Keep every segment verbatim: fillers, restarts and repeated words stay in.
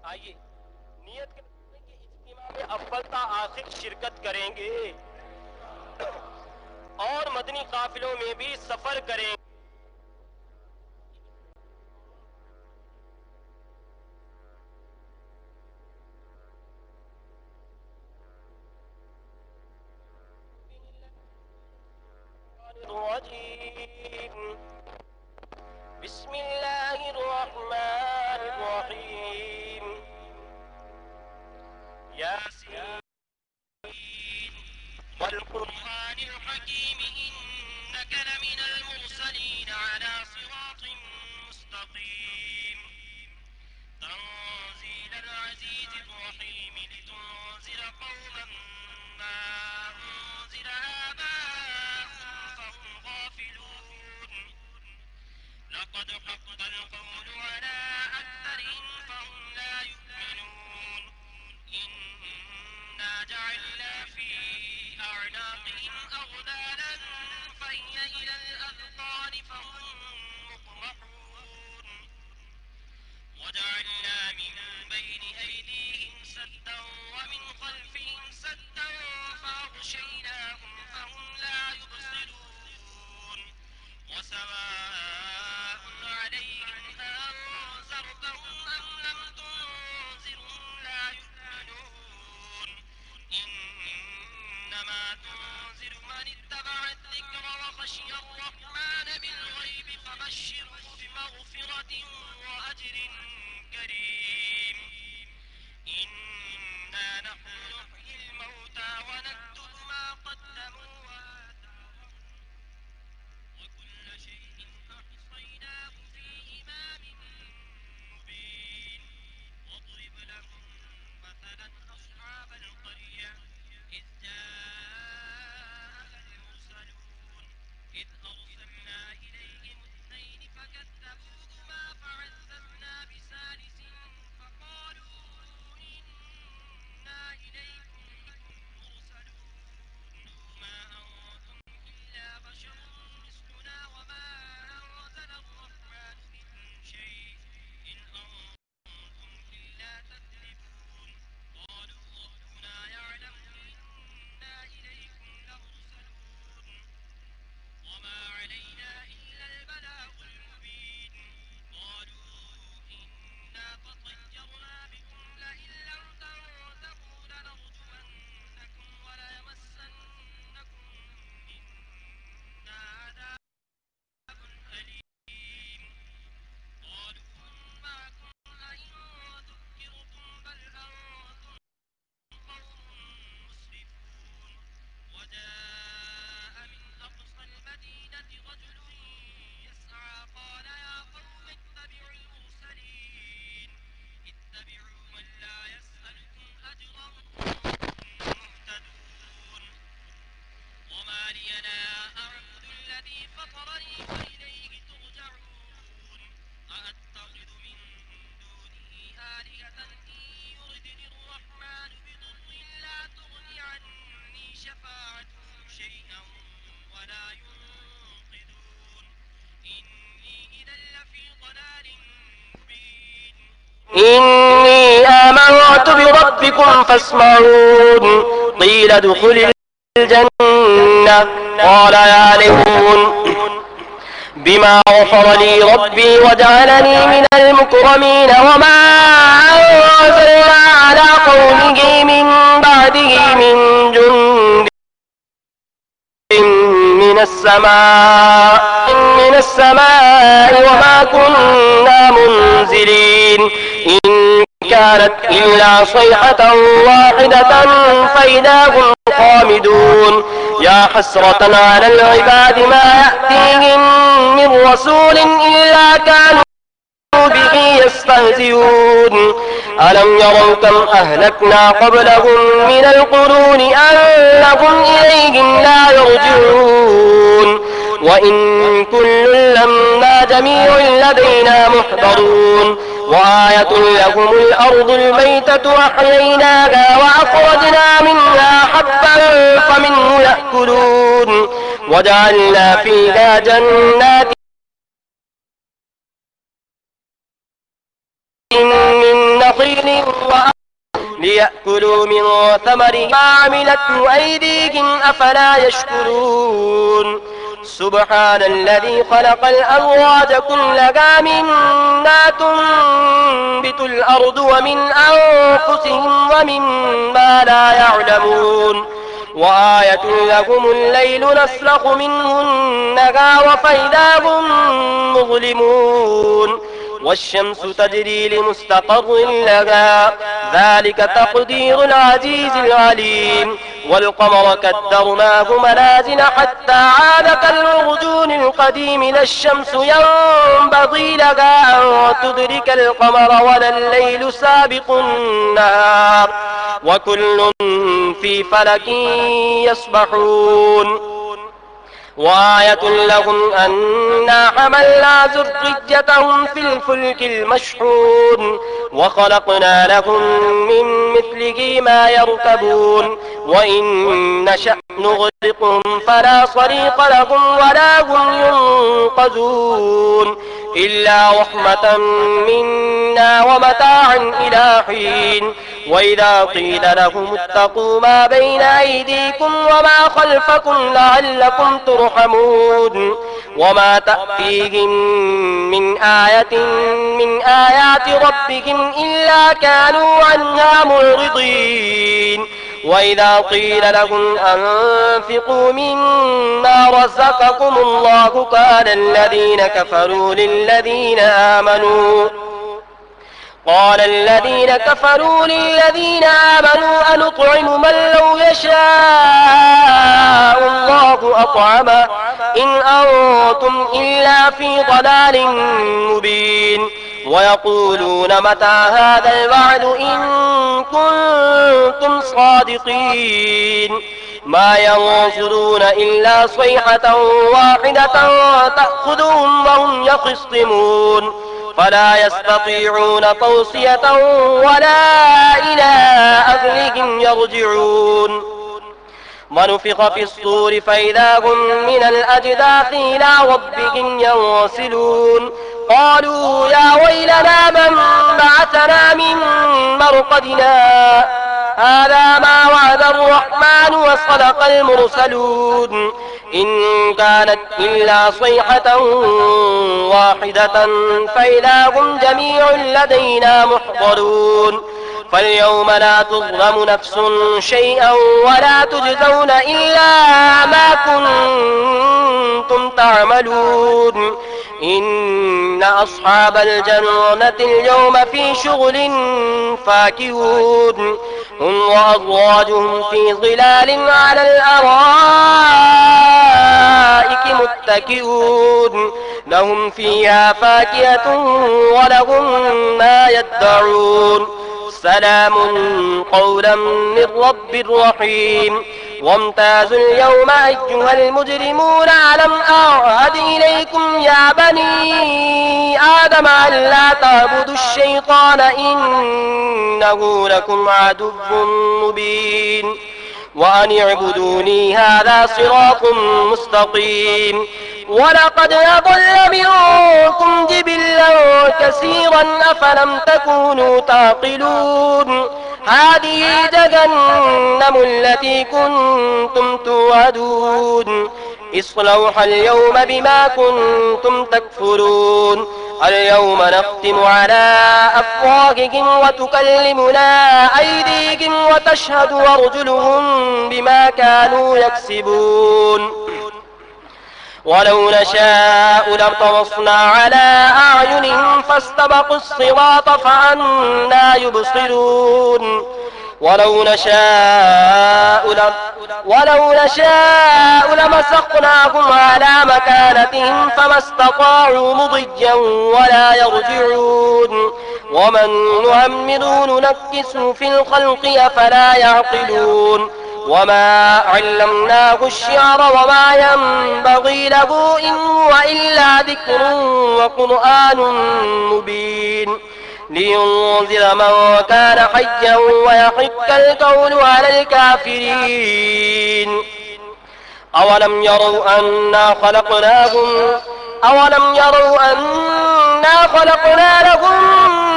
آئیے نیت کرتے ہیں کہ اجتماع میں اول تا آخر شرکت کریں گے اور مدنی قافلوں میں بھی سفر کریں گے. بسم اللہ الرحمن الرحیم یاسین والقرآن الحکیم انک لمن المرسلین علی صراط مستقیم تنزیل العزیز الرحیم لتنذر قوما ما انذر آباؤهم فهم غافلون لقد حق القول على أكثرهم فهم لا يؤمنون إنا جعلنا في أعناقهم أغلالا فهي إلى الأذقان فهم مقمحون وجعلنا من بين أيديهم سدا ومن خلفهم سدا فأغشيناهم فهم لا يبصرون وسواء عليهم أنذرتهم أم لم تنذرهم لا يؤمنون إنما تنذر من اتبع الذكر وخشي الرحمن بالغيب فبشره بمغفرة وأجر كريم إنا نحن نحيي الموتى ونكتب ما قدموا وآثارهم وكل شيء أحصيناه في إمام مبين واضرب لهم مثلا أصحاب القرية إذ جاءها المرسلون إذ أرسلنا إليهم اثنين فكذبوهما فعززنا بثالث فقالوا إنا إليكم مرسلون ما أنتم إلا بشر مثلنا وما أنزل الرحمن من شيء إن أنتم إلا تكذبون قالوا ربنا يعلم إنا إليكم لمرسلون وما علينا إلا البلاغ المبين قالوا إنا تطيرنا بكم لئن لم تنتهوا لنرجمنكم وليمسنكم منا عذاب أليم قالوا معكم لئن ذكرتم بل أنتم قوم مسرفون وجاء من أقصى المدينة رجل يسعى قال يا قوم اتبعوا المرسلين اتبعوا من لا يسألكم أجرا وهم مهتدون وما لي لا أعبد الذي فطرني وإليه ترجعون أأتخذ من دونه آلهة إن يردني الرحمن بضر لا تغن عني شفاعتهم شيئا ولا ينقذون إني إذا لفي ضلال مبين إني آمنت بربكم فاسمعون قيل ادخل الجنة قال يا ليتون بما غفر لي ربي وجعلني من المكرمين وما أنزلنا على قومه من بعده من جند من السماء من السماء وما كنا منزلين إن كانت إلا صيحة واحدة فإذا هم خامدون يا حسرة على العباد ما يأتيهم من رسول إلا كانوا به يستهزئون ألم يروا كم أهلكنا قبلهم من القرون أنهم إليهم لا يرجعون وإن كل لما جميع لدينا محضرون وآية لهم الأرض الميتة أحييناها وأخرجنا منها حبا فمنه يأكلون وجعلنا فيها جنات من نخيل ليأكلوا من ثمره ما عملته أيديهم أفلا يشكرون سبحان الذي خلق الأزواج كلها مما تنبت الأرض ومن أنفسهم ومما لا يعلمون وآية لهم الليل نسلخ منه النهار فإذا هم مظلمون والشمس تجري لمستقر لها ذلك تقدير العزيز العليم والقمر قدرناه منازل حتى عاد كالعرجون القديم لا الشمس ينبغي لها أن تدرك القمر ولا الليل سابق النهار وكل في فلك يسبحون وآية لهم أنا حملنا ذريتهم في الفلك المشحون وخلقنا لهم من مثله ما يركبون وإن نشأ نغرقهم فلا صريخ لهم ولا هم ينقذون إلا رحمة منا ومتاعا إلى حين وإذا قيل لهم اتقوا ما بين أيديكم وما خلفكم لعلكم ترحمون وما تأتيهم من آية من آيات ربهم إلا كانوا عنها معرضين وإذا قيل لهم أنفقوا مما رزقكم الله قال الذين كفروا للذين آمنوا قال الذين كفروا للذين آمنوا أنطعم من لو يشاء الله أطعمه إن أنتم إلا في ضلال مبين ويقولون متى هذا الوعد إن كنتم صادقين ما ينظرون إلا صيحة واحدة تأخذهم وهم يخصمون فلا يستطيعون توصية ولا إلى أهلهم يرجعون ونفخ في الصور فإذا هم من الأجداث إلى ربهم ينسلون قالوا يا ويلنا من بعثنا من مرقدنا هذا ما وعد الرحمن وصدق المرسلون إن كانت إلا صيحة واحدة فإذا هم جميع لدينا محضرون فاليوم لا تظلم نفس شيئا ولا تجزون إلا ما كنتم تعملون إن أصحاب الجنة اليوم في شغل فاكهون هم وأزواجهم في ظلال على الأرائك متكئون لهم فيها فاكهة ولهم ما يدعون سلام قولا من رب رحيم وامتازوا اليوم أيها المجرمون ألم أعهد إليكم يا بني آدم ألا تعبدوا الشيطان إنه لكم عدو مبين وأن اعبدوني هذا صراط مستقيم ولقد أضل منكم جبلا كثيرا أفلم تكونوا تعقلون هذه جهنم التي كنتم توعدون اصلوها اليوم بما كنتم تكفرون اليوم نختم على أفواههم وتكلمنا أيديهم وتشهد أرجلهم بما كانوا يكسبون ولو نشاء لطمسنا على أعينهم فاستبقوا الصراط فأنى يبصرون ولو نشاء لم ولو نشاء لمسخناهم على مكانتهم فما استطاعوا مضيا ولا يرجعون ومن نعمره ننكسه في الخلق أفلا يعقلون وما علمناه الشعر وما ينبغي له إن هو إلا ذكر وقرآن مبين لينذر من كان حيا ويحق القول على الكافرين أولم يروا أنا خلقناهم أولم يروا أنا خلقنا لهم مما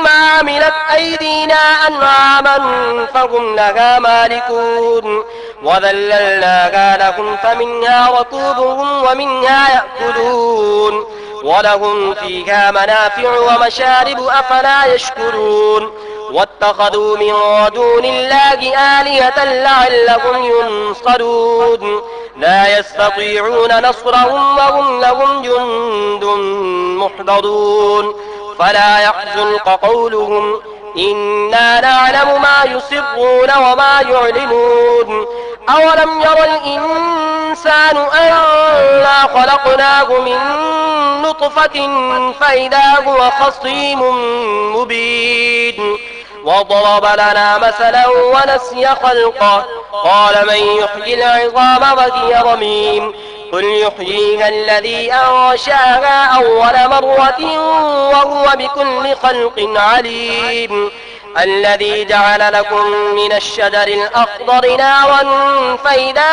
مما عملت أيدينا أنعاما فهم لها مالكون وذللناها لهم فمنها ركوبهم ومنها يأكلون ولهم فيها منافع ومشارب أفلا يشكرون واتخذوا من دون الله آلهة لعلهم ينصرون لا يستطيعون نصرهم وهم لهم جند محضرون فلا يحزنك قولهم إنا نعلم ما يسرون وما يعلنون أولم ير الإنسان أنا خلقناه من نطفة فإذا هو خصيم مبين وضرب لنا مثلا ونسي خلقه قال من يحيي العظام وهي رميم قل يحييها الذي أنشأها أول مرة وهو بكل خلق عليم الذي جعل لكم من الشجر الأخضر نارا فإذا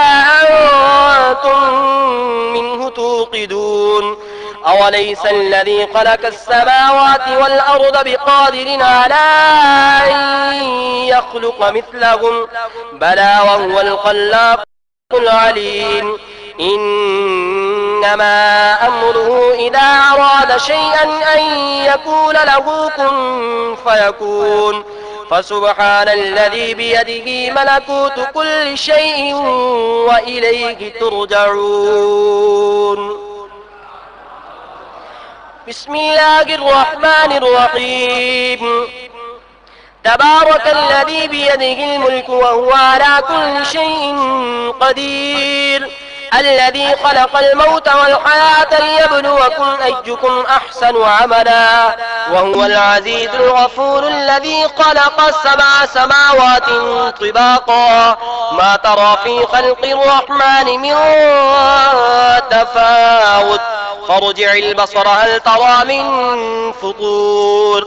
أنتم منه توقدون أوليس الذي خلق السماوات والأرض بقادر على أن يخلق مثلهم بلى وهو الخلاق العليم إنما أمره إذا أراد شيئا أن يقول له كن فيكون فسبحان الذي بيده ملكوت كل شيء وإليه ترجعون بسم الله الرحمن الرحيم تبارك الذي بيده الملك وهو على كل شيء قدير الذي خلق الموت والحياة ليبلوكم أيكم أحسن عملا وهو العزيز الغفور الذي خلق سبع سماوات طباقا ما ترى في خلق الرحمن من تفاوت فارجع البصر هل ترى من فطور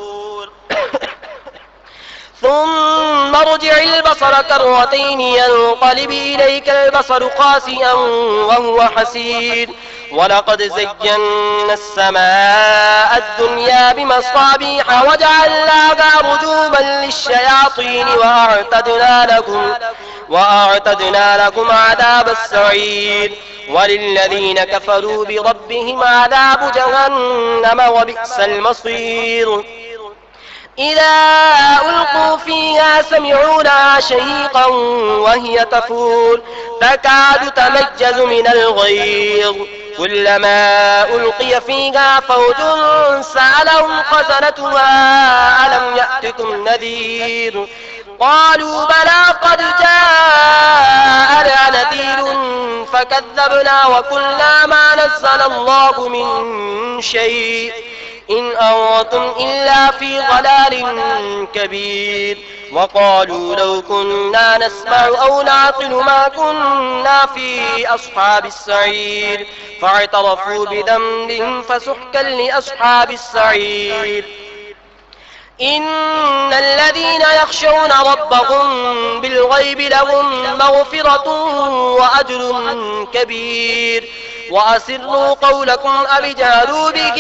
ثم ارجع البصر كرتين ينقلب إليك البصر خاسئا وهو حسير ولقد زينا السماء الدنيا بمصابيح وجعلناها رجوما للشياطين وأعتدنا لكم وأعتدنا لكم عذاب السعير وللذين كفروا بربهم عذاب جهنم وبئس المصير إذا ألقوا فيها سمعوا لها شهيقا وهي تفور تكاد تميز من الغيظ كلما ألقي فيها فوج سألهم خزنتها ألم يأتكم نذير قالوا بلى قد جاءنا نذير فكذبنا وقلنا ما نزل الله من شيء إن أنتم إلا في ضلال كبير وقالوا لو كنا نسمع أو نعقل ما كنا في أصحاب السعير فاعترفوا بذنبهم فسحقا لأصحاب السعير إن الذين يخشون ربهم بالغيب لهم مغفرة وأجر كبير وأسروا قولكم أو اجهروا به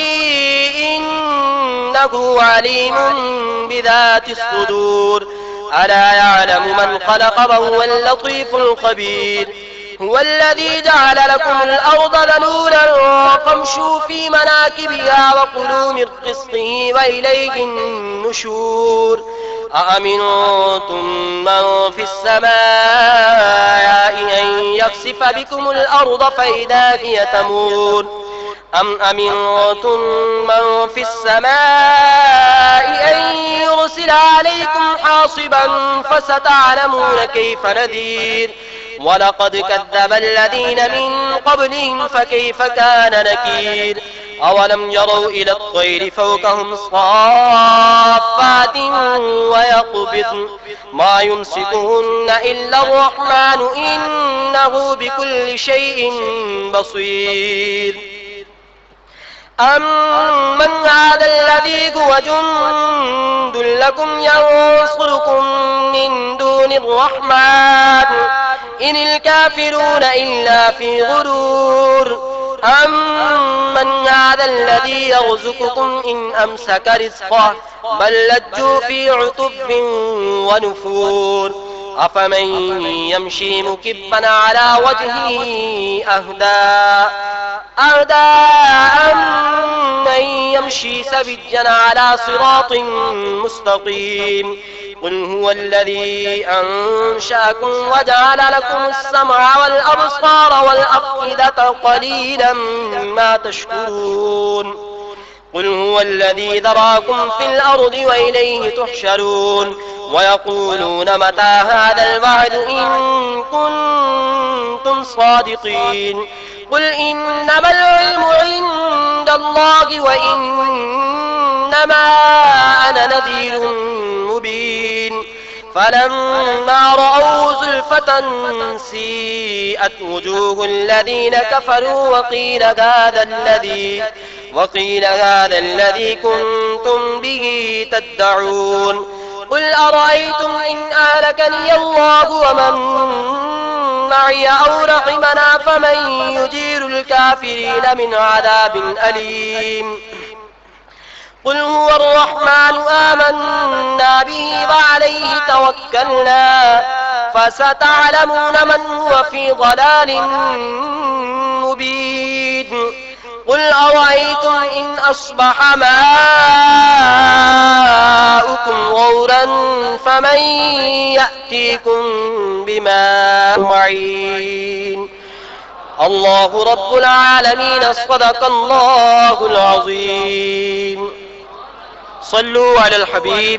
إنه عليم بذات الصدور ألا يعلم من خلق وهو اللطيف الخبير هو الذي جعل لكم الأرض ذلولا فامشوا في مناكبها وكلوا من رزقه وإليه النشور أأمنتم من في السماء أن يخسف بكم الأرض فإذا هي تمور أم أمنتم من في السماء أن يرسل عليكم حاصبا فستعلمون كيف نذير ولقد كذب الذين من قبلهم فكيف كان نكير أولم يروا إلى الطير فوقهم صافات ويقبضن ما يمسكهن إلا الرحمن إنه بكل شيء بصير أمن هذا الذي هو جند لكم ينصركم من دون الرحمن إن الكافرون إلا في غرور أمن هذا الذي يرزقكم إن أمسك رزقه بل لجوا في عتب ونفور أفمن يمشي مكبا على وجهه أهدى أهدى أمن يمشي سويا على صراط مستقيم قل هو الذي أنشأكم وجعل لكم السمع والأبصار والأفئدة قليلا ما تشكرون قل هو الذي ذراكم في الأرض وإليه تحشرون ويقولون متى هذا الوعد إن كنتم صادقين قل إنما العلم عند الله وإنما أنا نذير مبين فلما رأوا زلفة سيئت وجوه الذين كفروا وقيل هذا الذي وقيل هذا الذي كنتم به تدعون قل أرأيتم إن أهلكني الله ومن معي أو رحمنا فمن يجير الكافرين من عذاب أليم قل هو الرحمن آمنا به وعليه توكلنا فستعلمون من هو في ضلال مبين قل أرأيتم إن أصبح ماؤكم غورا فمن يأتيكم بماء معين الله رب العالمين صدق الله العظيم صلوا على الحبيب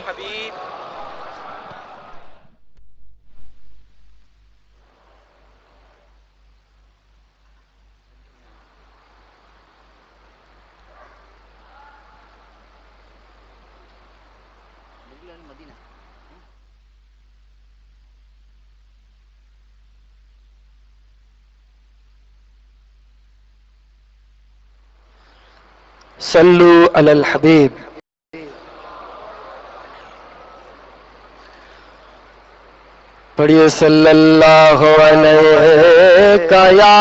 صلوا علی الحبیب پڑھیے صلی اللہ علیہ یا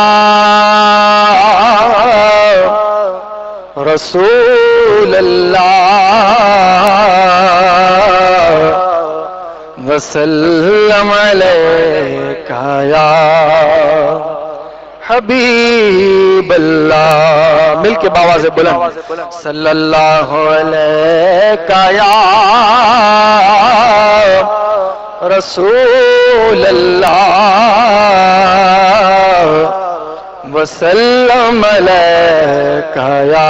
رسول اللہ وسلم علیک یا حبیب اللہ مل کے بابا سے بلند صلی اللہ علیہ یا رسول اللہ وسلم علیک یا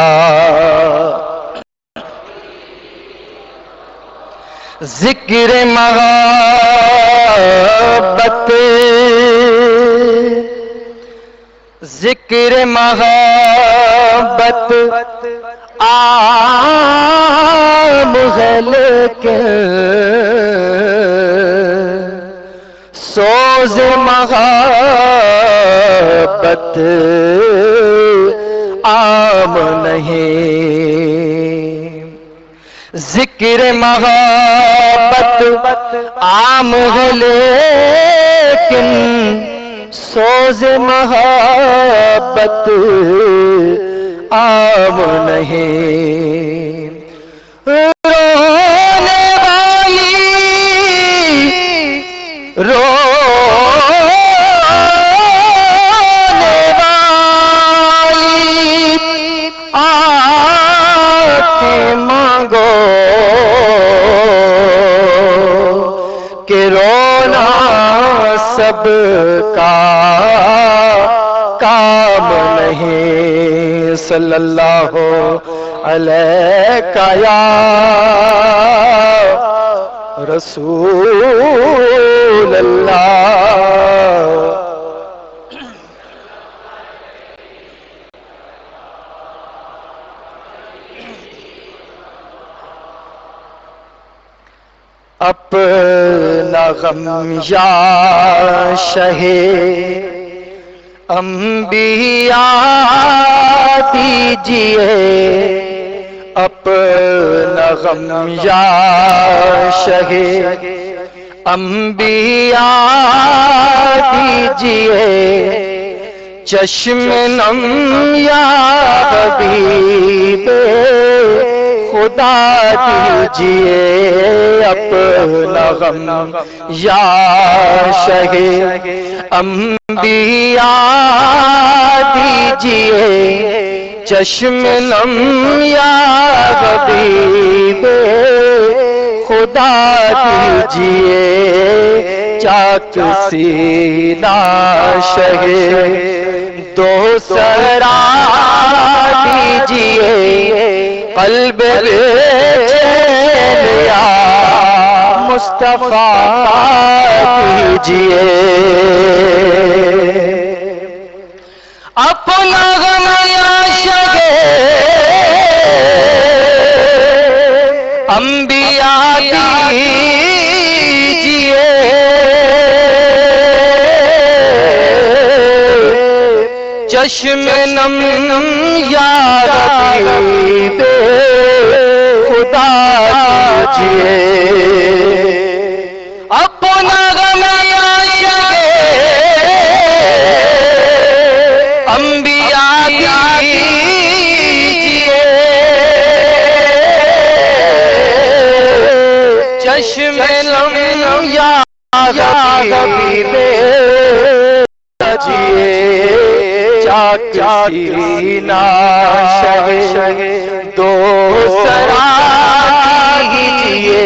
ذکر محبت ذکر محبت عام ہے لیکن سوز محبت عام نہیں ذکر محبت عام ہے لیکن سوز محبت عام نہیں رونے والی رونے والی آنکھیں مانگو کہ رونا سب کا کام نہیں صلی اللہ علیہ یا رسول اللہ اپنا غم یا شہ انبیاء دیجئے اپنا غم یا شہ انبیاء دیجئے چشم نم یا حبیب خدا دیجئے اپنا غم یا شہ انبیاء دیجئے چشم نم یا حبیب خدا دیجئے چاک سینہ شہ دو سرا دیجئے قلب یا مصطفیٰ دیجئے اپنا غم یا شہ انبیاء دیجئے چشم نم یا حبیب خدا دیجئے اپنا غم یا شہ انبیاء دیجئے چشم نم یا حبیب دیجئے چاک سینہ شہ دو سرا دیجئے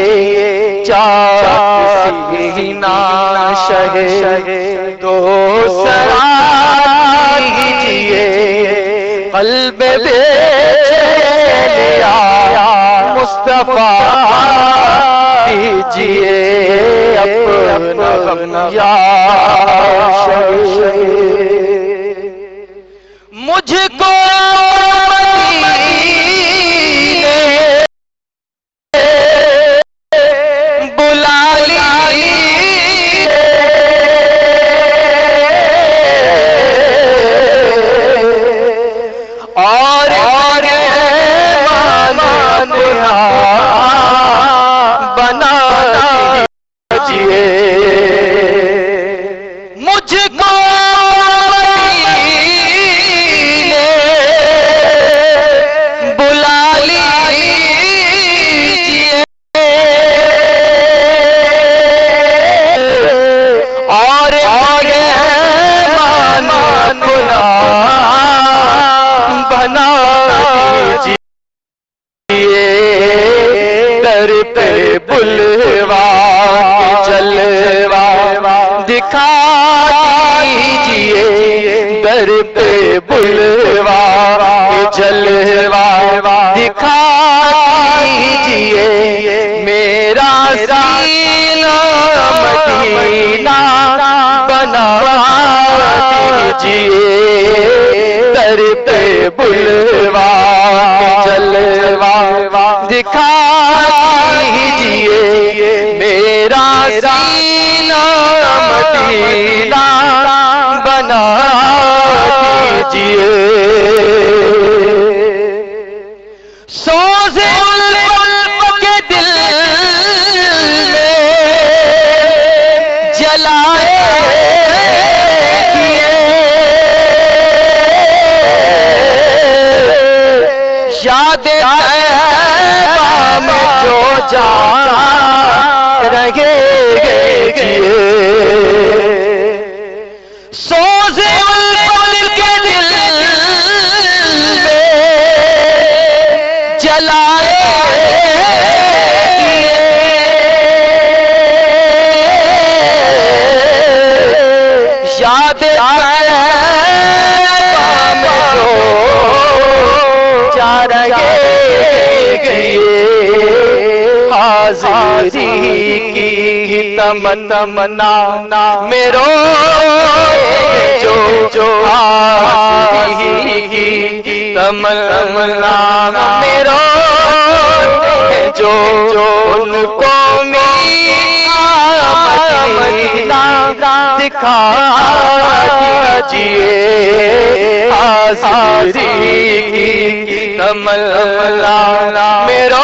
چاک سینہ شہ دو سرا دیجئے قلب یا مصطفیٰ دیجئے اپنا غم یا شہ مجھ کو مدینے بلا لیجئے اور مان بنا دیجئے مجھ کو در پہ بلوا جلوا دکھا دیجئے در پہ بلوا جلوا دکھا دیجئے میرا سینہ مدینہ بنا دیجئے در پہ بلوا جلوا دکھا دیجئے میرا سینہ مدینہ بنا دیجئے سوز القلب کے دل میں جلائے یاد طیبہ میں جو جا رہے گئے سوز القلب کے دل میں جلائے یاد حاضری کی تمنا میرو جو جو حاضری کی تمنا میرو جو جو ان کو مدینہ دکھا دیجئے حاضری کی تمنا میرو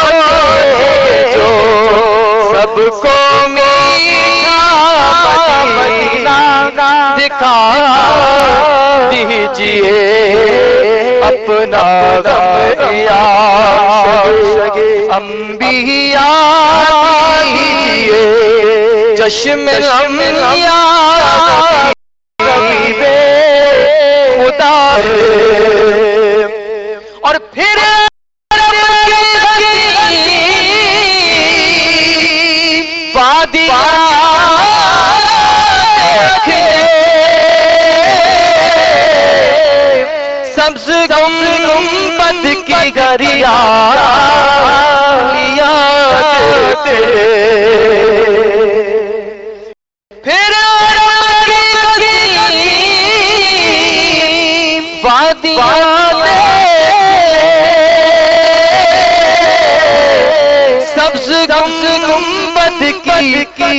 جو سب کو میرا مدینہ دکھا دیجئے اپنا غم یا انبیاء دیجئے چشم غم یا حبیب خدا اور پھر وادی سبز گنبد کی گریا پھر وادی سبز گنبد کی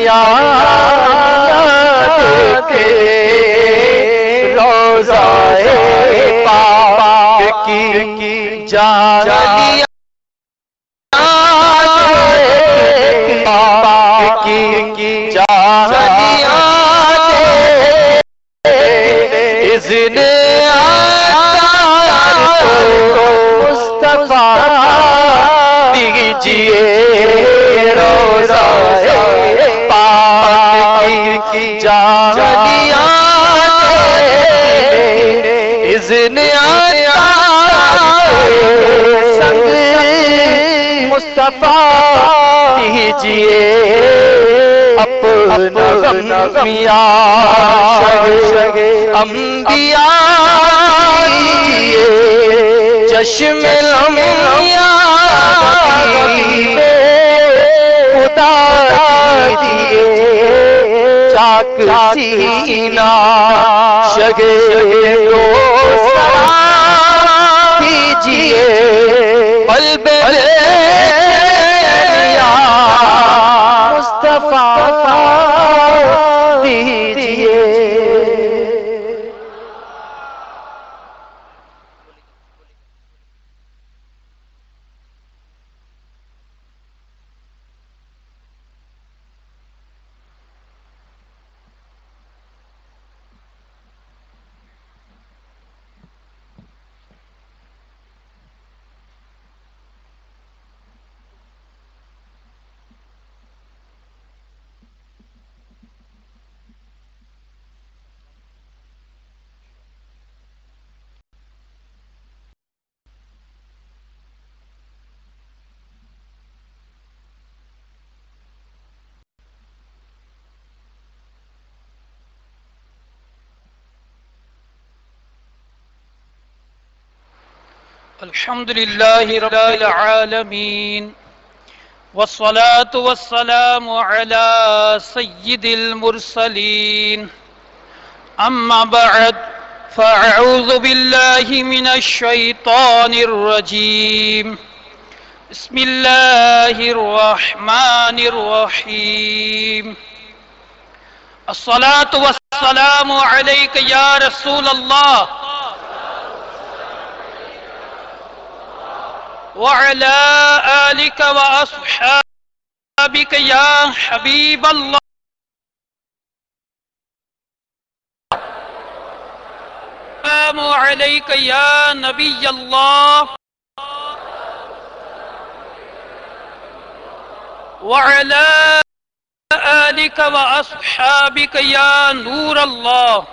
ہریاں کے روضہ پاک کی جانیاں پاک کی جانیاں اذن مصطفیٰ دیجئے روضہ پاک کی جانیاں اذن سنگ مصطفیٰ دیجئے اپنا غم یا انبیاء دیجئے چشم غم یا حبیب خدا دیجئے چاک سینہ شگے کو دیجئے قلب یا مصطفیٰ دیجئے الحمد لله رب العالمين والصلاة والسلام على سيد المرسلين أما بعد فأعوذ بالله من الشيطان الرجيم بسم الله الرحمن الرحيم الصلاة والسلام عليك يا رسول الله وعلى آلك وأصحابك يا حبيب الله السلام عليك يا نبي الله وعلى آلك وأصحابك يا نور الله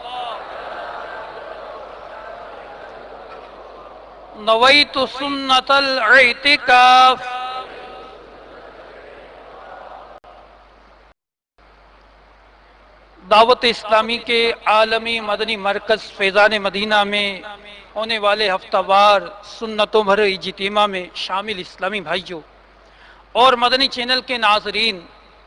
نویت سنت الاعتکاف دعوت اسلامی کے عالمی مدنی مرکز فیضان مدینہ میں ہونے والے ہفتہ وار سنتوں بھر اجتماع میں شامل اسلامی بھائیوں اور مدنی چینل کے ناظرین،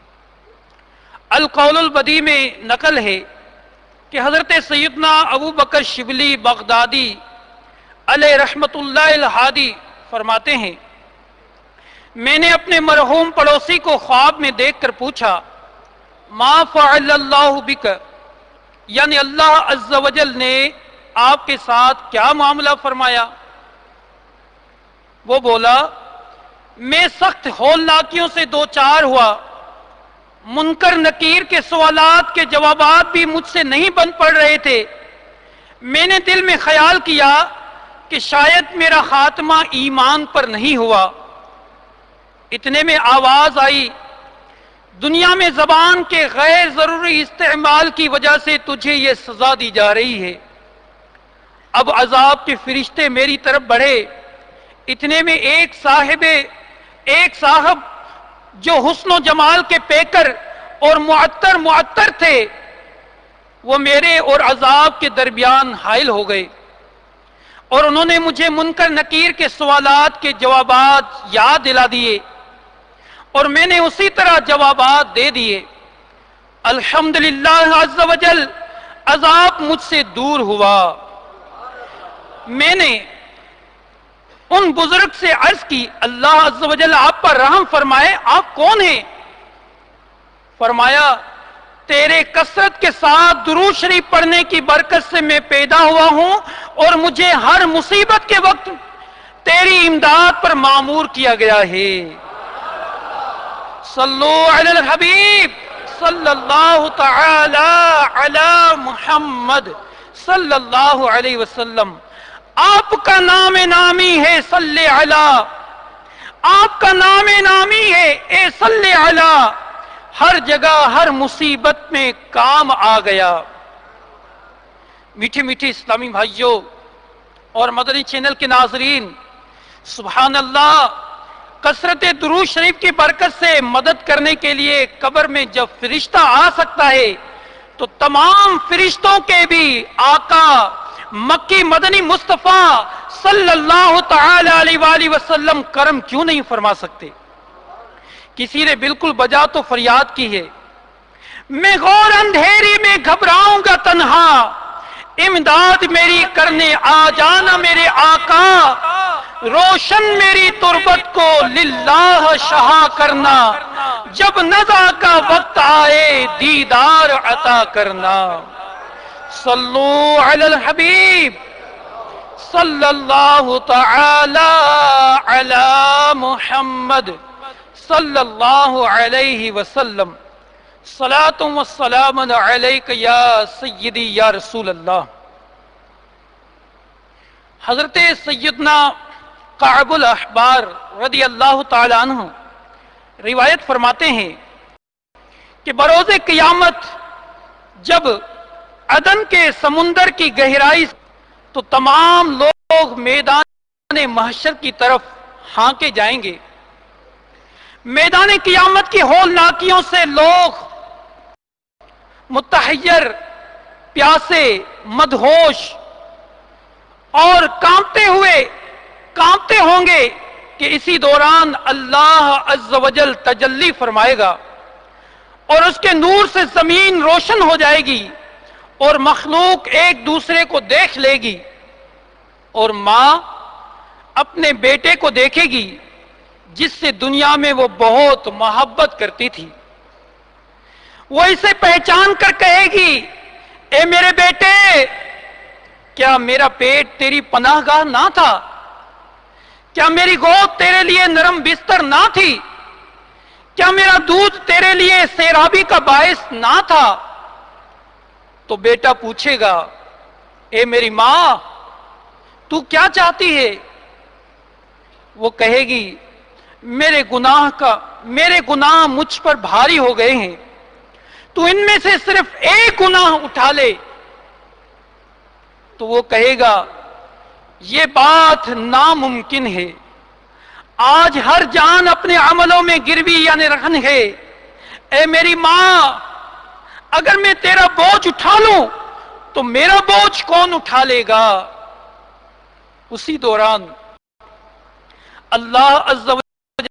القول البدی میں نقل ہے کہ حضرت سیدنا ابو بکر شبلی بغدادی علیہ رحمت اللہ الہادی فرماتے ہیں، میں نے اپنے مرحوم پڑوسی کو خواب میں دیکھ کر پوچھا ما فعل اللہ بک، یعنی اللہ عز و جل نے آپ کے ساتھ کیا معاملہ فرمایا؟ وہ بولا میں سخت ہولناکیوں سے دو چار ہوا، منکر نکیر کے سوالات کے جوابات بھی مجھ سے نہیں بن پڑ رہے تھے، میں نے دل میں خیال کیا کہ شاید میرا خاتمہ ایمان پر نہیں ہوا۔ اتنے میں آواز آئی، دنیا میں زبان کے غیر ضروری استعمال کی وجہ سے تجھے یہ سزا دی جا رہی ہے۔ اب عذاب کے فرشتے میری طرف بڑھے۔ اتنے میں ایک صاحب ایک صاحب جو حسن و جمال کے پیکر اور معطر معطر تھے، وہ میرے اور عذاب کے درمیان حائل ہو گئے، اور انہوں نے مجھے منکر نکیر کے سوالات کے جوابات یاد دلا دیے، اور میں نے اسی طرح جوابات دے دیے۔ الحمدللہ عز و جل، عذاب مجھ سے دور ہوا۔ میں نے ان بزرگ سے عرض کی، اللہ عز و جل آپ پر رحم فرمائے، آپ کون ہیں؟ فرمایا، تیرے کثرت کے ساتھ درود شریف پڑھنے کی برکت سے میں پیدا ہوا ہوں، اور مجھے ہر مصیبت کے وقت تیری امداد پر مامور کیا گیا ہے۔ صلو علی الحبیب صلی اللہ تعالی علی محمد صلی اللہ علیہ وسلم۔ آپ کا نام نامی ہے صلی علی، آپ کا نام نامی ہے اے صلی علی، ہر جگہ ہر مصیبت میں کام آ گیا۔ میٹھے میٹھے اسلامی بھائیوں اور مدنی چینل کے ناظرین، سبحان اللہ، کثرت درود شریف کی برکت سے مدد کرنے کے لیے قبر میں جب فرشتہ آ سکتا ہے تو تمام فرشتوں کے بھی آقا مکی مدنی مصطفیٰ صلی اللہ تعالی علیہ وآلہ وسلم کرم کیوں نہیں فرما سکتے؟ کسی نے بالکل بجا تو فریاد کی ہے، میں غور اندھیری میں گھبراؤں گا تنہا، امداد میری کرنے آ جانا میرے آقا، روشن میری تربت کو للہ شہا کرنا، جب نزا کا وقت آئے دیدار عطا کرنا۔ صلو علی الحبیب صلی اللہ تعالی علی محمد صلی اللہ علیہ وسلم۔ صلاۃ و سلام علیک یا سیدی یا رسول اللہ۔ حضرت سیدنا کعب الاحبار رضی اللہ تعالی عنہ روایت فرماتے ہیں کہ بروز قیامت جب عدن کے سمندر کی گہرائی تو تمام لوگ میدان محشر کی طرف ہانکے جائیں گے۔ میدان قیامت کی ہولناکیوں سے لوگ متحیر، پیاسے، مدہوش اور کانپتے ہوئے کانپتے ہوں گے کہ اسی دوران اللہ عز و جل تجلی فرمائے گا، اور اس کے نور سے زمین روشن ہو جائے گی، اور مخلوق ایک دوسرے کو دیکھ لے گی، اور ماں اپنے بیٹے کو دیکھے گی جس سے دنیا میں وہ بہت محبت کرتی تھی۔ وہ اسے پہچان کر کہے گی، اے میرے بیٹے، کیا میرا پیٹ تیری پناہ گاہ نہ تھا؟ کیا میری گود تیرے لیے نرم بستر نہ تھی؟ کیا میرا دودھ تیرے لیے سیرابی کا باعث نہ تھا؟ تو بیٹا پوچھے گا، اے میری ماں، تو کیا چاہتی ہے؟ وہ کہے گی، میرے گناہ کا میرے گناہ مجھ پر بھاری ہو گئے ہیں، تو ان میں سے صرف ایک گناہ اٹھا لے۔ تو وہ کہے گا، یہ بات ناممکن ہے، آج ہر جان اپنے عملوں میں گروی یعنی رہن ہے۔ اے میری ماں، اگر میں تیرا بوجھ اٹھا لوں تو میرا بوجھ کون اٹھا لے گا؟ اسی دوران اللہ عز و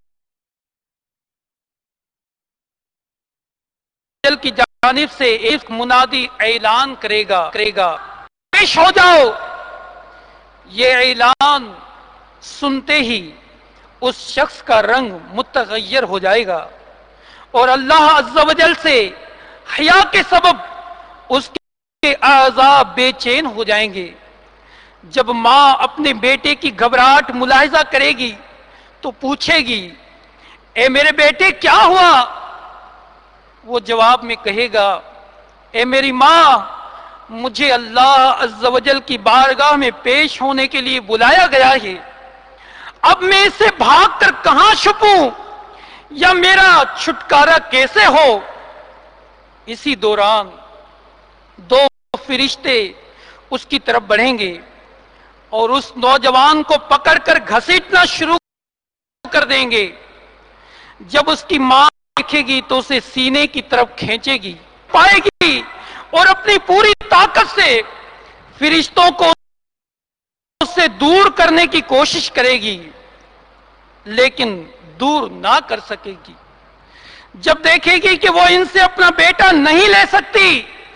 جل کی جانب سے ایک منادی اعلان کرے گا کرے گا پیش ہو جاؤ۔ یہ اعلان سنتے ہی اس شخص کا رنگ متغیر ہو جائے گا، اور اللہ عز و جل سے حیا کے سبب اس کے اعضاء بے چین ہو جائیں گے۔ جب ماں اپنے بیٹے کی گھبراہٹ ملاحظہ کرے گی تو پوچھے گی، اے میرے بیٹے کیا ہوا؟ وہ جواب میں کہے گا، اے میری ماں، مجھے اللہ عز و جل کی بارگاہ میں پیش ہونے کے لیے بلایا گیا ہے، اب میں اسے بھاگ کر کہاں چھپوں یا میرا چھٹکارا کیسے ہو؟ اسی دوران دو فرشتے اس کی طرف بڑھیں گے اور اس نوجوان کو پکڑ کر گھسیٹنا شروع کر دیں گے۔ جب اس کی ماں دیکھے گی تو اسے سینے کی طرف کھینچے گی، پائے گی اور اپنی پوری طاقت سے فرشتوں کو اس سے دور کرنے کی کوشش کرے گی، لیکن دور نہ کر سکے گی۔ جب دیکھے گی کہ وہ ان سے اپنا بیٹا نہیں لے سکتی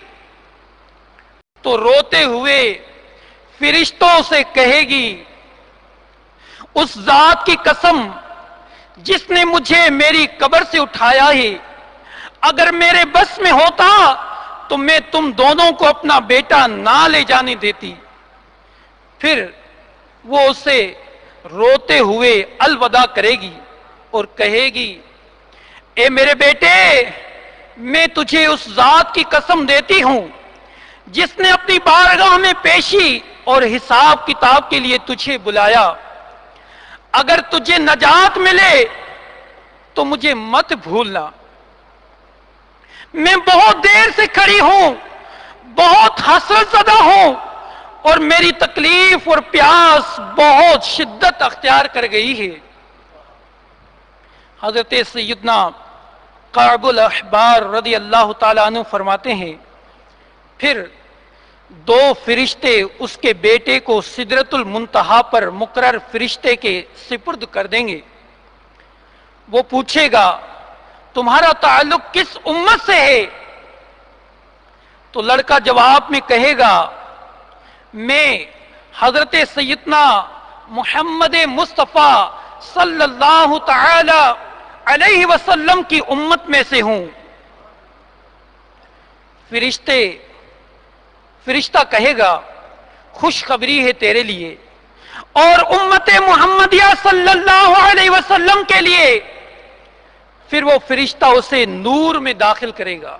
تو روتے ہوئے فرشتوں سے کہے گی، اس ذات کی قسم جس نے مجھے میری قبر سے اٹھایا ہے، اگر میرے بس میں ہوتا تو میں تم دونوں کو اپنا بیٹا نہ لے جانے دیتی۔ پھر وہ اسے روتے ہوئے الوداع کرے گی اور کہے گی، اے میرے بیٹے، میں تجھے اس ذات کی قسم دیتی ہوں جس نے اپنی بارگاہ میں پیشی اور حساب کتاب کے لیے تجھے بلایا، اگر تجھے نجات ملے تو مجھے مت بھولنا۔ میں بہت دیر سے کھڑی ہوں، بہت حسرت زدہ ہوں اور میری تکلیف اور پیاس بہت شدت اختیار کر گئی ہے۔ حضرت سیدنا کعب الاحبار رضی اللہ تعالیٰ عنہ فرماتے ہیں، پھر دو فرشتے اس کے بیٹے کو سدرۃ المنتہا پر مقرر فرشتے کے سپرد کر دیں گے۔ وہ پوچھے گا، تمہارا تعلق کس امت سے ہے؟ تو لڑکا جواب میں کہے گا، میں حضرت سیدنا محمد مصطفیٰ صلی اللہ تعالی علیہ وسلم کی امت میں سے ہوں۔ فرشتے فرشتہ کہے گا، خوشخبری ہے تیرے لیے اور امت محمدیہ صلی اللہ علیہ وسلم کے لیے۔ پھر وہ فرشتہ اسے نور میں داخل کرے گا،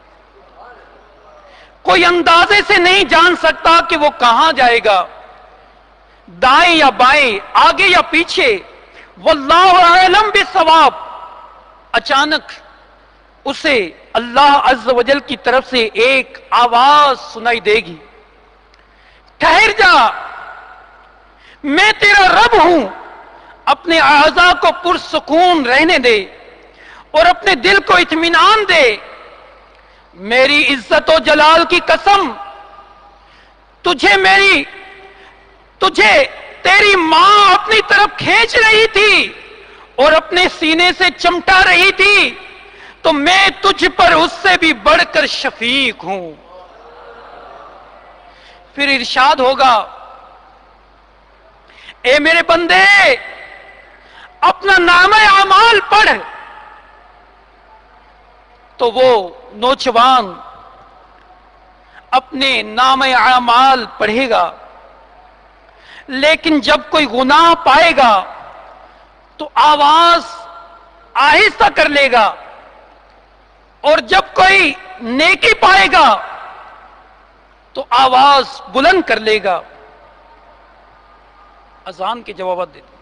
کوئی اندازے سے نہیں جان سکتا کہ وہ کہاں جائے گا، دائیں یا بائیں، آگے یا پیچھے، واللہ اعلم بالصواب۔ اچانک اسے اللہ عز و جل کی طرف سے ایک آواز سنائی دے گی، ٹھہر جا، میں تیرا رب ہوں، اپنے اعضاء کو پرسکون رہنے دے اور اپنے دل کو اطمینان دے۔ میری عزت و جلال کی قسم، تجھے میری تجھے تیری ماں اپنی طرف کھینچ رہی تھی اور اپنے سینے سے چمٹا رہی تھی، تو میں تجھ پر اس سے بھی بڑھ کر شفیق ہوں۔ پھر ارشاد ہوگا، اے میرے بندے، اپنا نامہ اعمال پڑھ۔ تو وہ نوجوان اپنے نامہ اعمال پڑھے گا، لیکن جب کوئی گناہ پائے گا تو آواز آہستہ کر لے گا، اور جب کوئی نیکی پائے گا تو آواز بلند کر لے گا۔ اذان کے جوابات دیتے ہیں۔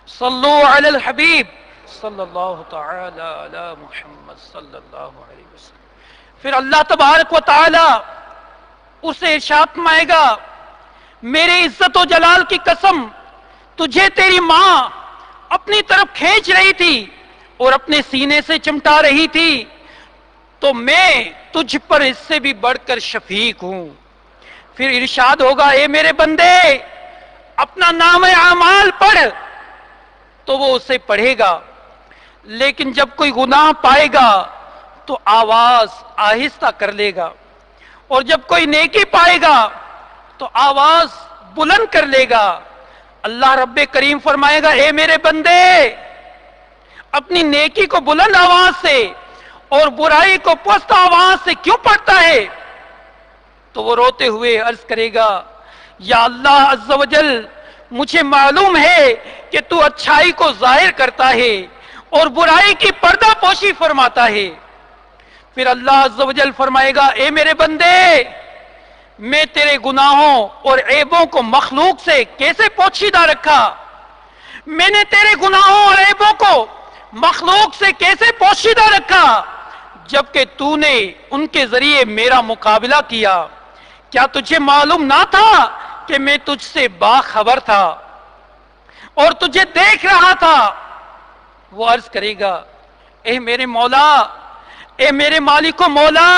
صلو علی الحبیب صلی اللہ تعالی علی محمد صلی اللہ علیہ وسلم۔ پھر اللہ تبارک و تعالی اسے ارشاد فرمائے گا، میرے عزت و جلال کی قسم، تجھے تیری ماں اپنی طرف کھینچ رہی تھی اور اپنے سینے سے چمٹا رہی تھی، تو میں تجھ پر اس سے بھی بڑھ کر شفیق ہوں۔ پھر ارشاد ہوگا، اے میرے بندے اپنا نام اعمال پڑھ، تو وہ اسے پڑھے گا، لیکن جب کوئی گناہ پائے گا تو آواز آہستہ کر لے گا، اور جب کوئی نیکی پائے گا تو آواز بلند کر لے گا۔ اللہ رب کریم فرمائے گا، اے میرے بندے اپنی نیکی کو بلند آواز سے اور برائی کو پست آواز سے کیوں پڑھتا ہے؟ تو وہ روتے ہوئے عرض کرے گا، یا اللہ عز و جل، مجھے معلوم ہے کہ تو اچھائی کو ظاہر کرتا ہے اور برائی کی پردہ پوشی فرماتا ہے۔ پھر اللہ عز و جل فرمائے گا، اے میرے بندے میں تیرے گناہوں اور عیبوں کو مخلوق سے کیسے پوشیدہ رکھا؟ میں نے تیرے گناہوں اور عیبوں کو مخلوق سے کیسے پوشیدہ رکھا جبکہ تو نے ان کے ذریعے میرا مقابلہ کیا؟ کیا تجھے معلوم نہ تھا کہ میں تجھ سے باخبر تھا اور تجھے دیکھ رہا تھا؟ وہ عرض کرے گا، اے میرے مولا، اے میرے مالک و مولا،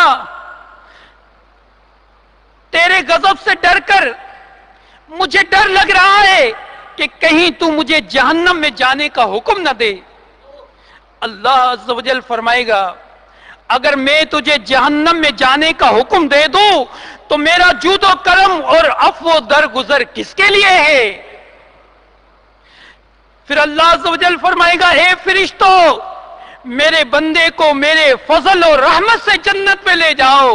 تیرے غضب سے ڈر کر مجھے ڈر لگ رہا ہے کہ کہیں تو مجھے جہنم میں جانے کا حکم نہ دے۔ اللہ عز و جل فرمائے گا، اگر میں تجھے جہنم میں جانے کا حکم دے دوں تو میرا جود و کرم اور عفو و درگزر کس کے لیے ہے؟ پھر اللہ عز و جل فرمائے گا، اے فرشتوں میرے بندے کو میرے فضل اور رحمت سے جنت میں لے جاؤ۔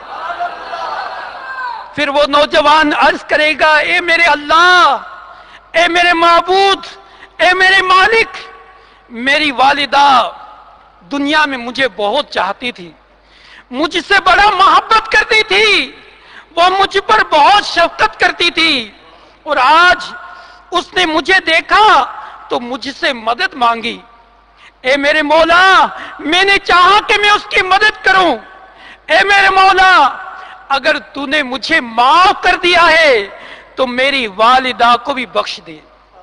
پھر وہ نوجوان عرض کرے گا، اے میرے اللہ، اے میرے معبود، اے میرے مالک، میری والدہ دنیا میں مجھے بہت چاہتی تھی، مجھ سے بڑا محبت کرتی تھی، وہ مجھ پر بہت شفقت کرتی تھی، اور آج اس نے مجھے دیکھا تو مجھ سے مدد مانگی۔ اے میرے مولا، میں نے چاہا کہ میں اس کی مدد کروں۔ اے میرے مولا، اگر تو نے مجھے معاف کر دیا ہے تو میری والدہ کو بھی بخش دے۔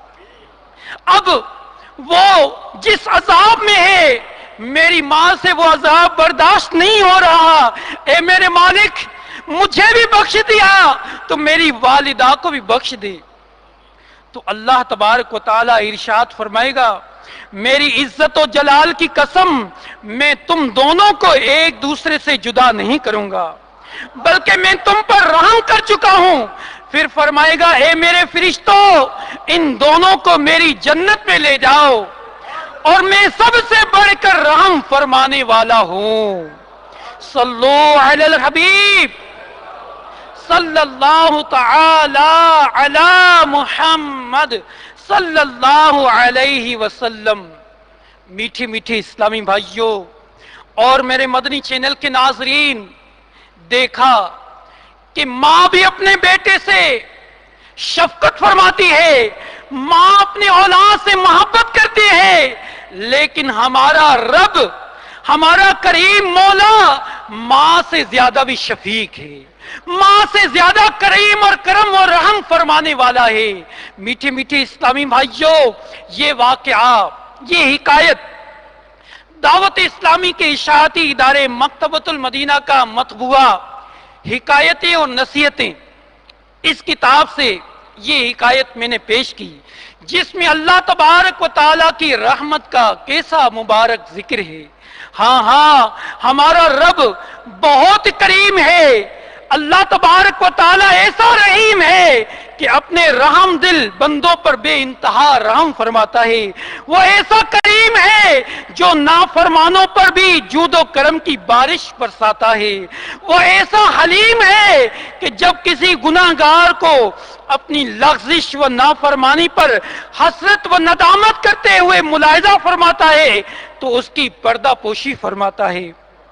اب وہ جس عذاب میں ہے، میری ماں سے وہ عذاب برداشت نہیں ہو رہا، اے میرے مالک مجھے بھی بخش دیا تو میری والدہ کو بھی بخش دے۔ تو اللہ تبارک و تعالی ارشاد فرمائے گا، میری عزت و جلال کی قسم، میں تم دونوں کو ایک دوسرے سے جدا نہیں کروں گا، بلکہ میں تم پر رحم کر چکا ہوں۔ پھر فرمائے گا، اے میرے فرشتوں ان دونوں کو میری جنت میں لے جاؤ، اور میں سب سے بڑھ کر رحم فرمانے والا ہوں۔ صلو علی الحبیب صلی اللہ تعالی علی محمد صلی اللہ علیہ وسلم۔ میٹھی میٹھی اسلامی بھائیوں اور میرے مدنی چینل کے ناظرین، دیکھا کہ ماں بھی اپنے بیٹے سے شفقت فرماتی ہے، ماں اپنے اولاد سے محبت کرتی ہے، لیکن ہمارا رب، ہمارا کریم مولا ماں سے زیادہ بھی شفیق ہے، ماں سے زیادہ کریم اور کرم اور رحم فرمانے والا ہے۔ میٹھے میٹھے اسلامی بھائیوں، یہ واقعہ، یہ حکایت دعوت اسلامی کے اشاعتی ادارے مکتبۃ المدینہ کا مطبوعہ حکایتیں اور نصیحتیں، اس کتاب سے یہ حکایت میں نے پیش کی، جس میں اللہ تبارک و تعالیٰ کی رحمت کا کیسا مبارک ذکر ہے۔ ہاں ہاں ہمارا رب بہت کریم ہے، اللہ تبارک و تعالیٰ ایسا رحیم ہے کہ اپنے رحم دل بندوں پر بے انتہا رحم فرماتا ہے۔ وہ ایسا کریم ہے جو نافرمانوں پر بھی جود و کرم کی بارش برساتا ہے۔ وہ ایسا حلیم ہے کہ جب کسی گناہگار کو اپنی لغزش و نافرمانی پر حسرت و ندامت کرتے ہوئے ملاحظہ فرماتا ہے تو اس کی پردہ پوشی فرماتا ہے۔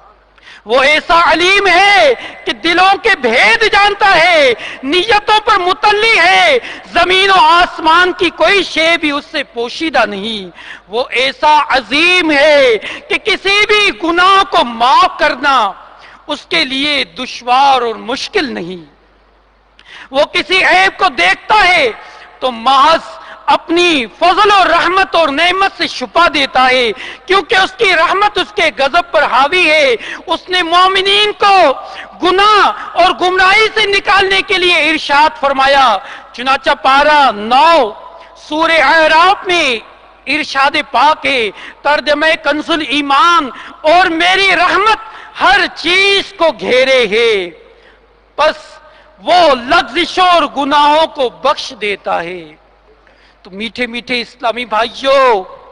وہ ایسا علیم ہے کہ دلوں کے بھید جانتا ہے، نیتوں پر مطلع ہے، زمین و آسمان کی کوئی شے بھی اس سے پوشیدہ نہیں۔ وہ ایسا عظیم ہے کہ کسی بھی گناہ کو معاف کرنا اس کے لیے دشوار اور مشکل نہیں۔ وہ کسی عیب کو دیکھتا ہے تو محض اپنی فضل و رحمت اور نعمت سے چھپا دیتا ہے، کیونکہ اس کی رحمت اس کے غضب پر حاوی ہے۔ اس نے مومنین کو گناہ اور گمراہی سے نکالنے کے لیے ارشاد فرمایا، چنانچہ پارہ نو سورہ اعراف میں ارشاد پاک ہے، ترجمہ کنز الایمان، اور میری رحمت ہر چیز کو گھیرے ہے، پس وہ لغزشوں اور گناہوں کو بخش دیتا ہے۔ تو میٹھے میٹھے اسلامی بھائیوں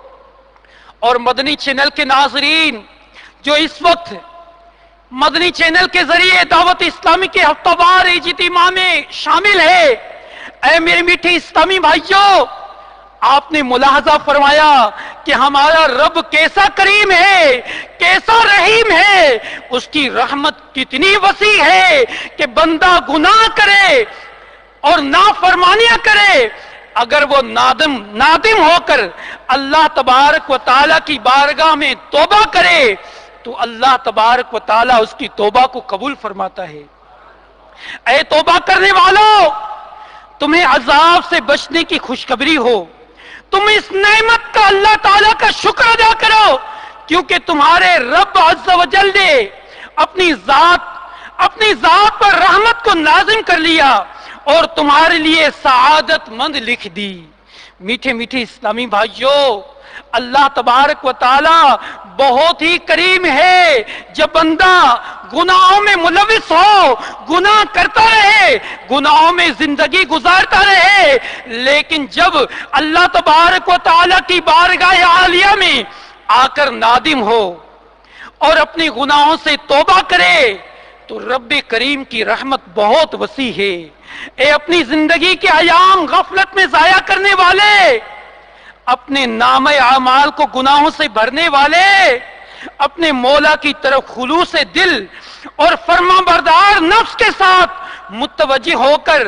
اور مدنی چینل کے ناظرین جو اس وقت مدنی چینل کے ذریعے دعوت اسلامی کے ہفتہ وار اجتماع میں شامل ہے، اے میرے میٹھے اسلامی بھائیوں، آپ نے ملاحظہ فرمایا کہ ہمارا رب کیسا کریم ہے، کیسا رحیم ہے، اس کی رحمت کتنی وسیع ہے کہ بندہ گناہ کرے اور نافرمانیاں کرے، اگر وہ نادم نادم ہو کر اللہ تبارک و تعالیٰ کی بارگاہ میں توبہ کرے تو اللہ تبارک و تعالیٰ اس کی توبہ کو قبول فرماتا ہے۔ اے توبہ کرنے والوں، تمہیں عذاب سے بچنے کی خوشخبری ہو، تم اس نعمت کا اللہ تعالیٰ کا شکر ادا کرو، کیونکہ تمہارے رب عز و جل نے اپنی ذات اپنی ذات پر رحمت کو نازم کر لیا اور تمہارے لیے سعادت مند لکھ دی۔ میٹھے میٹھے اسلامی بھائیوں، اللہ تبارک و تعالی بہت ہی کریم ہے۔ جب بندہ گناہوں میں ملوث ہو، گناہ کرتا رہے، گناہوں میں زندگی گزارتا رہے، لیکن جب اللہ تبارک و تعالی کی بارگاہ عالیہ میں آ کر نادم ہو اور اپنے گناہوں سے توبہ کرے تو رب کریم کی رحمت بہت وسیع ہے۔ اے اپنی زندگی کے ایام غفلت میں ضائع کرنے والے، اپنے نام اعمال کو گناہوں سے بھرنے والے، اپنے مولا کی طرف خلوص دل اور فرما بردار نفس کے ساتھ متوجہ ہو کر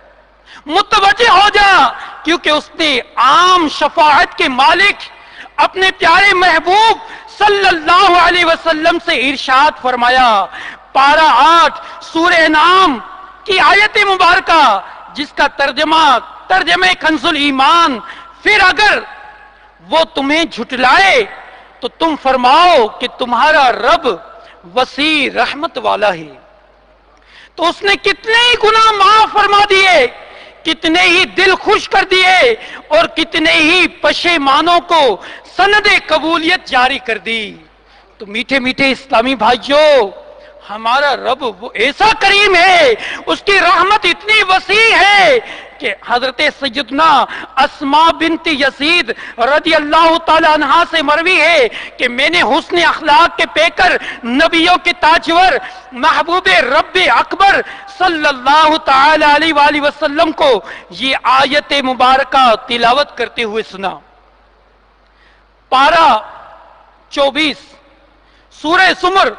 متوجہ ہو جا، کیونکہ اس نے عام شفاعت کے مالک اپنے پیارے محبوب صلی اللہ علیہ وسلم سے ارشاد فرمایا۔ پارہ آٹھ سورہ انعام کی آیت مبارکہ جس کا ترجمہ ترجمہ کنز الایمان، پھر اگر وہ تمہیں جھٹلائے تو تم فرماؤ کہ تمہارا رب وسیع رحمت والا ہے۔ تو اس نے کتنے ہی گناہ معاف فرما دیے، کتنے ہی دل خوش کر دیے اور کتنے ہی پشیمانوں کو سند قبولیت جاری کر دی۔ تو میٹھے میٹھے اسلامی بھائیوں، ہمارا رب وہ ایسا کریم ہے، اس کی رحمت اتنی وسیع ہے کہ حضرت سیدنا اسماء بنت یزید رضی اللہ تعالی عنہا سے مروی ہے کہ میں نے حسن اخلاق کے پیکر، نبیوں کے تاجور، محبوب رب اکبر صلی اللہ تعالی علیہ وآلہ وسلم کو یہ آیت مبارکہ تلاوت کرتے ہوئے سنا۔ پارہ چوبیس سورہ زمر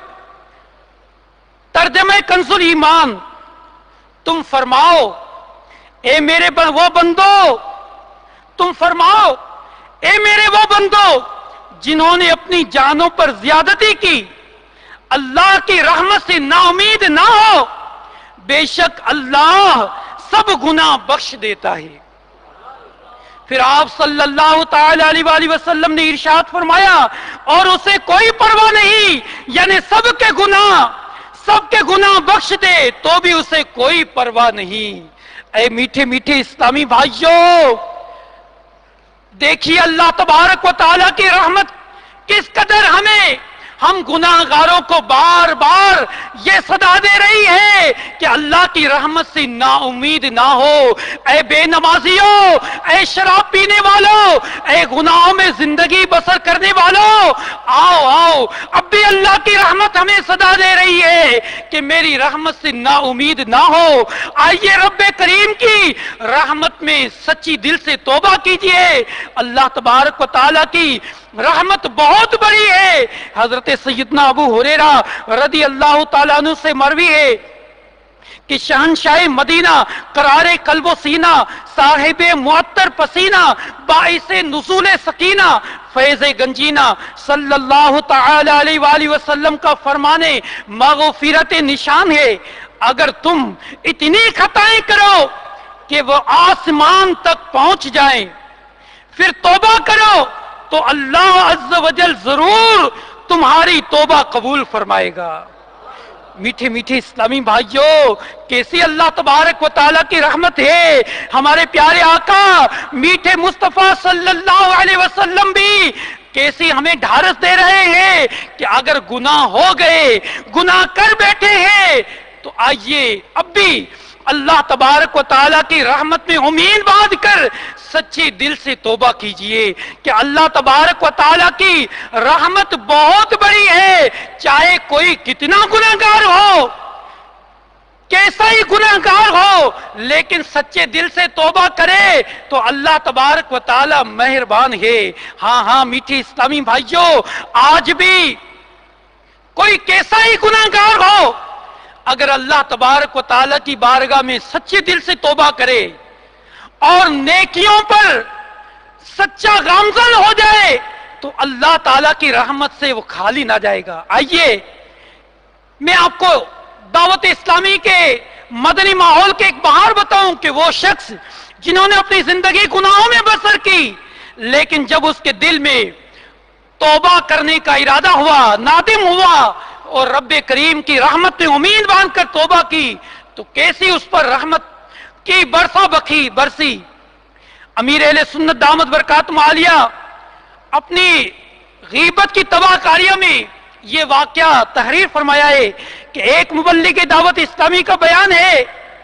ترجمہ کنز الایمان، تم فرماؤ اے میرے وہ بندو تم فرماؤ اے میرے وہ بندو جنہوں نے اپنی جانوں پر زیادتی کی، اللہ کی رحمت سے نا امید نہ ہو، بے شک اللہ سب گناہ بخش دیتا ہے۔ پھر آپ صلی اللہ تعالی علیہ وآلہ وسلم نے ارشاد فرمایا، اور اسے کوئی پرواہ نہیں، یعنی سب کے گناہ سب کے گناہ بخش دے تو بھی اسے کوئی پرواہ نہیں۔ اے میٹھے میٹھے اسلامی بھائیوں، دیکھیے اللہ تبارک و تعالیٰ کی رحمت کس قدر ہمیں ہم گناہ گاروں کو بار بار یہ صدا دے رہی ہے کہ اللہ کی رحمت سے نا امید نہ ہو۔ اے بے نمازیوں، اے شراب پینے والوں، اے گناہوں میں زندگی بسر کرنے والوں، آؤ آؤ اب بھی بھی اللہ کی رحمت ہمیں صدا دے رہی ہے کہ میری رحمت سے نا امید نہ ہو. آئیے رب کریم کی رحمت میں سچی دل سے توبہ کیجئے. اللہ تبارک و تعالیٰ کی رحمت بہت بڑی ہے. حضرت سیدنا ابو ہریرہ رضی اللہ تعالیٰ عنہ سے مروی ہے کہ شہنشاہ مدینہ قرار قلب و سینہ صاحب معطر پسینہ باعث نزول سکینہ فیض گنجینہ صلی اللہ تعالی علیہ وآلہ وسلم کا فرمانے مغفرت نشان ہے. اگر تم اتنی خطائیں کرو کہ وہ آسمان تک پہنچ جائیں پھر توبہ کرو تو اللہ عز و جل ضرور تمہاری توبہ قبول فرمائے گا. میٹھے میٹھے اسلامی بھائیوں، کیسی اللہ تبارک و تعالیٰ کی رحمت ہے. ہمارے پیارے آقا میٹھے مصطفیٰ صلی اللہ علیہ وسلم بھی کیسی ہمیں ڈھارس دے رہے ہیں کہ اگر گناہ ہو گئے، گناہ کر بیٹھے ہیں تو آئیے اب بھی اللہ تبارک و تعالیٰ کی رحمت میں امید باندھ کر سچے دل سے توبہ کیجئے کہ اللہ تبارک و تعالیٰ کی رحمت بہت بڑی ہے. چاہے کوئی کتنا گناہگار ہو، کیسا ہی گناہگار ہو، لیکن سچے دل سے توبہ کرے تو اللہ تبارک و تعالیٰ مہربان ہے. ہاں ہاں میٹھے اسلامی بھائیوں، آج بھی کوئی کیسا ہی گناہگار ہو، اگر اللہ تبارک و تعالیٰ کی بارگاہ میں سچے دل سے توبہ کرے اور نیکیوں پر سچا گامزن ہو جائے تو اللہ تعالیٰ کی رحمت سے وہ خالی نہ جائے گا. آئیے میں آپ کو دعوت اسلامی کے مدنی ماحول کے ایک بہار بتاؤں کہ وہ شخص جنہوں نے اپنی زندگی گناہوں میں بسر کی، لیکن جب اس کے دل میں توبہ کرنے کا ارادہ ہوا، نادم ہوا اور رب کریم کی رحمت میں امید باندھ کر توبہ کی تو کیسی اس پر رحمت کی برسا بکھی برسی. امیر اہل سنت دامت برکاتہم عالیہ اپنی غیبت کی تباہ کاریوں میں یہ واقعہ تحریر فرمایا ہے کہ ایک مبلغ دعوت اسلامی کا بیان ہے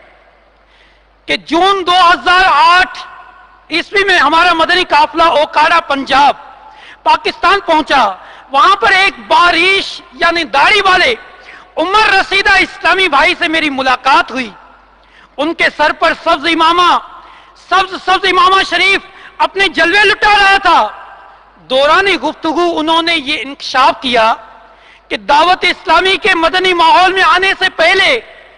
کہ جون دو ہزار آٹھ عیسوی میں ہمارا مدنی قافلہ اوکارا پنجاب پاکستان پہنچا. وہاں پر ایک بارش یعنی داڑھی والے عمر رسیدہ اسلامی بھائی سے میری ملاقات ہوئی. ان کے سر پر سبز امامہ سبز سبز امامہ شریف اپنے جلوے لٹا رہا تھا. دوران گفتگو انہوں نے یہ انکشاف کیا کہ دعوت اسلامی کے مدنی ماحول میں آنے سے پہلے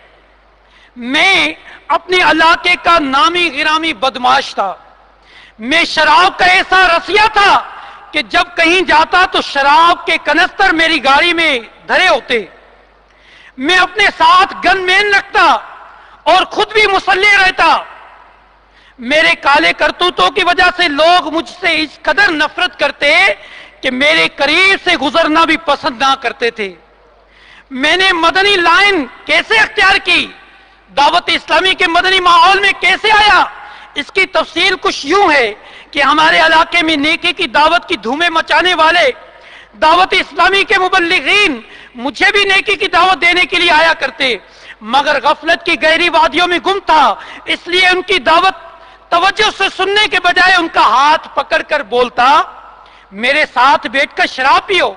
میں اپنے علاقے کا نامی غرامی بدماش تھا. میں شراب کا ایسا رسیا تھا کہ جب کہیں جاتا تو شراب کے کنستر میری گاڑی میں دھرے ہوتے. میں اپنے ساتھ گن مین رکھتا اور خود بھی مسلح رہتا. میرے کالے کرتوتوں کی وجہ سے لوگ مجھ سے اس قدر نفرت کرتے کہ میرے قریب سے گزرنا بھی پسند نہ کرتے تھے. میں نے مدنی لائن کیسے اختیار کی، دعوت اسلامی کے مدنی ماحول میں کیسے آیا، اس کی تفصیل کچھ یوں ہے کہ ہمارے علاقے میں نیکی کی دعوت کی دھومیں مچانے والے دعوت اسلامی کے مبلغین مجھے بھی نیکی کی دعوت دینے کے لیے آیا کرتے، مگر غفلت کی گہری وادیوں میں گم تھا، اس لیے ان کی دعوت توجہ سے سننے کے بجائے ان کا ہاتھ پکڑ کر بولتا میرے ساتھ بیٹھ کر شراب پیو.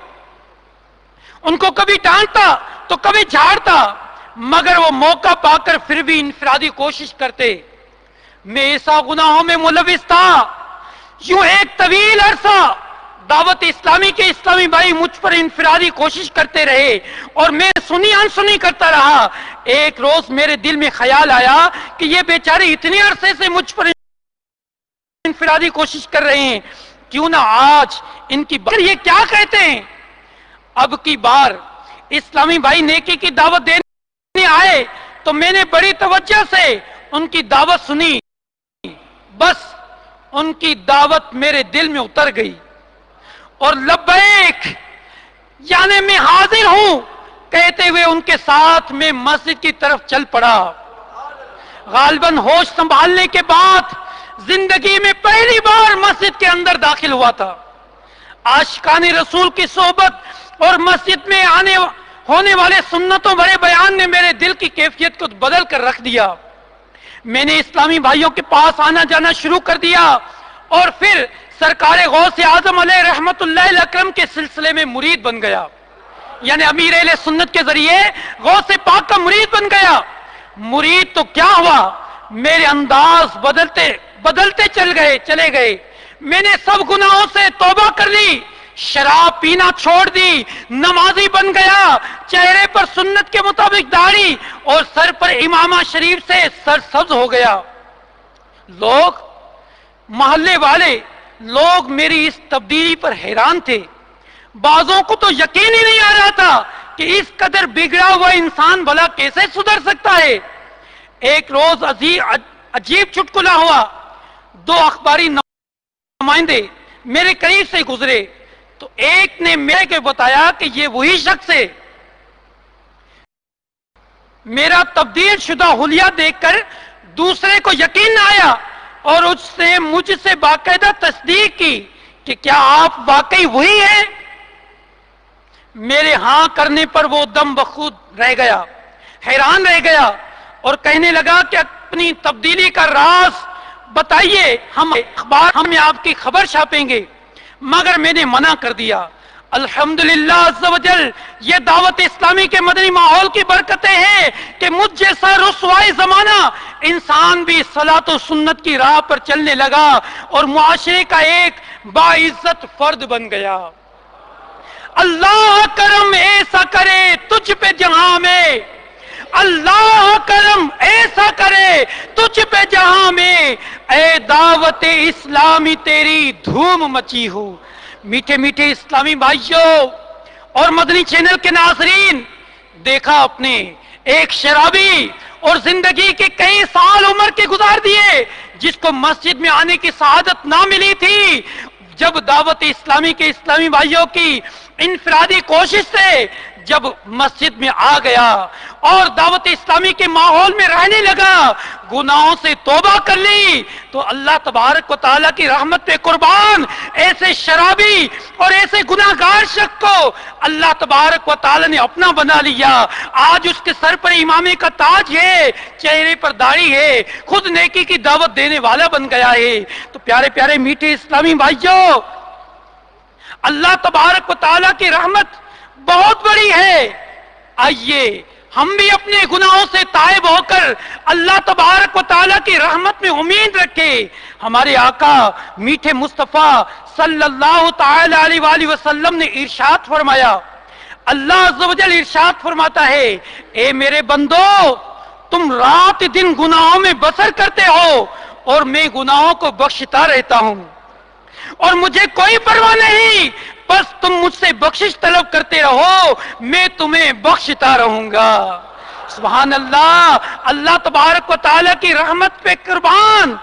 ان کو کبھی ڈانٹتا تو کبھی جھاڑتا، مگر وہ موقع پا کر پھر بھی انفرادی کوشش کرتے. میں ایسا گناہوں میں ملوث تھا. یوں ایک طویل عرصہ دعوت اسلامی کے اسلامی بھائی مجھ پر انفرادی کوشش کرتے رہے اور میں سنی انسنی کرتا رہا. ایک روز میرے دل میں خیال آیا کہ یہ بیچارے اتنے عرصے سے مجھ پر انفرادی کوشش کر رہے ہیں، کیوں نہ آج ان کی بات یہ کیا کہتے ہیں. اب کی بار اسلامی بھائی نیکی کی دعوت دینے آئے تو میں نے بڑی توجہ سے ان کی دعوت سنی. بس ان کی دعوت میرے دل میں اتر گئی اور لبیک یعنی میں حاضر ہوں کہتے ہوئے ان کے ساتھ میں مسجد کی طرف چل پڑا. غالباً ہوش سنبھالنے کے بعد زندگی میں پہلی بار مسجد کے اندر داخل ہوا تھا. عاشقان رسول کی صحبت اور مسجد میں آنے ہونے والے سنتوں بڑے بیان نے میرے دل کی کیفیت کو بدل کر رکھ دیا. میں نے اسلامی بھائیوں کے پاس آنا جانا شروع کر دیا اور پھر سرکار غوث اعظم علیہ رحمت اللہ الاکرم کے سلسلے میں مرید بن گیا. یعنی امیر اہل سنت کے ذریعے غوث پاک کا مرید بن گیا. مرید تو کیا ہوا، میرے انداز بدلتے بدلتے چل گئے چلے گئے میں نے سب گناہوں سے توبہ کر لی، شراب پینا چھوڑ دی، نمازی بن گیا، چہرے پر سنت کے مطابق داڑھی اور سر پر امامہ شریف سے سر سبز ہو گیا. لوگ، محلے والے لوگ میری اس تبدیلی پر حیران تھے. بعضوں کو تو یقین ہی نہیں آ رہا تھا کہ اس قدر بگڑا ہوا انسان بھلا کیسے سدھر سکتا ہے. ایک روز عجیب چٹکلا ہوا. دو اخباری نمائندے میرے قریب سے گزرے تو ایک نے میرے کو بتایا کہ یہ وہی شخص ہے. میرا تبدیل شدہ حلیہ دیکھ کر دوسرے کو یقین نہ آیا اور اس نے مجھ سے باقاعدہ تصدیق کی کہ کیا آپ واقعی وہی ہیں؟ میرے ہاں کرنے پر وہ دم بخود رہ گیا، حیران رہ گیا اور کہنے لگا کہ اپنی تبدیلی کا راز بتائیے، ہم اخبار ہم میں آپ کی خبر چھاپیں گے. مگر میں نے منع کر دیا. الحمدللہ عز و جل، یہ دعوت اسلامی کے مدنی ماحول کی برکتیں ہیں کہ مجھ جیسا رسوائی زمانہ انسان بھی صلاۃ و سنت کی راہ پر چلنے لگا اور معاشرے کا ایک باعزت فرد بن گیا. اللہ کرم ایسا کرے تجھ پہ جہاں میں، اللہ کرم ایسا کرے تجھ پہ جہاں میں، اے دعوت اسلامی تیری دھوم مچی ہو. میٹھے میٹھے اسلامی بھائیوں اور مدنی چینل کے ناظرین، دیکھا اپنے ایک شرابی اور زندگی کے کئی سال عمر کے گزار دیے جس کو مسجد میں آنے کی سعادت نہ ملی تھی. جب دعوت اسلامی کے اسلامی بھائیوں کی انفرادی کوشش سے جب مسجد میں آ گیا اور دعوت اسلامی کے ماحول میں رہنے لگا، گناہوں سے توبہ کر لی، تو اللہ تبارک و تعالیٰ کی رحمت پہ قربان ایسے شرابی اور ایسے گناہگار شخص کو اللہ تبارک و تعالیٰ نے اپنا بنا لیا. آج اس کے سر پر امامے کا تاج ہے، چہرے پر داڑھی ہے، خود نیکی کی دعوت دینے والا بن گیا ہے. تو پیارے پیارے میٹھے اسلامی بھائیوں، اللہ تبارک و تعالیٰ کی رحمت بہت بڑی ہے. آئیے ہم بھی اپنے گناہوں سے تائب ہو کر اللہ تبارک و تعالیٰ کی رحمت میں امید رکھے. ہمارے آقا میٹھے مصطفیٰ صلی اللہ تعالی علیہ وآلہ وسلم نے ارشاد فرمایا، اللہ عز و جل ارشاد فرماتا ہے، اے میرے بندو، تم رات دن گناہوں میں بسر کرتے ہو اور میں گناہوں کو بخشتا رہتا ہوں اور مجھے کوئی پرواہ نہیں، بس تم مجھ سے بخشش طلب کرتے رہو، میں تمہیں بخشتا رہوں گا. سبحان اللہ، اللہ تبارک و تعالیٰ کی رحمت پہ قربان.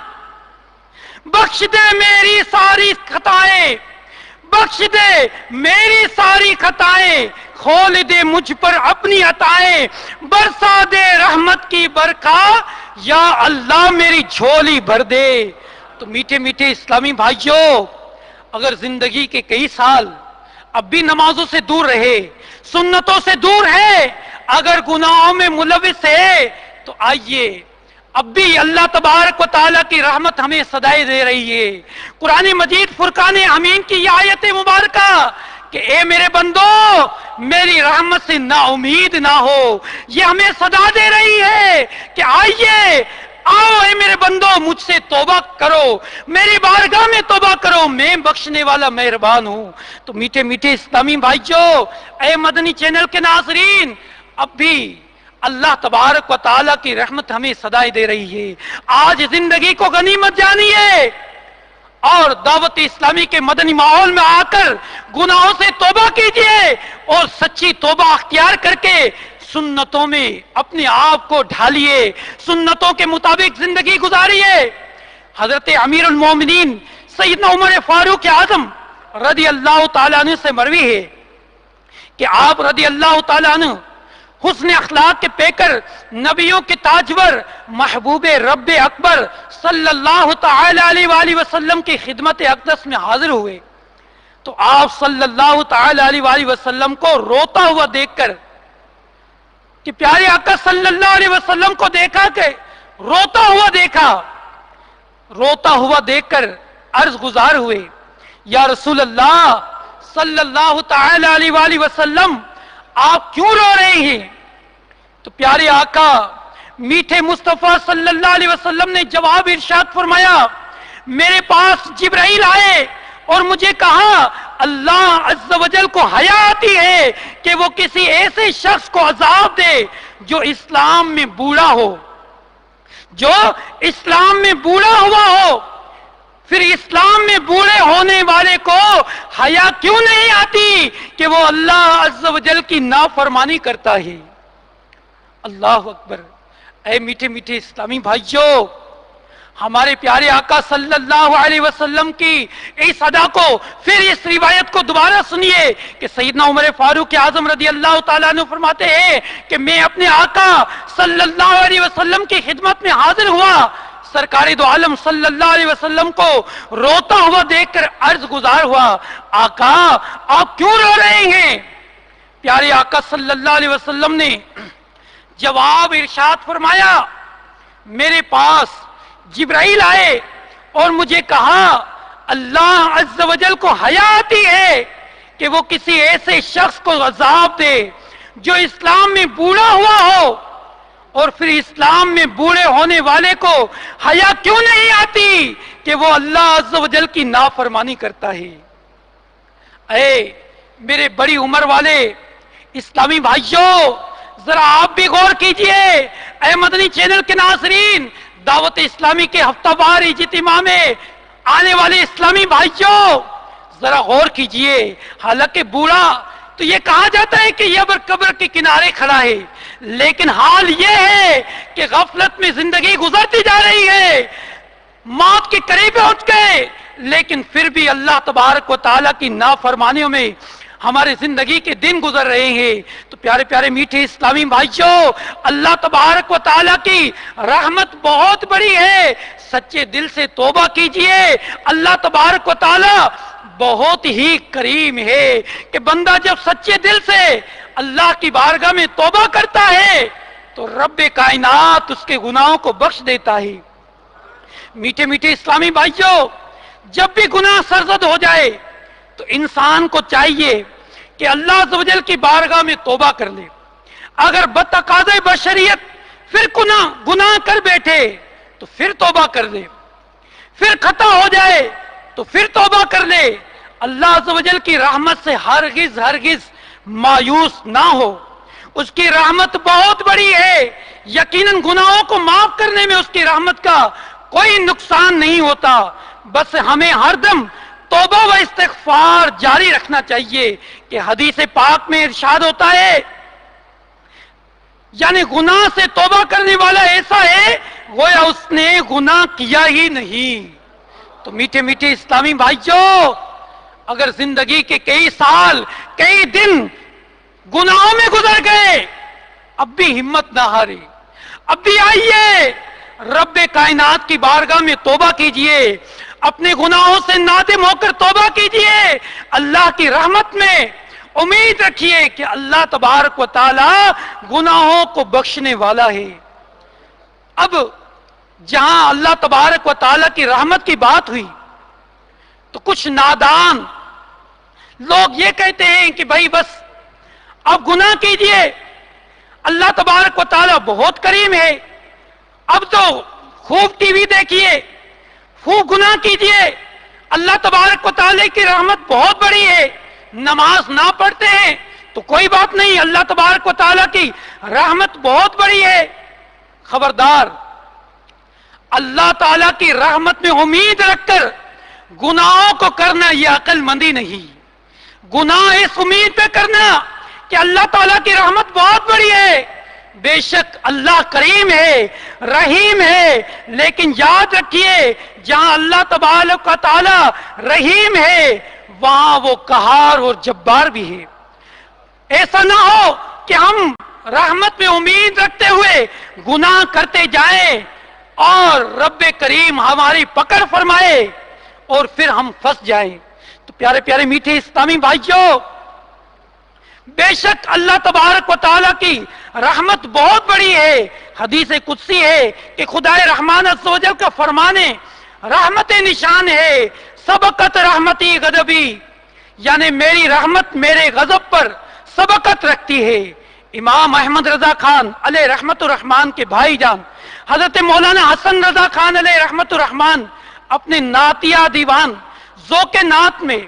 بخش دے میری ساری خطائیں، بخش دے میری ساری خطائیں، کھول دے مجھ پر اپنی عطائیں، برسا دے رحمت کی برکھا، یا اللہ میری جھولی بھر دے. تو میٹھے میٹھے اسلامی بھائیوں، اگر زندگی کے کئی سال اب بھی نمازوں سے دور رہے، سنتوں سے دور ہے، اگر گناہوں میں ملوث ہے، تو آئیے اب بھی اللہ تبارک و تعالیٰ کی رحمت ہمیں صدائے دے رہی ہے. قرآن مجید فرقان حمید کی یہ آیت مبارکہ کہ اے میرے بندو، میری رحمت سے نا امید نہ ہو، یہ ہمیں صدا دے رہی ہے کہ آئیے، آؤ اے میرے بندو، مجھ سے توبہ کرو، میری بارگاہ میں توبہ کرو، میں بخشنے والا مہربان ہوں. تو میٹھے میٹھے اسلامی بھائیوں، اے مدنی چینل کے ناظرین، اب بھی اللہ تبارک و تعالیٰ کی رحمت ہمیں صدائے دے رہی ہے. آج زندگی کو غنیمت جانیے اور دعوت اسلامی کے مدنی ماحول میں آ کر گناہوں سے توبہ کیجیے اور سچی توبہ اختیار کر کے سنتوں میں اپنے آپ کو ڈھالیے، سنتوں کے مطابق زندگی گزاریے. حضرت امیر المومنین سیدنا عمر فاروق اعظم رضی اللہ تعالیٰ عنہ سے مروی ہے کہ آپ رضی اللہ تعالیٰ عنہ حسن اخلاق کے پیکر، نبیوں کے تاجور، محبوب رب اکبر صلی اللہ تعالی علیہ وآلہ وسلم کی خدمت اقدس میں حاضر ہوئے تو آپ صلی اللہ تعالی علیہ وآلہ وسلم کو روتا ہوا دیکھ کر، کہ پیارے آقا صلی اللہ علیہ وسلم کو دیکھا کہ روتا ہوا دیکھا، روتا ہوا دیکھ کر عرض گزار ہوئے، یا رسول اللہ صلی اللہ تعالی علیہ وآلہ وسلم، آپ کیوں رو رہے ہیں؟ تو پیارے آقا میٹھے مصطفیٰ صلی اللہ علیہ وسلم نے جواب ارشاد فرمایا، میرے پاس جبرائیل آئے اور مجھے کہا اللہ عز و جل کو حیا آتی ہے کہ وہ کسی ایسے شخص کو عذاب دے جو اسلام میں بوڑھا ہو، جو اسلام میں بوڑھا ہوا ہو۔ پھر اسلام میں بوڑھے ہونے والے کو حیا کیوں نہیں آتی کہ وہ اللہ عز و جل کی نافرمانی کرتا ہے؟ اللہ اکبر۔ اے میٹھے میٹھے اسلامی بھائیوں، ہمارے پیارے آقا صلی اللہ علیہ وسلم کی اس ادا کو، پھر اس روایت کو دوبارہ سنیے کہ سیدنا عمر فاروق اعظم رضی اللہ تعالیٰ عنہ فرماتے ہیں کہ میں اپنے آقا صلی اللہ علیہ وسلم کی خدمت میں حاضر ہوا، سرکار دو عالم صلی اللہ علیہ وسلم کو روتا ہوا دیکھ کر عرض گزار ہوا، آقا آپ کیوں رو رہے ہیں؟ پیارے آقا صلی اللہ علیہ وسلم نے جواب ارشاد فرمایا، میرے پاس جبرائیل آئے اور مجھے کہا اللہ عز و جل کو حیا آتی ہے کہ وہ کسی ایسے شخص کو عذاب دے جو اسلام میں بوڑھا ہوا ہو، اور پھر اسلام میں بوڑھے ہونے والے کو حیا کیوں نہیں آتی کہ وہ اللہ عز و جل کی نافرمانی کرتا ہے؟ اے میرے بڑی عمر والے اسلامی بھائیوں، ذرا آپ بھی غور کیجئے۔ اے مدنی چینل کے ناظرین، دعوت اسلامی کے ہفتہ وار اجتماع میں آنے والے اسلامی بھائیوں، ذرا غور کیجئے۔ حالانکہ بوڑھا تو یہ کہا جاتا ہے کہ یہ ابر قبر کے کنارے کھڑا ہے، لیکن حال یہ ہے کہ غفلت میں زندگی گزرتی جا رہی ہے، موت کے قریب پہنچ گئے، لیکن پھر بھی اللہ تبارک و تعالیٰ کی نافرمانیوں میں ہمارے زندگی کے دن گزر رہے ہیں۔ تو پیارے پیارے میٹھے اسلامی بھائیوں، اللہ تبارک و تعالیٰ کی رحمت بہت بڑی ہے، سچے دل سے توبہ کیجئے۔ اللہ تبارک و تعالیٰ بہت ہی کریم ہے کہ بندہ جب سچے دل سے اللہ کی بارگاہ میں توبہ کرتا ہے تو رب کائنات اس کے گناہوں کو بخش دیتا ہے۔ میٹھے میٹھے اسلامی بھائیوں، جب بھی گناہ سرزد ہو جائے تو انسان کو چاہیے کہ اللہ عز و جل کی بارگاہ میں توبہ کر لے۔ اگر بتقاضۂ بشریت پھر گناہ گناہ کر بیٹھے تو پھر توبہ کر لے، پھر خطا ہو جائے تو پھر توبہ کر لے۔ اللہ عز و جل کی رحمت سے ہرگز ہرگز مایوس نہ ہو، اس کی رحمت بہت بڑی ہے، یقیناً گناہوں کو معاف کرنے میں اس کی رحمت کا کوئی نقصان نہیں ہوتا۔ بس ہمیں ہر دم توبہ و استغفار جاری رکھنا چاہیے کہ حدیث پاک میں ارشاد ہوتا ہے، یعنی گناہ سے توبہ کرنے والا ایسا ہے گویا اس نے گناہ کیا ہی نہیں۔ تو میٹھے میٹھے اسلامی بھائیوں، اگر زندگی کے کئی سال کئی دن گناہوں میں گزر گئے، اب بھی ہمت نہ ہارے، اب بھی آئیے رب کائنات کی بارگاہ میں توبہ کیجئے، اپنے گناہوں سے نادم ہو کر توبہ کیجئے، اللہ کی رحمت میں امید رکھیے کہ اللہ تبارک و تعالی گناہوں کو بخشنے والا ہے۔ اب جہاں اللہ تبارک و تعالی کی رحمت کی بات ہوئی تو کچھ نادان لوگ یہ کہتے ہیں کہ بھائی بس اب گناہ کیجئے، اللہ تبارک و تعالی بہت کریم ہے، اب تو خوب ٹی وی دیکھیے، خوب گناہ کیجئے، اللہ تبارک و تعالی کی رحمت بہت بڑی ہے، نماز نہ پڑھتے ہیں تو کوئی بات نہیں، اللہ تبارک و تعالی کی رحمت بہت بڑی ہے۔ خبردار، اللہ تعالی کی رحمت میں امید رکھ کر گناہوں کو کرنا یہ عقل مندی نہیں، گناہ اس امید پہ کرنا کہ اللہ تعالیٰ کی رحمت بہت بڑی ہے۔ بے شک اللہ کریم ہے، رحیم ہے، لیکن یاد رکھیے جہاں اللہ تبارک و تعالیٰ رحیم ہے وہاں وہ قہار اور جبار بھی ہے۔ ایسا نہ ہو کہ ہم رحمت میں امید رکھتے ہوئے گناہ کرتے جائیں اور رب کریم ہماری پکڑ فرمائے اور پھر ہم پھنس جائیں۔ تو پیارے پیارے میٹھے اسلامی بھائیوں، بے شک اللہ تبارک و تعالیٰ کی رحمت بہت بڑی ہے۔ حدیث قدسی ہے کہ خدائے رحمان عز و جل کا فرمانے رحمت نشان ہے، سبقت رحمتی غضبی، یعنی میری رحمت میرے غضب پر सबकत रखती है। इमाम अहमद रजा खान अलैहि रहमतुर्रहमान के भाईजान हजरत मौलाना हसन रजा खान अलैहि रहमतुर्रहमान अपने नातिया दीवान ज़ौक़े नात में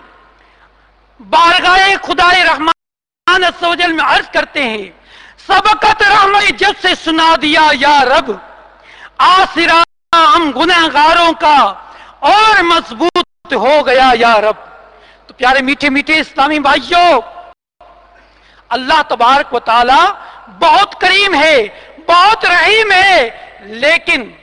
बारगाहे खुदाए रहमान अज़्ज़ व जल में अर्ज करते हैं, सबकत रहमत जब से सुना दिया या रब, आसिरा हम गुनहगारों का और मजबूत हो गया या रब। तो प्यारे मीठे मीठे इस्लामी भाइयों, अल्लाह तबारक व ताला बहुत करीम है, बहुत रहीम है, लेकिन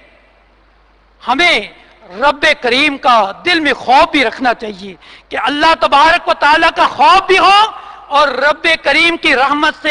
हमें रब करीम का दिल में खौफ भी रखना चाहिए कि अल्लाह तबारक व ताला का खौफ भी हो और रब करीम की रहमत से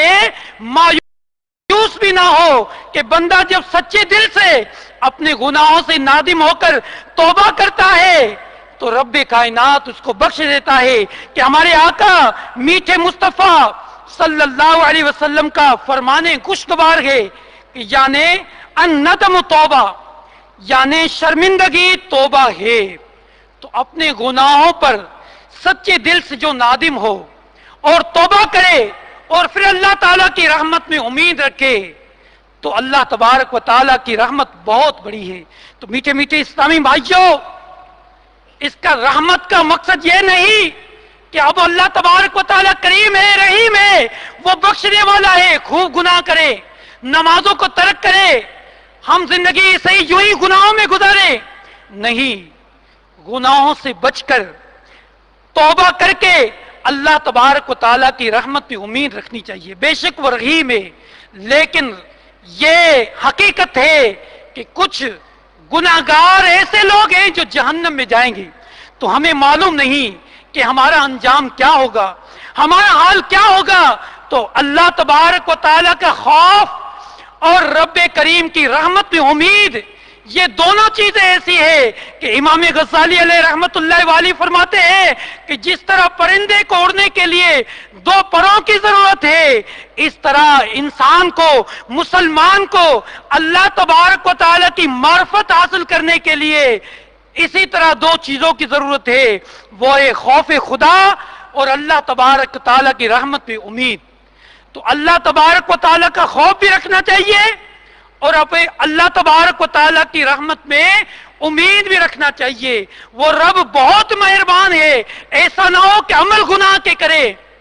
मायूस भी ना हो कि बंदा जब सच्चे दिल से अपने गुनाहों से नादिम होकर तौबा करता है तो रब कायनात उसको बख्श देता है कि हमारे आका मीठे मुस्तफा सल्लल्लाहु अलैहि वसल्लम का फरमाने खुशगवार है कि याने अन्नदम तौबा, यानी शर्मिंदगी तौबा है। तो अपने गुनाहों पर सच्चे दिल से जो नादिम हो और तौबा करे और फिर अल्लाह ताला की रहमत में उम्मीद रखे तो अल्लाह तबारक व ताला की रहमत बहुत बड़ी है। तो मीठे मीठे इस्लामी भाइयों, इसका रहमत का मकसद ये नहीं कि अब अल्लाह तबारक व ताला करीम है, रहीम है, वो बख्शने वाला है, खूब गुनाह करे, नमाजों को तर्क करे, हम जिंदगी सही यूं ही गुनाहों में गुजारे नहीं, गुनाहों से बचकर तौबा करके अल्लाह तबारक व ताला की रहमत पे उम्मीद रखनी चाहिए। बेशक वो रहीम है, लेकिन ये हकीकत है कि कुछ गुनाहगार ऐसे लोग हैं जो जहन्नम में जाएंगे। तो हमें मालूम नहीं कि हमारा अंजाम क्या होगा, हमारा हाल क्या होगा। तो अल्लाह तबारक व ताला का खौफ और रब करीम की रहमत में उम्मीद, ये दोनों चीजें ऐसी है कि इमाम गज़ाली अलैहि रहमतुल्लाहि वाली फरमाते हैं कि जिस तरह परिंदे को उड़ने के लिए दो परों की जरूरत है, इस तरह इंसान को, मुसलमान को अल्लाह तबारक व ताला की मार्फत हासिल करने के लिए इसी तरह दो चीजों की जरूरत है, वो है खौफ खुदा और अल्लाह तबारक व ताला की रहमत पे उम्मीद। तो अल्लाह तबारक व ताला का खौफ भी रखना चाहिए और अपने अल्लाह तबारक व ताला की रहमत में उम्मीद भी रखना चाहिए। वो रब बहुत मेहरबान है, ऐसा ना हो कि अमल गुनाह के करे।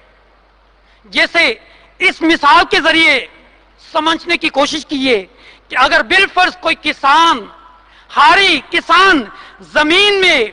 जैसे इस मिसाल के जरिए समझने की कोशिश कीजिए कि अगर बिलफर्ज कोई किसान, हारी किसान जमीन में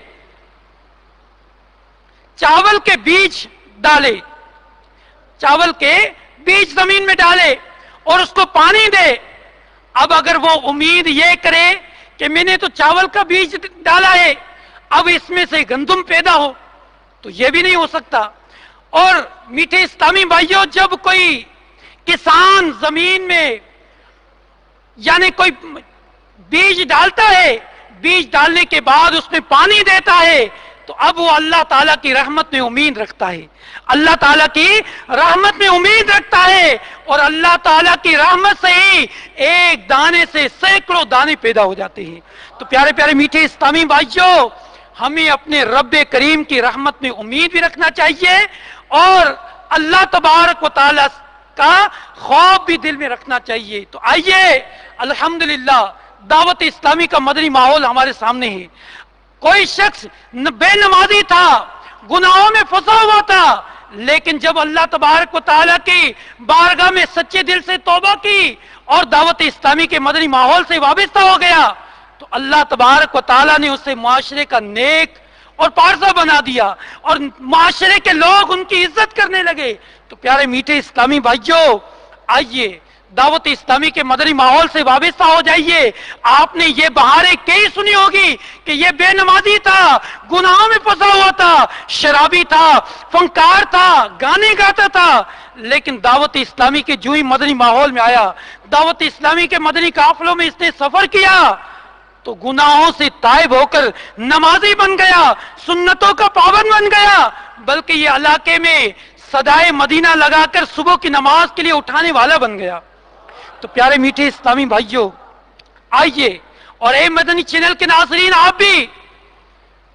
चावल के बीज डाले, चावल के बीज जमीन में डाले और उसको पानी दे। अब अगर वो उम्मीद ये करे कि मैंने तो चावल का बीज डाला है, अब इसमें से गंदम पैदा हो, तो ये भी नहीं हो सकता। और मीठे इस्लामी भाइयों, जब कोई किसान जमीन में यानी कोई बीज डालता है, बीज डालने के बाद उसमें पानी देता है, तो अब वो अल्लाह ताला की रहमत में उम्मीद रखता है, अल्लाह ताला की रहमत में उम्मीद रखता है। और अल्लाह ताला की रहमत से ही एक दाने से सैकड़ों दाने पैदा हो जाते हैं। तो प्यारे प्यारे मीठे इस्लामी भाइयों, हमें अपने रब करीम की रहमत में उम्मीद भी रखना चाहिए और अल्लाह तबारक व ताला का खौफ भी दिल में रखना चाहिए। तो आइए, अल्हम्दुलिल्लाह दावत इस्लामी का मदनी माहौल हमारे सामने है। कोई शख्स बेनमाजी था, गुनाहों में फंसा हुआ था, लेकिन जब अल्लाह तबारक व ताला की बारगाह में सच्चे दिल से तौबा की और दावत इस्लामी के मदनी माहौल से वाबस्ता हो गया, तो अल्लाह तबारक व ताला ने उसे मुआशरे का नेक और पारसा बना दिया और मुआशरे के लोग उनकी इज्जत करने लगे। तो प्यारे मीठे इस्लामी भाइयों, आइए दावत इस्लामी के मदनी माहौल से वाबस्ता हो जाइए। आपने ये बहारें कई सुनी होगी कि ये बेनमाजी था, गुनाहों में फंसा हुआ था, शराबी था, फंकार था, गाने गाता था, लेकिन दावत इस्लामी के जो ही मदनी माहौल में आया, दावत इस्लामी के मदनी काफिलों में इसने सफर किया, तो गुनाहों से ताइब होकर नमाजी बन गया, सुन्नतों का पाबंद बन गया, बल्कि ये इलाके में सदाए मदीना लगाकर सुबह की नमाज के लिए उठाने वाला बन गया। तो प्यारे मीठे इस्लामी भाइयों, आइए और ए मदनी चैनल के नाज़रीन, आप भी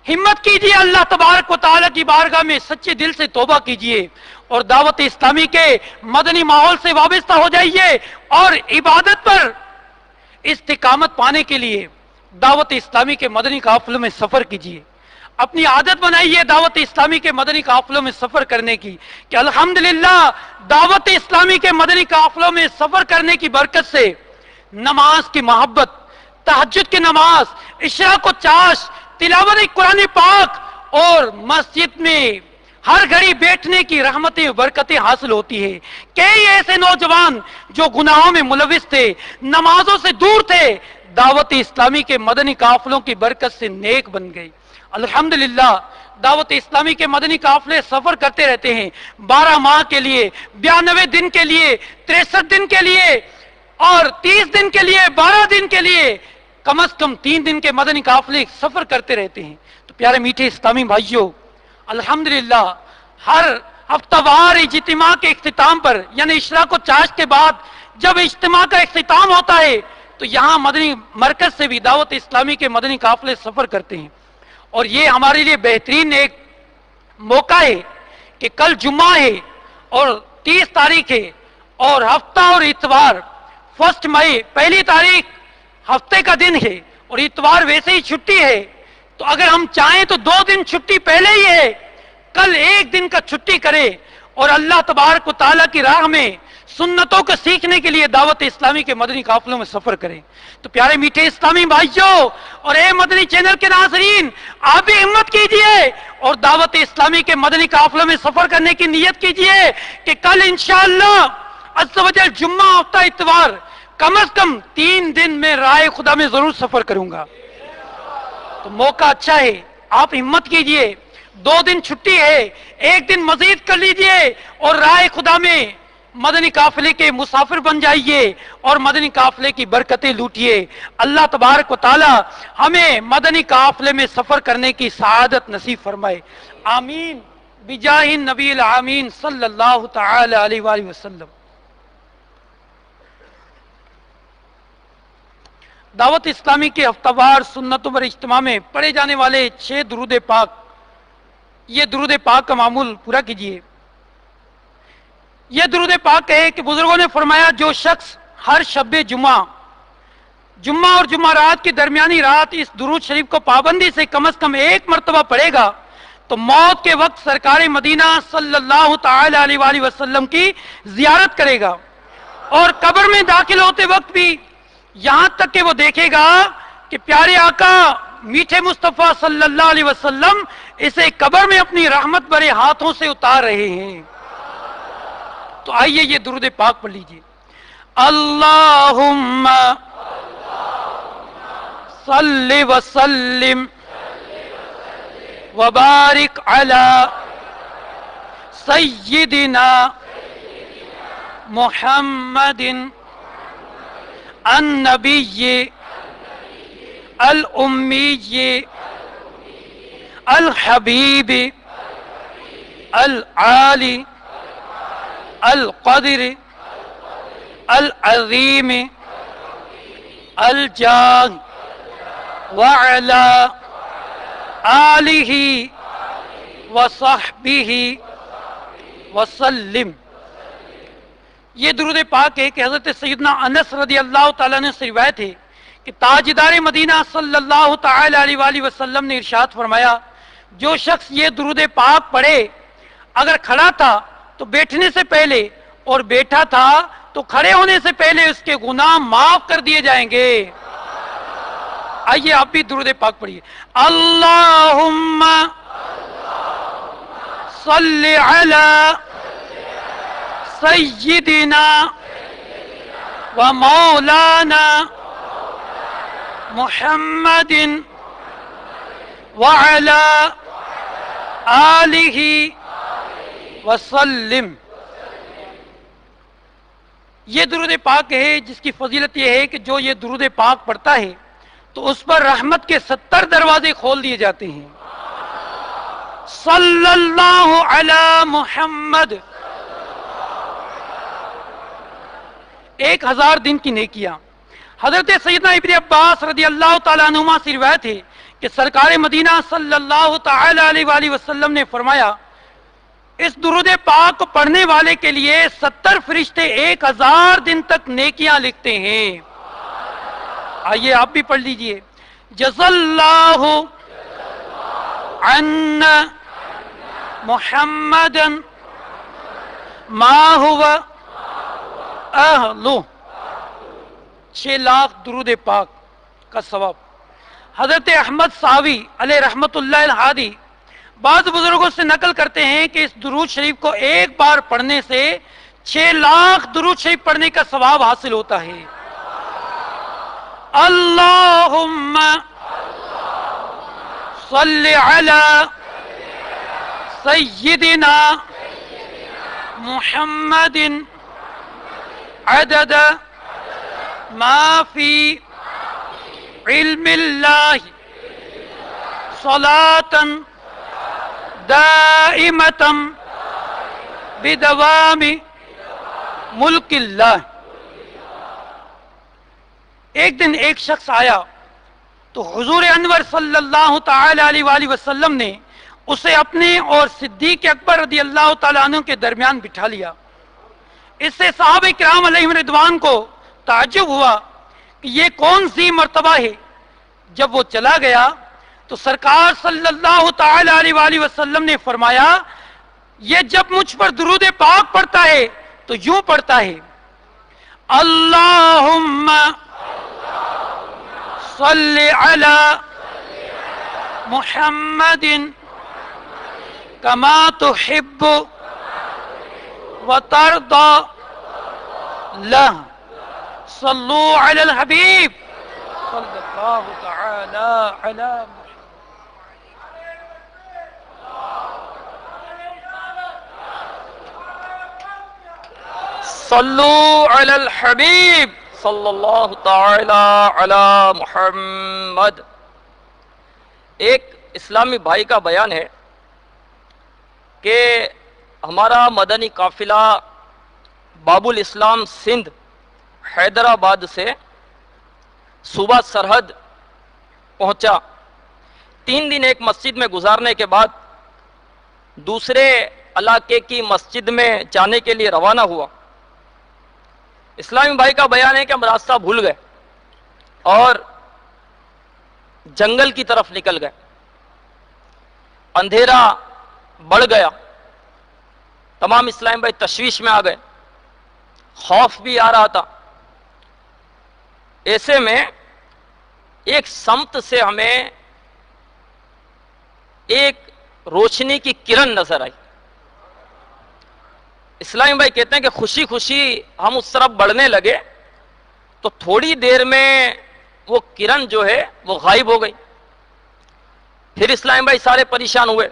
हिम्मत कीजिए, अल्लाह तबारक व तआला की बारगाह में सच्चे दिल से तौबा कीजिए और दावत इस्लामी के मदनी माहौल से वाबस्ता हो जाइए और इबादत पर इस्तिकामत पाने के लिए दावत इस्लामी के मदनी काफिलों में सफर कीजिए। अपनी आदत बनाइए दावत इस्लामी के मदनी काफिलों में सफर करने की कि अल्हम्दुलिल्लाह दावत इस्लामी के मदनी काफिलों में सफर करने की बरकत से नमाज की मोहब्बत, तहज्जुद की नमाज, इशराक व चाश, तिलावत कुरान पाक और मस्जिद में हर घड़ी बैठने की रहमतें बरकतें हासिल होती है। कई ऐसे नौजवान जो गुनाहों में मुलविस थे, नमाजों से दूर थे, दावत इस्लामी के मदनी काफिलों की बरकत से नेक बन गई। अल्हम्दुलिल्लाह दावत इस्लामी के मदनी काफिले सफर करते रहते हैं, बारह माह के लिए, बयानवे दिन के लिए, तिरसठ दिन के लिए और तीस दिन के लिए, बारह दिन के लिए, कम अज कम तीन दिन के मदनी काफिले सफर करते रहते हैं। तो प्यारे मीठे इस्लामी भाइयों, अल्हम्दुलिल्लाह हर हफ्तावार इज्तिमा के इख्तिताम पर यानी इशराक व चाश के बाद जब इज्तिमा का इख्तिताम होता है तो यहाँ मदनी मरकज से भी दावत इस्लामी के मदनी काफिले सफर करते हैं और ये हमारे लिए बेहतरीन एक मौका है कि कल जुम्मा है और तीस तारीख है और हफ्ता और इतवार फर्स्ट मई पहली तारीख हफ्ते का दिन है और इतवार वैसे ही छुट्टी है। तो अगर हम चाहें तो दो दिन छुट्टी पहले ही है, कल एक दिन का छुट्टी करें और अल्लाह तबारक व तआला की राह में सुन्नतों को सीखने के लिए दावत इस्लामी के मदनी काफिलों में सफर करें। तो प्यारे मीठे इस्लामी भाइयों और ए मदनी चैनल के नाज़रीन, आप भी हिम्मत कीजिए और दावत इस्लामी के मदनी काफिलों में सफर करने की नियत कीजिए कि कल इंशाअल्लाह अज़्ज़ व जल जुम्मा हफ्ता इतवार कम अज कम तीन दिन में राह खुदा में जरूर सफर करूंगा। तो मौका अच्छा है, आप हिम्मत कीजिए, दो दिन छुट्टी है, एक दिन मजीद कर लीजिए और राह खुदा में मदनी काफिले के मुसाफिर बन जाइए और मदनी काफिले की बरकतें लूटिए। अल्लाह तबारक व तआला हमें मदनी काफिले में सफर करने की सआदत नसीब फरमाए। आमीन बिजाहिन नबील आमीन सल्लल्लाहु तआला अलैहि वसल्लम। दावत इस्लामी के हफ्तावार सुन्नतों पर इज्तिमा में पढ़े जाने वाले छह दुरूद पाक, ये दुरूद पाक का मामूल पूरा कीजिए। यह दुरूद पाक है कि बुजुर्गों ने फरमाया जो शख्स हर शब्बे जुम्मा जुम्मा और जुम्मा रात की दरमियानी रात इस दुरूद शरीफ को पाबंदी से कम से कम एक मरतबा पढ़ेगा तो मौत के वक्त सरकार मदीना सल्लल्लाहु तआला अलैहि वसल्लम की जियारत करेगा और कब्र में दाखिल होते वक्त भी यहां तक कि वो देखेगा कि प्यारे आका मीठे मुस्तफा सल्लल्लाहु अलैहि वसल्लम इसे कब्र में अपनी रहमत भरे हाथों से उतार रहे हैं। तो आइए ये दुरूद पाक पढ़ लीजिए। अल्लाहुम्मा सल्लि व सल्लिम व बारिक अला सय्यिदिना मुहम्मदिन अन्नबिय्य अल उम्मिय्य अल हबीब अल आली अल क़द्र अल अज़ीम अल जाह व अला आलिही व सहबिही व सल्लिम। ये दुरूद पाक है कि हज़रत सैयदना अनस रज़ी अल्लाह तआला ने से रिवायत है कि ताजदार मदीना सल्लल्लाहु तआला अलैहि वसल्लम ने इरशाद फरमाया जो शख्स ये दुरूद पाक पढ़े, अगर खड़ा था तो बैठने से पहले और बैठा था तो खड़े होने से पहले उसके गुनाह माफ कर दिए जाएंगे। आइए आप भी दुरूद पाक पढ़िए। अल्लाहुम्मा सल्लि अला सय्यिदिना व मौलाना मुहम्मदिन व अला आलिही वसल्लिम। ये दुरूद पाक है जिसकी फजीलत यह है कि जो ये दुरूद पाक पढ़ता है तो उस पर रहमत के सत्तर दरवाजे खोल दिए जाते हैं। सल्लल्लाहु अला मुहम्मद, एक हजार दिन की नेकियां। हजरत सैयदना इब्न अब्बास रज़ी अल्लाह तआला अन्हुमा से रिवायत है کہ سرکار مدینہ صلی اللہ تعالی علیہ وآلہ وسلم نے فرمایا اس درود پاک کو پڑھنے والے کے لیے ستر فرشتے ایک ہزار دن تک نیکیاں لکھتے ہیں. آئیے آپ بھی پڑھ لیجئے. جزا اللہ عنا محمد ما هو اہلو. چھ لاکھ درود پاک کا ثواب. حضرت احمد صاوی علیہ رحمت اللہ الہادی بعض بزرگوں سے نقل کرتے ہیں کہ اس درود شریف کو ایک بار پڑھنے سے چھ لاکھ درود شریف پڑھنے کا ثواب حاصل ہوتا ہے. اللہم صلی علی سیدنا محمد عدد ما فی علم اللہ صلاة دائمة بدوام ملک اللہ. ایک دن ایک شخص آیا تو حضور انور صلی اللہ تعالی علیہ وآلہ وسلم نے اسے اپنے اور صدیق اکبر رضی اللہ تعالیٰ عنہ کے درمیان بٹھا لیا. اس سے صحابہ کرام علیہم رضوان کو تعجب ہوا کہ یہ کون سی مرتبہ ہے. جب وہ چلا گیا تو سرکار صلی اللہ تعالی علیہ وآلہ وسلم نے فرمایا یہ جب مجھ پر درود پاک پڑھتا ہے تو یوں پڑھتا ہے اللہم صلی علی محمد کما تحب وترضى لہ صلو علی الحبیب صلی اللہ تعالی علی صلو علی الحبیب صلی اللہ تعالی علی محمد. ایک اسلامی بھائی کا بیان ہے کہ ہمارا مدنی قافلہ باب الاسلام سندھ حیدرآباد سے صوبہ سرحد پہنچا. تین دن ایک مسجد میں گزارنے کے بعد دوسرے علاقے کی مسجد میں جانے کے لیے روانہ ہوا. اسلامی بھائی کا بیان ہے کہ ہم راستہ بھول گئے اور جنگل کی طرف نکل گئے. اندھیرا بڑھ گیا. تمام اسلامی بھائی تشویش میں آ گئے. خوف بھی آ رہا تھا. ایسے میں ایک سمت سے ہمیں ایک روشنی کی کرن نظر آئی. اسلامی بھائی کہتے ہیں کہ خوشی خوشی ہم اس طرف بڑھنے لگے تو تھوڑی دیر میں وہ کرن جو ہے وہ غائب ہو گئی. پھر اسلامی بھائی سارے پریشان ہوئے.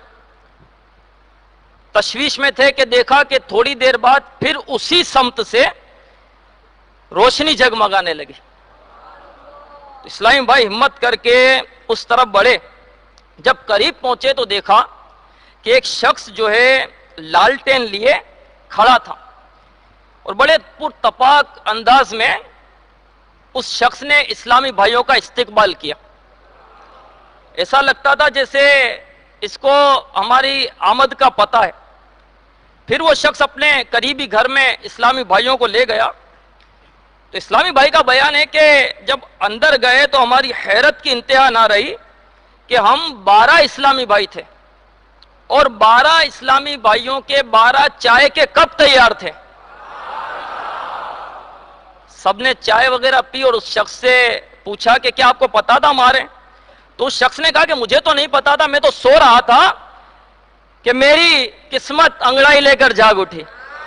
تشویش میں تھے کہ دیکھا کہ تھوڑی دیر بعد پھر اسی سمت سے روشنی جگمگانے لگی. اسلامی بھائی ہمت کر کے اس طرف بڑھے. جب قریب پہنچے تو دیکھا کہ ایک شخص جو ہے لالٹین لیے کھڑا تھا اور بڑے پرتپاک انداز میں اس شخص نے اسلامی بھائیوں کا استقبال کیا. ایسا لگتا تھا جیسے اس کو ہماری آمد کا پتہ ہے. پھر وہ شخص اپنے قریبی گھر میں اسلامی بھائیوں کو لے گیا. تو اسلامی بھائی کا بیان ہے کہ جب اندر گئے تو ہماری حیرت کی انتہا نہ رہی کہ ہم بارہ اسلامی بھائی تھے اور بارہ اسلامی بھائیوں کے بارہ چائے کے کپ تیار تھے. سب نے چائے وغیرہ پی اور اس شخص سے پوچھا کہ کیا آپ کو پتا تھا ہمارے؟ تو اس شخص نے کہا کہ مجھے تو نہیں پتا تھا, میں تو سو رہا تھا کہ میری قسمت انگڑائی لے کر جاگ اٹھی.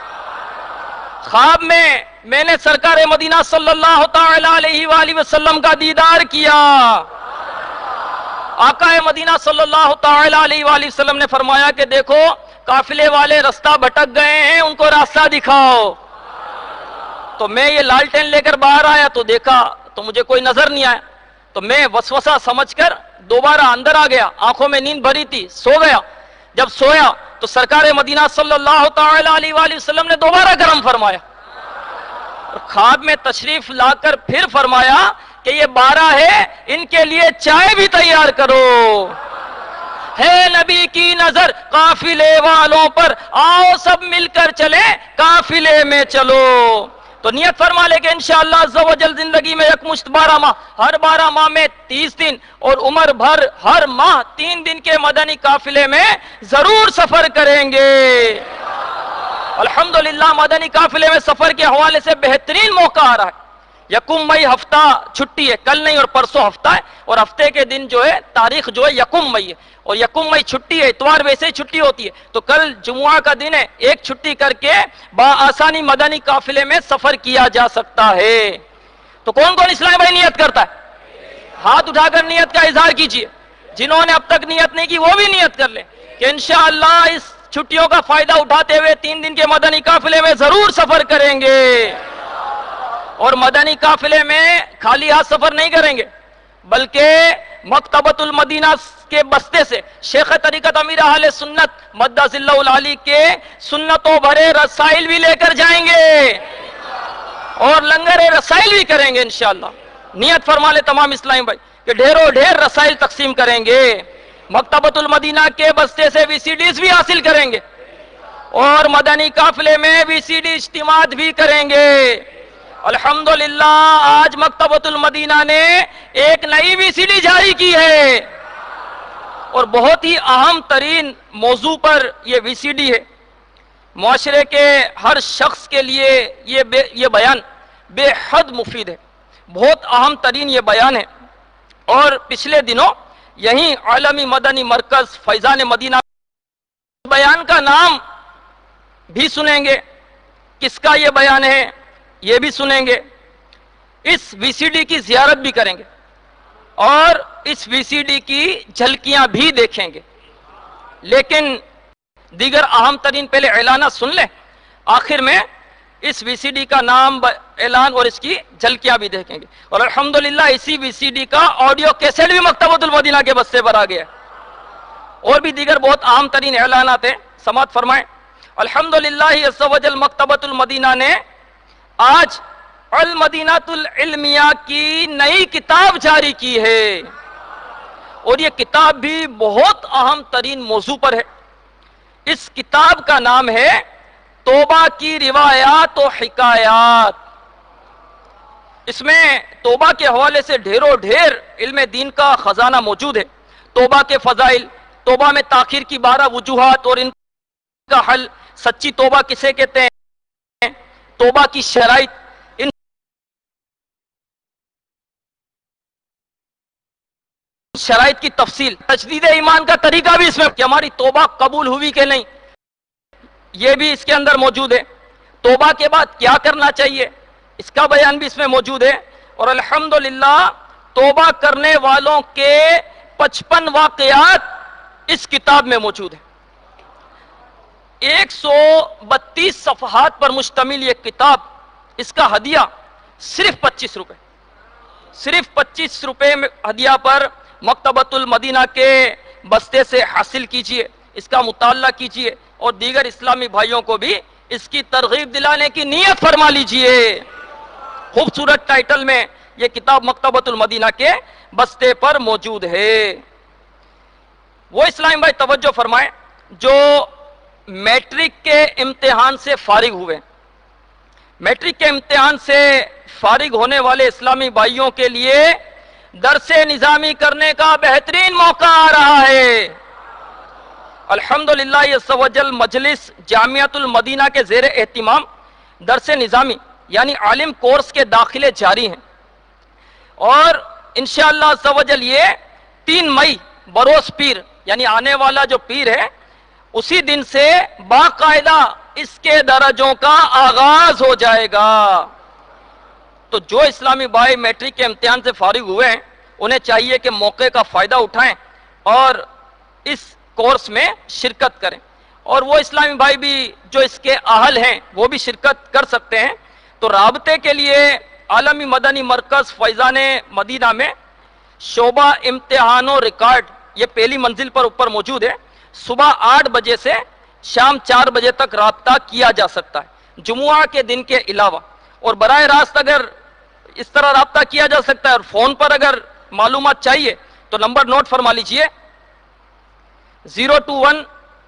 خواب میں میں نے سرکار مدینہ صلی اللہ تعالی علیہ وآلہ وسلم کا دیدار کیا. آقا مدینہ صلی اللہ تعالی علیہ وآلہ وسلم نے فرمایا کہ دیکھو قافلے والے رستہ بھٹک گئے ہیں, ان کو راستہ دکھاؤ. تو میں یہ لالٹین لے کر باہر آیا تو دیکھا تو مجھے کوئی نظر نہیں آیا. تو میں وسوسہ سمجھ کر دوبارہ اندر آ گیا. آنکھوں میں نیند بھری تھی, سو گیا. جب سویا تو سرکار مدینہ صلی اللہ تعالی علیہ وآلہ وسلم نے دوبارہ کرم فرمایا اور خواب میں تشریف لا کر پھر فرمایا کہ یہ بارہ ہے، ان کے لیے چائے بھی تیار کرو. ہے نبی کی نظر قافلے والوں پر، آؤ سب مل کر چلے قافلے میں چلو. تو نیت فرما لے کہ انشاءاللہ عز و جل زندگی میں یک مشت بارہ ماہ، ہر بارہ ماہ میں تیس دن اور عمر بھر ہر ماہ تین دن کے مدنی قافلے میں ضرور سفر کریں گے. الحمدللہ مدنی قافلے میں سفر کے حوالے سے بہترین موقع آ رہا ہے. یکم مئی ہفتہ چھٹی ہے، کل نہیں اور پرسوں ہفتہ ہے، اور ہفتے کے دن جو ہے تاریخ جو ہے یکم مئی ہے، اور یکم مئی چھٹی ہے، اتوار ویسے ہی چھٹی ہوتی ہے. تو کل جمعہ کا دن ہے، ایک چھٹی کر کے بآسانی مدنی قافلے میں سفر کیا جا سکتا ہے. تو کون کون اسلام بھائی نیت کرتا ہے؟ ہاتھ اٹھا کر نیت کا اظہار کیجئے. جنہوں نے اب تک نیت نہیں کی وہ بھی نیت کر لیں کہ انشاءاللہ اس چھٹیوں کا فائدہ اٹھاتے ہوئے تین دن کے مدنی قافلے میں ضرور سفر کریں گے. اور مدنی قافلے میں خالی ہاتھ سفر نہیں کریں گے، بلکہ مکتبۃ المدینہ کے بستے سے شیخ طریقت امیر اہل سنت مدث اللہ العالی کے سنتوں بھرے رسائل بھی لے کر جائیں گے اور لنگر رسائل بھی کریں گے انشاءاللہ. نیت فرما لے تمام اسلامی بھائی کہ ڈھیروں ڈھیر رسائل تقسیم کریں گے. مکتبۃ المدینہ کے بستے سے وی سی ڈیز بھی حاصل کریں گے اور مدنی قافلے میں وی سی ڈی اجتماعات بھی کریں گے. الحمدللہ آج مکتبۃ المدینہ نے ایک نئی وی سی ڈی جاری کی ہے اور بہت ہی اہم ترین موضوع پر یہ وی سی ڈی ہے. معاشرے کے ہر شخص کے لیے یہ بے یہ بیان بے حد مفید ہے، بہت اہم ترین یہ بیان ہے. اور پچھلے دنوں یہیں عالمی مدنی مرکز فیضان مدینہ بیان کا نام بھی سنیں گے، کس کا یہ بیان ہے یہ بھی سنیں گے. اس وی سی ڈی کی زیارت بھی کریں گے اور اس وی سی ڈی کی جھلکیاں بھی دیکھیں گے. لیکن دیگر اہم ترین پہلے اعلانات سن لیں، آخر میں اس وی سی ڈی کا نام اعلان اور اس کی جھلکیاں بھی دیکھیں گے. اور الحمدللہ اسی وی سی ڈی کا آڈیو کیسٹ بھی مکتبۃ المدینہ کے بستے پر آ گیا ہے. اور بھی دیگر بہت اہم ترین اعلانات ہیں، سماعت فرمائیں. الحمدللہ عز و جل مکتبۃ المدینہ نے آج المدینۃ العلمیہ کی نئی کتاب جاری کی ہے اور یہ کتاب بھی بہت اہم ترین موضوع پر ہے. اس کتاب کا نام ہے توبہ کی روایات و حکایات. اس میں توبہ کے حوالے سے ڈھیروں ڈھیر علم دین کا خزانہ موجود ہے. توبہ کے فضائل، توبہ میں تاخیر کی بارہ وجوہات اور ان کا حل، سچی توبہ کسے کہتے ہیں، توبہ کی شرائط، ان شرائط کی تفصیل، تجدید ایمان کا طریقہ بھی اس میں کہ ہماری توبہ قبول ہوئی کہ نہیں یہ بھی اس کے اندر موجود ہے. توبہ کے بعد کیا کرنا چاہیے اس کا بیان بھی اس میں موجود ہے. اور الحمدللہ توبہ کرنے والوں کے پچپن واقعات اس کتاب میں موجود ہیں. ایک سو بتیس صفحات پر مشتمل یہ کتاب، اس کا ہدیہ صرف پچیس روپے صرف پچیس روپے میں ہدیہ پر مکتبۃ المدینہ کے بستے سے حاصل کیجئے، اس کا مطالعہ کیجئے اور دیگر اسلامی بھائیوں کو بھی اس کی ترغیب دلانے کی نیت فرما لیجئے. خوبصورت ٹائٹل میں یہ کتاب مکتبۃ المدینہ کے بستے پر موجود ہے. وہ اسلامی بھائی توجہ فرمائیں جو میٹرک کے امتحان سے فارغ ہوئے. میٹرک کے امتحان سے فارغ ہونے والے اسلامی بھائیوں کے لیے درس نظامی کرنے کا بہترین موقع آ رہا ہے. الحمدللہ عز و جل مجلس جامعۃ المدینہ کے زیر اہتمام درس نظامی یعنی عالم کورس کے داخلے جاری ہیں اور انشاءاللہ عز و جل یہ تین مئی بروز پیر یعنی آنے والا جو پیر ہے اسی دن سے باقاعدہ اس کے درجوں کا آغاز ہو جائے گا. تو جو اسلامی بھائی میٹرک کے امتحان سے فارغ ہوئے ہیں انہیں چاہیے کہ موقع کا فائدہ اٹھائیں اور اس کورس میں شرکت کریں. اور وہ اسلامی بھائی بھی جو اس کے اہل ہیں وہ بھی شرکت کر سکتے ہیں. تو رابطے کے لیے عالمی مدنی مرکز فیضان مدینہ میں شعبہ امتحان و ریکارڈ یہ پہلی منزل پر اوپر موجود ہے. صبح آٹھ بجے سے شام چار بجے تک رابطہ کیا جا سکتا ہے جمعہ کے دن کے علاوہ. اور براہ راست اگر اس طرح رابطہ کیا جا سکتا ہے. اور فون پر اگر معلومات چاہیے تو نمبر نوٹ فرما لیجئے zero two one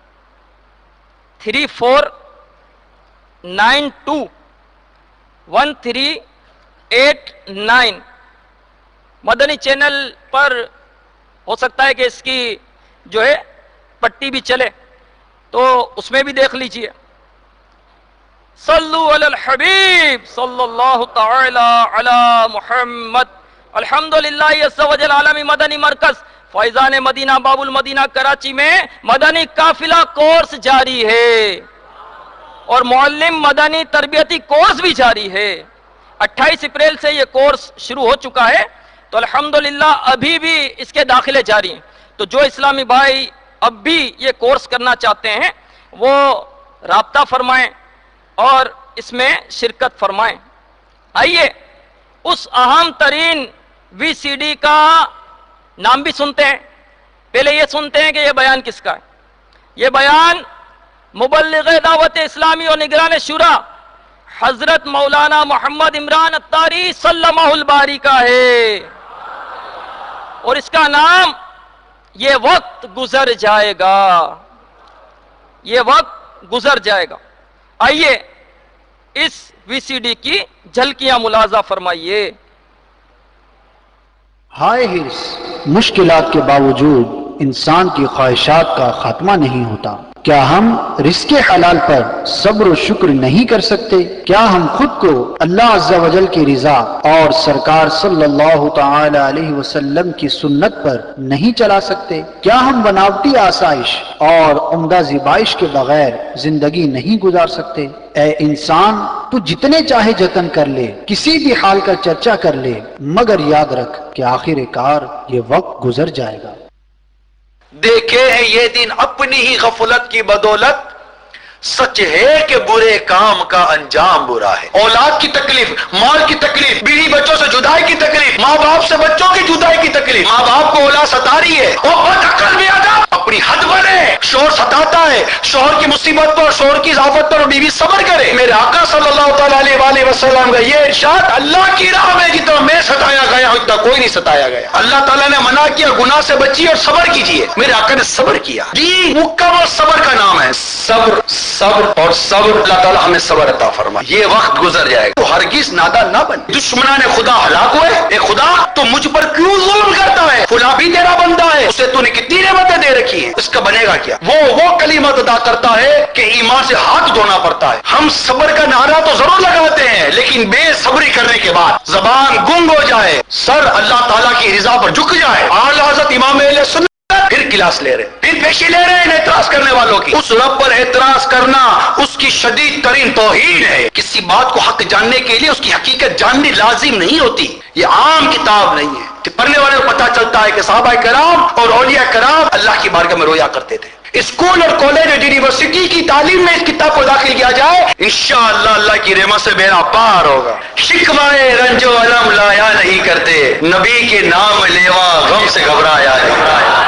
three four nine two one three eight nine. Madani channel پر ہو سکتا ہے کہ اس کی جو ہے پٹی بھی چلے تو اس میں بھی دیکھ لیجئے. صلو علی الحبیب صلی اللہ تعالی علی محمد. الحمدللہ عز و جل عالمی مدنی مرکز فیضان مدینہ باب المدینہ کراچی میں مدنی قافلہ کورس جاری ہے اور معلم مدنی تربیتی کورس بھی جاری ہے. اٹھائیس اپریل سے یہ کورس شروع ہو چکا ہے تو الحمدللہ ابھی بھی اس کے داخلے جاری ہیں. تو جو اسلامی بھائی اب بھی یہ کورس کرنا چاہتے ہیں وہ رابطہ فرمائیں اور اس میں شرکت فرمائیں. آئیے اس اہم ترین وی سی ڈی کا نام بھی سنتے ہیں. پہلے یہ سنتے ہیں کہ یہ بیان کس کا ہے. یہ بیان مبلغ دعوت اسلامی اور نگران شورا حضرت مولانا محمد عمران اتاری سلمہ الباری کا ہے اور اس کا نام یہ وقت گزر جائے گا. یہ وقت گزر جائے گا. آئیے اس وی سی ڈی کی جھلکیاں ملاحظہ فرمائیے. ہائے ہرس، مشکلات کے باوجود انسان کی خواہشات کا خاتمہ نہیں ہوتا. کیا ہم رزق حلال پر صبر و شکر نہیں کر سکتے؟ کیا ہم خود کو اللہ عز و جل کی رضا اور سرکار صلی اللہ تعالی علیہ وسلم کی سنت پر نہیں چلا سکتے؟ کیا ہم بناوٹی آسائش اور عمدہ زیبائش کے بغیر زندگی نہیں گزار سکتے؟ اے انسان، تو جتنے چاہے جتن کر لے، کسی بھی حال کا چرچا کر لے، مگر یاد رکھ کہ آخر کار یہ وقت گزر جائے گا. دیکھے ہیں یہ دن اپنی ہی غفلت کی بدولت، سچ ہے کہ برے کام کا انجام برا ہے. اولاد کی تکلیف، مال کی تکلیف، بیوی بچوں سے جدائی کی تکلیف، ماں باپ سے بچوں کی جدائی کی تکلیف، ماں باپ کو اولاد ستا رہی ہے اور بد عقل بھی آدھا اپنی حد بنے. شوہر ستاتا ہے، شوہر کی مصیبت پر، شوہر کی ضعفت پر بیوی صبر کرے. میرے آقا صلی اللہ تعالی علیہ وآلہ وسلم کا یہ ارشاد، اللہ کی راہ میں جتنا میں ستایا گیا ہوں اتنا کوئی نہیں ستایا گیا. اللہ تعالیٰ نے منع کیا گناہ سے بچیے اور صبر کیجیے. میرے آقا نے صبر کیا. جی مکمل صبر کا نام ہے صبر. صبر اور صبر، اللہ تعالیٰ ہمیں صبر عطا فرمائے. یہ وقت گزر جائے گا تو ہرگز نادان نہ بن. دشمنان خدا ہلاک ہوئے. اے خدا تو مجھ پر کیوں ظلم کرتا ہے؟ فلاں بھی تیرا بندہ ہے، اسے تو نے کتنی نعمتیں دے رکھی ہیں، اس کا بنے گا کیا؟ وہ وہ کلمات ادا کرتا ہے کہ ایمان سے ہاتھ دھونا پڑتا ہے. ہم صبر کا نعرہ تو ضرور لگاتے ہیں لیکن بے صبری کرنے کے بعد زبان گنگ ہو جائے، سر اللہ تعالیٰ کی رضا پر جھک جائے. اعلیٰ حضرت امام اہل سنت پھر کلاس لے رہے ہیں، پھر پیشی لے رہے ہیں اعتراض کرنے والوں کی. اس رب پر اعتراض کرنا اس کی شدید ترین توہین ہے. کسی بات کو حق جاننے کے لیے اس کی حقیقت جاننی لازم نہیں ہوتی. یہ عام کتاب نہیں ہے کہ پڑھنے والے کو پتہ چلتا ہے کہ صحابہ کرام اور اولیاء کرام اللہ کی بارگاہ میں رویا کرتے تھے. اسکول اور کالج اور یونیورسٹی کی تعلیم میں اس کتاب کو داخل کیا جائے، انشاءاللہ اللہ کی رحمت سے بیڑا پار ہوگا. شکوائے رنج و علم لایا نہیں کرتے، نبی کے نام لیوا غم سے گھبرایا نہیں.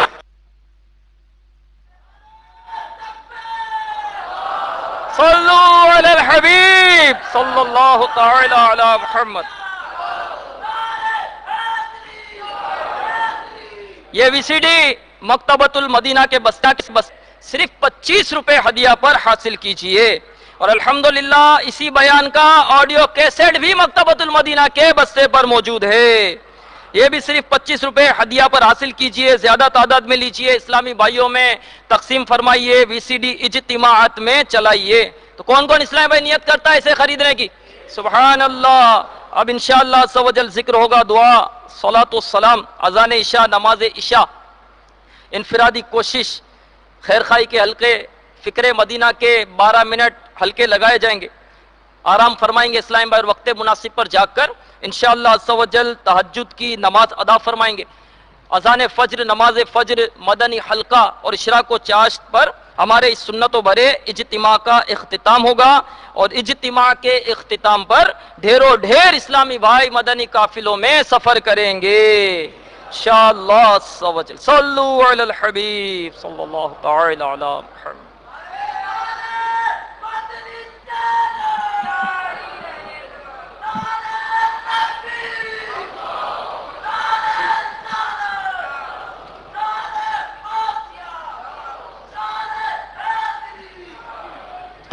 صلو علی الحبیب صلی اللہ تعالی علی محمد. یہ وی سی ڈی مکتبۃ المدینہ کے بستہ کے بس صرف پچیس روپے ہدیہ پر حاصل کیجئے. اور الحمدللہ اسی بیان کا آڈیو کیسٹ بھی مکتبۃ المدینہ کے بستے پر موجود ہے. یہ بھی صرف پچیس روپے ہدیہ پر حاصل کیجئے. زیادہ تعداد میں لیجئے، اسلامی بھائیوں میں تقسیم فرمائیے، وی سی ڈی اجتماعات میں چلائیے. تو کون کون اسلامی بھائی نیت کرتا ہے اسے خریدنے کی؟ سبحان اللہ. اب انشاءاللہ عز و جل ذکر ہوگا، دعا، صلاۃ والسلام، اذان عشاء، نماز عشاء، انفرادی کوشش، خیر خائی کے حلقے، فکر مدینہ کے بارہ منٹ حلقے لگائے جائیں گے. آرام فرمائیں گے اسلام بھائی، وقت مناسب پر جا کر انشاءاللہ عز و جل تہجد کی نماز ادا فرمائیں گے. اذان فجر، نماز فجر، مدنی حلقہ اور اشراق و چاشت پر ہمارے اس سنت و بھرے اجتماع کا اختتام ہوگا. اور اجتماع کے اختتام پر ڈھیروں ڈھیر اسلامی بھائی مدنی قافلوں میں سفر کریں گے انشاءاللہ عز و جل. صلو علی الحبیب صلی اللہ تعالی علی محمد.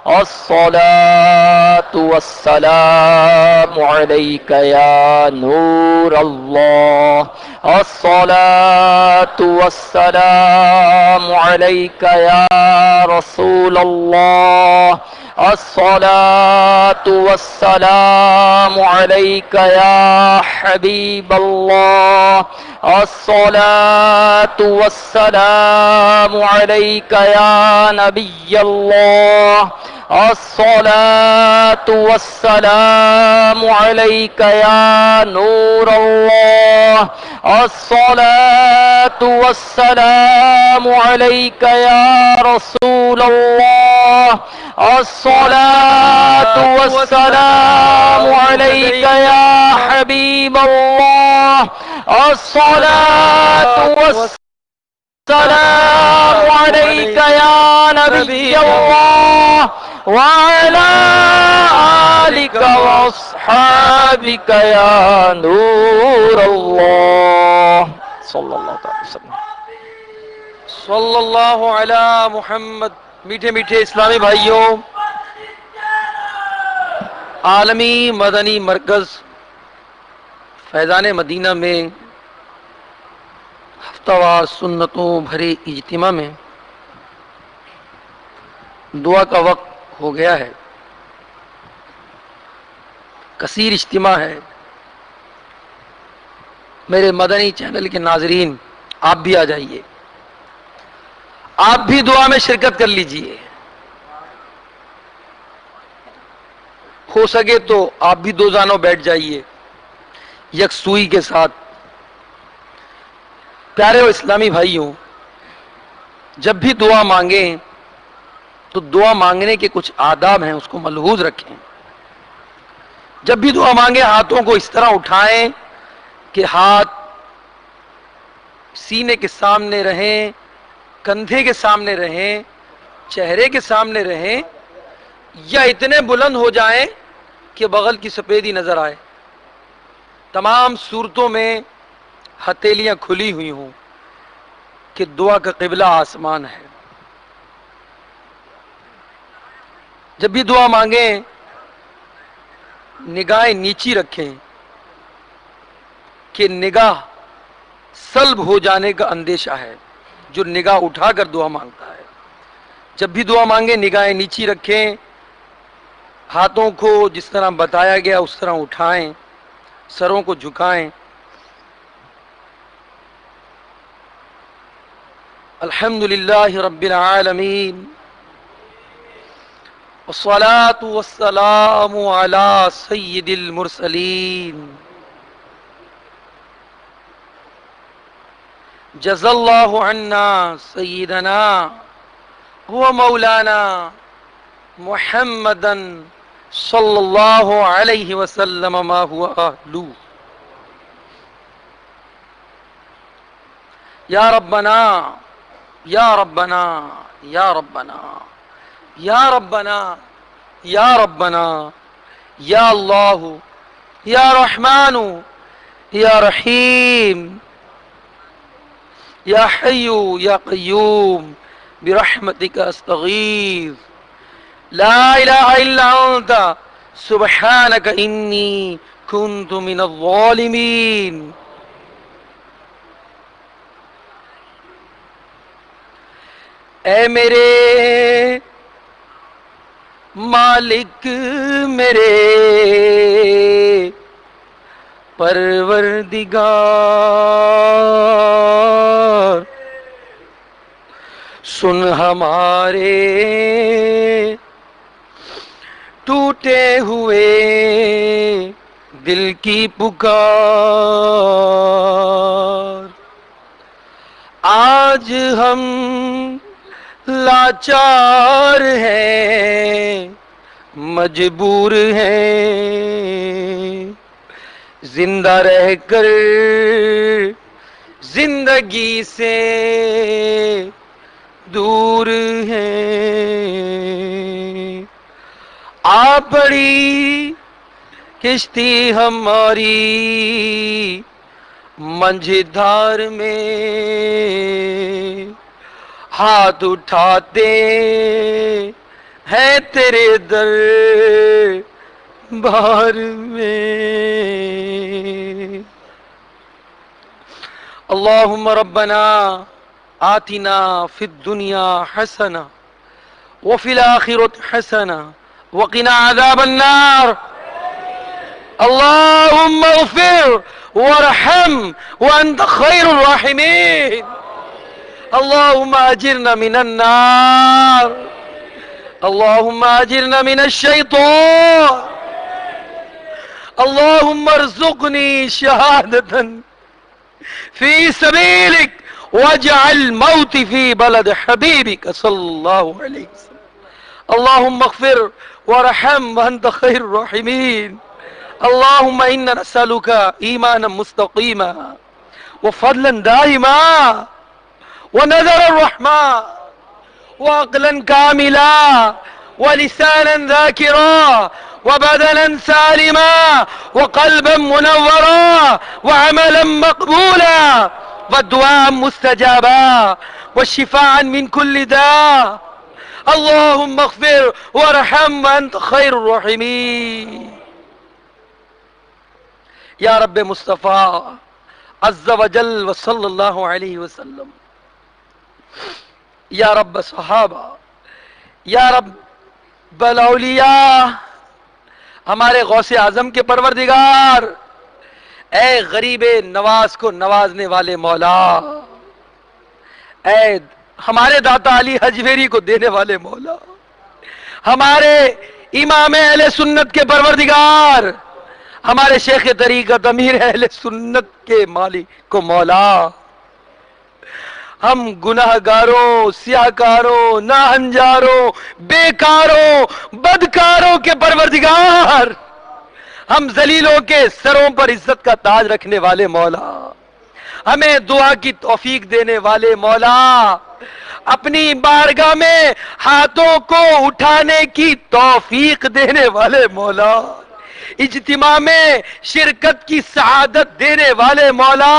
الصلاة والسلام عليك يا نور الله الصلاة والسلام عليك يا رسول الله الصلاة والسلام عليك يا حبيب الله الصلاة والسلام عليك يا نبي الله الصلاة والسلام عليك يا نور الله الصلاة والسلام عليك يا رسول الله الصلاة والسلام عليك يا حبيب الله الصلاة والسلام عليك يا نبي الله وعلى آلك وأصحابك يا نور الله صلى الله عليه وسلم صلی اللہ علی محمد. میٹھے میٹھے اسلامی بھائیوں، عالمی مدنی مرکز فیضان مدینہ میں ہفتہ وار سنتوں بھرے اجتماع میں دعا کا وقت ہو گیا ہے. کثیر اجتماع ہے. میرے مدنی چینل کے ناظرین، آپ بھی آ جائیے، آپ بھی دعا میں شرکت کر لیجئے. ہو سکے تو آپ بھی دو زانوں بیٹھ جائیے یکسوئی کے ساتھ. پیارے و اسلامی بھائیوں، جب بھی دعا مانگیں تو دعا مانگنے کے کچھ آداب ہیں، اس کو ملحوظ رکھیں. جب بھی دعا مانگیں ہاتھوں کو اس طرح اٹھائیں کہ ہاتھ سینے کے سامنے رہیں، کندھے کے سامنے رہیں، چہرے کے سامنے رہیں، یا اتنے بلند ہو جائیں کہ بغل کی سفیدی نظر آئے. تمام صورتوں میں ہتھیلیاں کھلی ہوئی ہوں کہ دعا کا قبلہ آسمان ہے. جب بھی دعا مانگیں نگاہیں نیچی رکھیں کہ نگاہ سلب ہو جانے کا اندیشہ ہے جو نگاہ اٹھا کر دعا مانگتا ہے. جب بھی دعا مانگیں نگاہیں نیچی رکھیں، ہاتھوں کو جس طرح بتایا گیا اس طرح اٹھائیں، سروں کو جھکائیں. الحمدللہ رب العالمین والصلاة والسلام على سید المرسلین. جزا اللہ عنا سیدنا و مولانا محمدا صلی اللہ علیہ وسلم ما هو اہلو. یا ربنا یا ربنا یا ربنا یا ربنا یا ربنا یا اللہ یا رحمان یا رحیم یا حی یا قیوم برحمتک استغیث لا الہ الا انت سبحانک انی کنت من الظالمین. اے میرے مالک، میرے پروردگار، سن ہمارے ٹوٹے ہوئے دل کی پکار. آج ہم لاچار ہیں، مجبور ہیں، زندہ رہ کر زندگی سے دور ہیں. آ پڑی کشتی ہماری منجھدار میں، ہاتھ اٹھاتے ہے تیرے در بار میں. اللہم ربنا آتنا فی الدنیا حسنہ وفی الآخرۃ حسنہ وقنا عذاب النار. اللہم اغفر وارحم وانت خیر الراحمین. اللہم اجرنا من النار. اللہم اجرنا من الشیطان. اللہم ارزقنی شہادتا فی سبیلک واجعل موتی فی بلد حبیبک صلی اللہ علیہ وسلم. اللہم اغفر وارحم وانت خیر الراحمین. اللہم انا نسألک ایمانا مستقیما وفضلا دائما ونذر الرحمن وعقلا كاملا ولسانا ذاكرا وبدنا سالما وقلبا منورا وعملا مقبولا ودعاء مستجابا والشفاء من كل داء. اللهم اغفر وارحم وانت خير الراحمين. یا رب مصطفیٰ عز و جل و صلی اللہ علیہ وسلم. یا رب صحابہ، یا رب الاولیاء، ہمارے غوث اعظم کے پروردگار، اے غریب نواز کو نوازنے والے مولا، اے ہمارے داتا علی حجویری کو دینے والے مولا، ہمارے امام اہل سنت کے پروردگار، ہمارے شیخ طریقت امیر اہل سنت کے مالک کو مولا، ہم گناہ گاروں، سیاہکاروں، ناہنجاروں، بیکاروں، بدکاروں کے پروردگار، ہم ذلیلوں کے سروں پر عزت کا تاج رکھنے والے مولا، ہمیں دعا کی توفیق دینے والے مولا، اپنی بارگاہ میں ہاتھوں کو اٹھانے کی توفیق دینے والے مولا، اجتماع میں شرکت کی سعادت دینے والے مولا،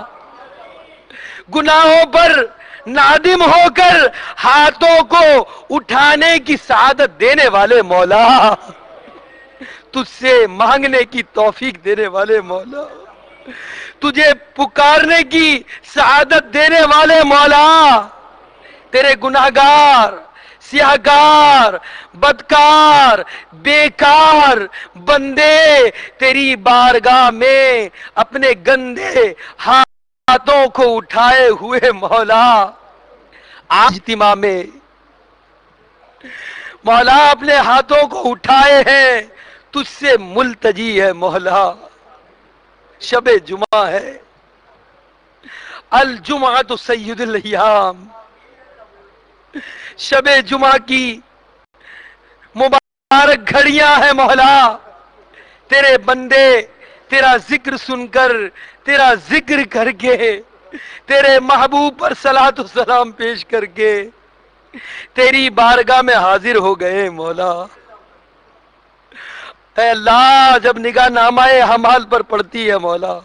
گناہوں پر نادم ہو کر ہاتھوں کو اٹھانے کی سعادت دینے والے مولا، تجھ سے مانگنے کی توفیق دینے والے مولا، تجھے پکارنے کی سعادت دینے والے مولا، تیرے گناہگار، سیاہکار، بدکار، بیکار بندے تیری بارگاہ میں اپنے گندے ہاتھوں کو اٹھائے ہوئے مولا، آج اجتماع میں مولا اپنے ہاتھوں کو اٹھائے ہیں، تجھ سے ملتجی ہے مولا. شب جمعہ ہے، الجمعۃ سید الایام، شب جمعہ کی مبارک گھڑیاں ہیں مولا، تیرے بندے تیرا ذکر سن کر، تیرا ذکر کر کے، تیرے محبوب پر صلاۃ و سلام پیش کر کے تیری بارگاہ میں حاضر ہو گئے مولا. اے اللہ، جب نگاہ نامہ اعمال پر پڑتی ہے مولا،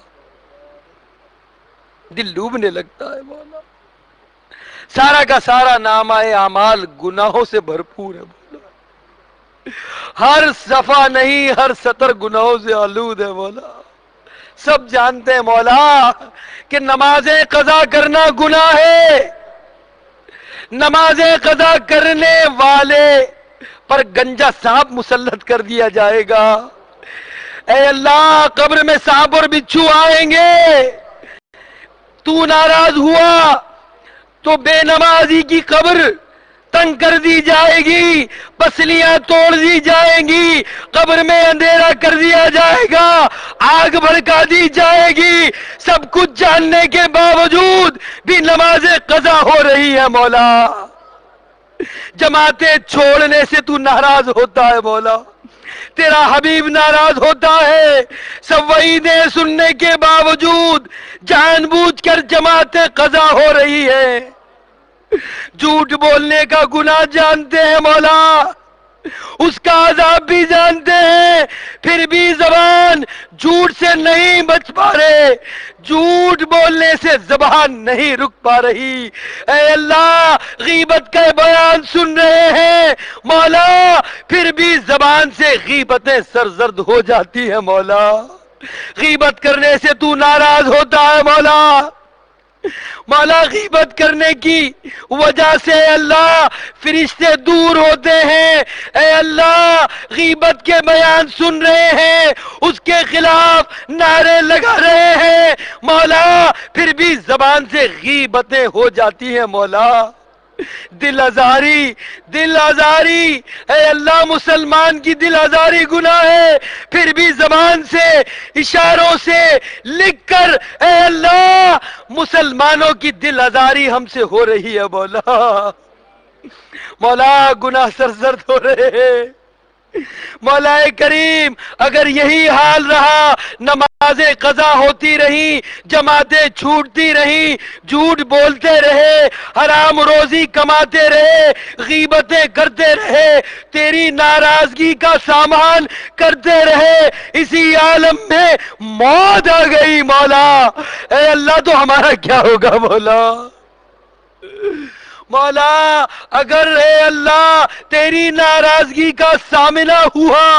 دل ڈوبنے لگتا ہے مولا. سارا کا سارا نامہ اعمال گناہوں سے بھرپور ہے مولا، ہر صفحہ نہیں، ہر سطر گناہوں سے آلود ہے مولا. سب جانتے ہیں مولا کہ نمازیں قضا کرنا گناہ ہے، نمازیں قضا کرنے والے پر گنجا سانپ مسلط کر دیا جائے گا. اے اللہ، قبر میں سانپ اور بچھو آئیں گے، تو ناراض ہوا تو بے نمازی کی قبر تنگ کر دی جائے گی، پسلیاں توڑ دی جائیں گی، قبر میں اندھیرا کر دیا جائے گا، آگ بھڑکا دی جائے گی. سب کچھ جاننے کے باوجود بھی نمازیں قضا ہو رہی ہے مولا. جماعتیں چھوڑنے سے تو ناراض ہوتا ہے مولا، تیرا حبیب ناراض ہوتا ہے. سب وعیدیں سننے کے باوجود جان بوجھ کر جماعتیں قضا ہو رہی ہے. جھوٹ بولنے کا گناہ جانتے ہیں مولا، اس کا عذاب بھی جانتے ہیں، پھر بھی زبان جھوٹ سے نہیں بچ پا رہے. جھوٹ بولنے سے زبان نہیں رک پا رہی، اے اللہ غیبت کا بیان سن رہے ہیں مولا، پھر بھی زبان سے غیبتیں سرزد ہو جاتی ہیں مولا، غیبت کرنے سے تو ناراض ہوتا ہے مولا، مولا غیبت کرنے کی وجہ سے اے اللہ فرشتے دور ہوتے ہیں، اے اللہ غیبت کے بیان سن رہے ہیں، اس کے خلاف نعرے لگا رہے ہیں مولا، پھر بھی زبان سے غیبتیں ہو جاتی ہیں مولا، دل آزاری دل آزاری اے اللہ مسلمان کی دل آزاری گناہ ہے، پھر بھی زبان سے اشاروں سے لکھ کر اے اللہ مسلمانوں کی دل آزاری ہم سے ہو رہی ہے مولا، مولا گناہ سرزد ہو رہے ہیں مولا کریم، اگر یہی حال رہا نمازیں قضا ہوتی رہی، جماعتیں چھوٹتی رہی، جھوٹ بولتے رہے، حرام روزی کماتے رہے، غیبتیں کرتے رہے، تیری ناراضگی کا سامان کرتے رہے، اسی عالم میں موت آ گئی مولا، اے اللہ تو ہمارا کیا ہوگا مولا، مولا اگر اے اللہ تیری ناراضگی کا سامنا ہوا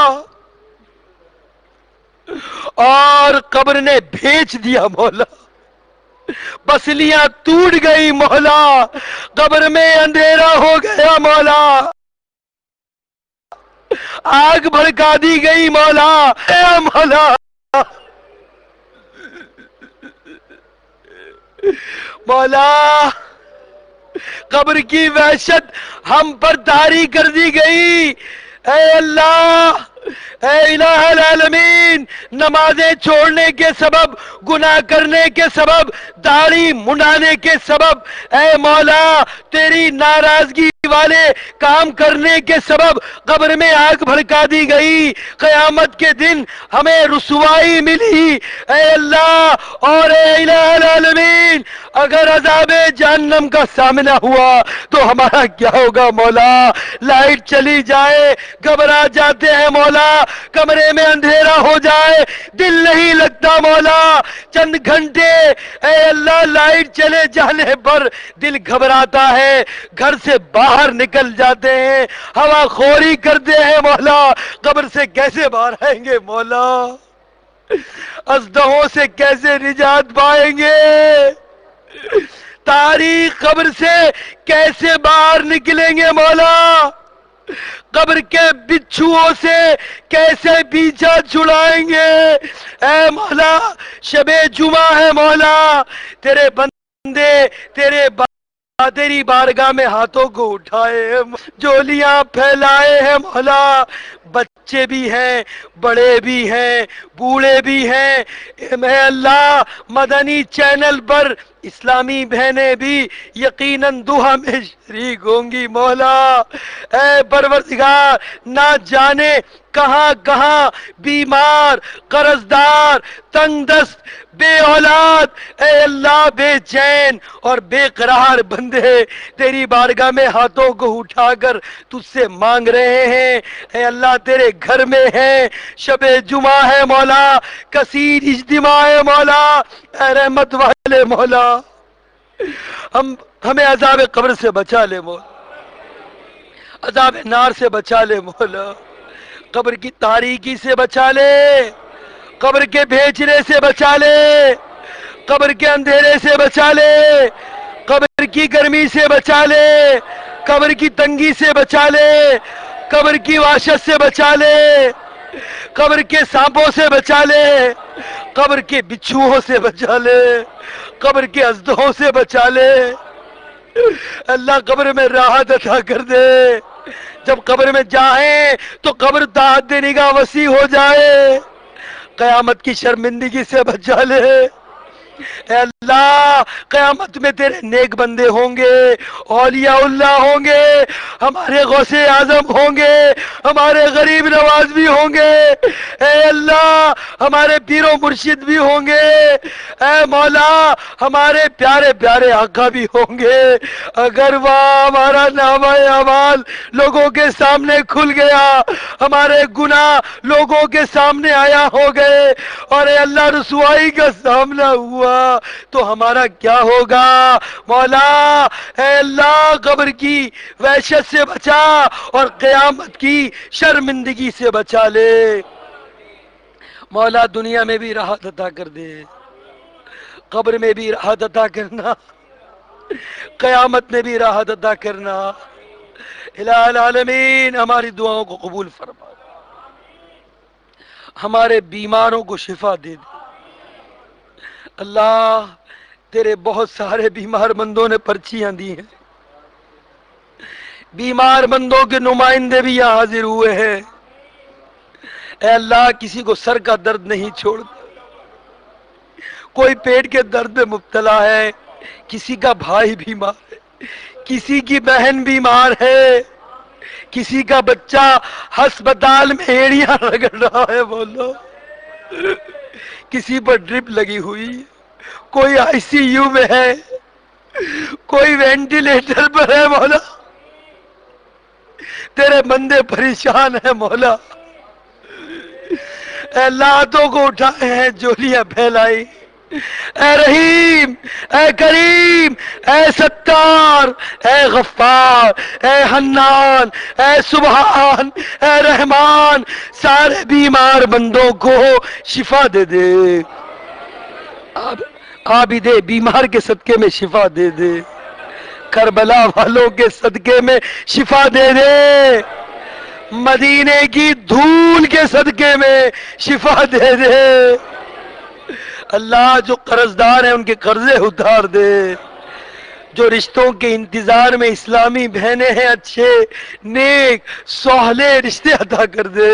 اور قبر نے بھیج دیا مولا، پسلیاں ٹوٹ گئی مولا، قبر میں اندھیرا ہو گیا مولا، آگ بھڑکا دی گئی مولا، اے مولا مولا قبر کی وحشت ہم پر طاری کر دی گئی، اے اللہ اے الہ العالمین، نمازیں چھوڑنے کے سبب، گناہ کرنے کے سبب، داڑھی منڈانے کے سبب، اے مولا تیری ناراضگی والے کام کرنے کے سبب قبر میں آگ بھڑکا دی گئی، قیامت کے دن ہمیں رسوائی ملی، اے اللہ اور اے الہ العالمین اگر عذاب جہنم کا سامنا ہوا تو ہمارا کیا ہوگا مولا، لائٹ چلی جائے گھبرا جاتے ہیں مولا، کمرے میں اندھیرا ہو جائے دل نہیں لگتا مولا، چند گھنٹے اے اللہ لائٹ چلے جانے پر دل گھبراتا ہے، گھر سے باہر نکل جاتے ہیں، ہوا خوری کرتے ہیں مولا، قبر سے کیسے باہر آئیں گے مولا، ازدہوں سے کیسے نجات پائیں گے، تاریخ قبر سے کیسے باہر نکلیں گے مولا، قبر کے بچھوؤں سے کیسے پیچھا چھڑائیں گے، اے مولا شب جمعہ ہے مولا، تیرے بندے تیرے با تیری بارگاہ میں ہاتھوں کو اٹھائے ہیں، جولیاں پھیلائے ہیں مولا، بچے بھی ہیں بڑے بھی ہیں بوڑھے بھی ہیں، اے اللہ مدنی چینل پر اسلامی بہنیں بھی یقیناً دعا میں شریک ہوں گی مولا، اے پروردگار نہ جانے کہاں کہاں بیمار قرضدار تنگ دست بے اولاد اے اللہ بے چین اور بے قرار بندے تیری بارگاہ میں ہاتھوں کو اٹھا کر تجھ سے مانگ رہے ہیں، اے اللہ تیرے گھر میں ہیں، شب جمعہ ہے مولا، کثیر اجتماع ہے مولا، اے رحمت والے مولا، ہم ہمیں عذاب قبر سے بچا لے مولا، عذاب نار سے بچا لے مولا، قبر کی تاریکی سے بچا لے، قبر کے بھیجنے سے بچا لے، قبر کے اندھیرے سے بچا لے، قبر کی گرمی سے بچا لے، قبر کی تنگی سے بچا لے، قبر کی وحشت سے بچا لے، قبر کے سانپوں سے بچا لے، قبر کے بچھوؤں سے بچا لے، قبر کے ازدہوں سے بچا لے، اللہ قبر میں راحت عطا کر دے، جب قبر میں جائیں تو قبر داد نگاہ وسیع ہو جائے، قیامت کی شرمندگی سے بچا لے، اے اللہ قیامت میں تیرے نیک بندے ہوں گے، اولیاء اللہ ہوں گے، ہمارے غوث اعظم ہوں گے، ہمارے غریب نواز بھی ہوں گے، اے اللہ ہمارے پیر و مرشد بھی ہوں گے، اے مولا ہمارے پیارے پیارے آقا بھی ہوں گے، اگر وہ ہمارا نامہ اعمال لوگوں کے سامنے کھل گیا، ہمارے گناہ لوگوں کے سامنے آیا ہو گئے اور اے اللہ رسوائی کا سامنا ہوا ہوا تو ہمارا کیا ہوگا؟ مولا اے اللہ قبر کی وحشت سے بچا اور قیامت کی شرمندگی سے بچا لے۔ مولا دنیا میں بھی راحت عطا کر دے، قبر میں بھی راحت عطا کرنا، قیامت میں بھی راحت عطا کرنا۔ الہ العالمین ہماری دعاؤں کو قبول فرما، ہمارے بیماروں کو شفا دے دے۔ اللہ تیرے بہت سارے بیمار بندوں نے پرچیاں دی ہیں، بیمار بندوں کے نمائندے بھی یہاں حاضر ہوئے ہیں۔ اے اللہ کسی کو سر کا درد نہیں چھوڑتا، کوئی پیٹ کے درد میں مبتلا ہے، کسی کا بھائی بیمار ہے، کسی کی بہن بیمار ہے، کسی کا بچہ ہسپتال میں ایڑیاں رگڑ رہا ہے، بولو کسی پر ڈرپ لگی ہوئی، کوئی آئی سی یو میں ہے، کوئی وینٹیلیٹر پر ہے۔ مولا تیرے بندے پریشان ہیں، مولا اے لاتوں کو اٹھائے ہیں، جولیاں پھیلائی۔ اے رحیم، اے کریم، اے ستار، اے غفار، اے حنان، اے سبحان، اے رحمان، سارے بیمار بندوں کو شفا دے دے۔ عابد بیمار کے صدقے میں شفا دے دے، کربلا والوں کے صدقے میں شفا دے دے، مدینے کی دھول کے صدقے میں شفا دے دے۔ اللہ جو قرضدار ہیں ان کے قرضے اتار دے، جو رشتوں کے انتظار میں اسلامی بہنیں ہیں اچھے نیک سہلے رشتے عطا کر دے۔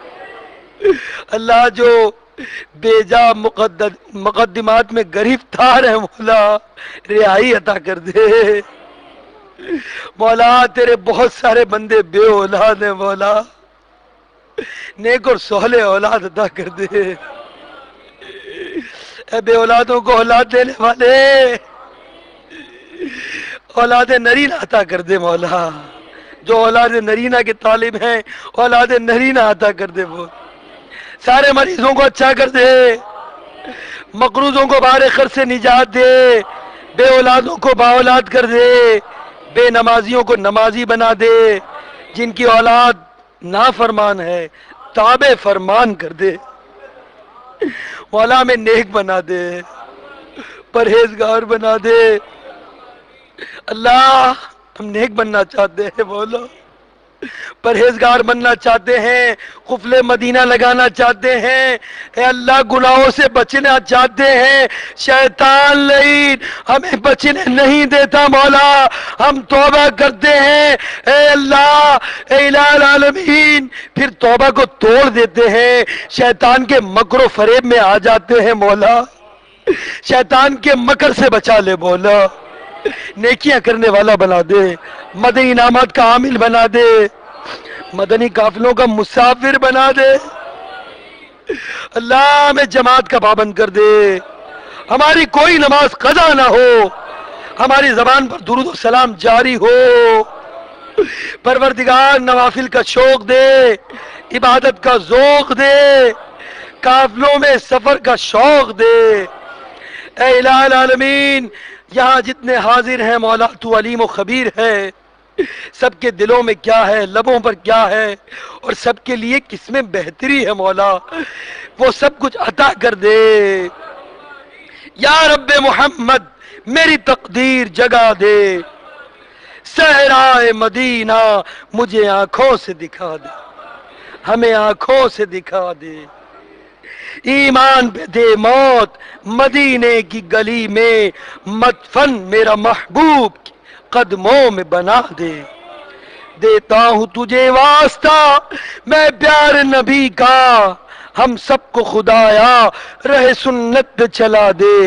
اللہ جو بیجا مقدمات میں گرفتار ہیں مولا رہائی عطا کر دے۔ مولا تیرے بہت سارے بندے بے اولاد ہیں، مولا نیک اور سہلے اولاد عطا کر دے۔ اے بے اولادوں کو اولاد دینے والے اولاد نرینہ عطا کر دے مولا، جو اولاد نرینہ کے طالب ہیں اولاد نرینہ عطا کر دے، وہ سارے مریضوں کو اچھا کر دے، مقروضوں کو بار خرچ سے نجات دے، بے اولادوں کو با اولاد کر دے، بے نمازیوں کو نمازی بنا دے، جن کی اولاد نافرمان ہے تابع فرمان کر دے۔ مولا میں نیک بنا دے، پرہیزگار بنا دے۔ اللہ ہم نیک بننا چاہتے ہیں، بولو پرہیزگار بننا چاہتے ہیں، قفل مدینہ لگانا چاہتے ہیں، اے اللہ گناہوں سے بچنا چاہتے ہیں، شیطان لعین ہمیں بچنے نہیں دیتا، مولا ہم توبہ کرتے ہیں، اے اللہ اے الہ العالمین پھر توبہ کو توڑ دیتے ہیں، شیطان کے مکر و فریب میں آ جاتے ہیں، مولا شیطان کے مکر سے بچا لے، مولا نیکیاں کرنے والا بنا دے، مدنی انعامات کا عامل بنا دے، مدنی قافلوں کا مسافر بنا دے۔ اللہ ہمیں جماعت کا پابند کر دے، ہماری کوئی نماز قضا نہ ہو، ہماری زبان پر درود و سلام جاری ہو۔ پروردگار نوافل کا شوق دے، عبادت کا ذوق دے، قافلوں میں سفر کا شوق دے۔ اے الہ العالمین یہاں جتنے حاضر ہیں مولا تو علیم و خبیر ہے، سب کے دلوں میں کیا ہے، لبوں پر کیا ہے، اور سب کے لیے کس میں بہتری ہے، مولا وہ سب کچھ عطا کر دے۔ یا رب محمد میری تقدیر جگا دے، صحرائے مدینہ مجھے آنکھوں سے دکھا دے، ہمیں آنکھوں سے دکھا دے، ایمان پہ دے موت مدینے کی گلی میں، مدفن میرا محبوب کی قدموں میں بنا دے۔ دیتا ہوں تجھے واسطہ میں پیار نبی کا، ہم سب کو خدایا رہ سنت پہ چلا دے۔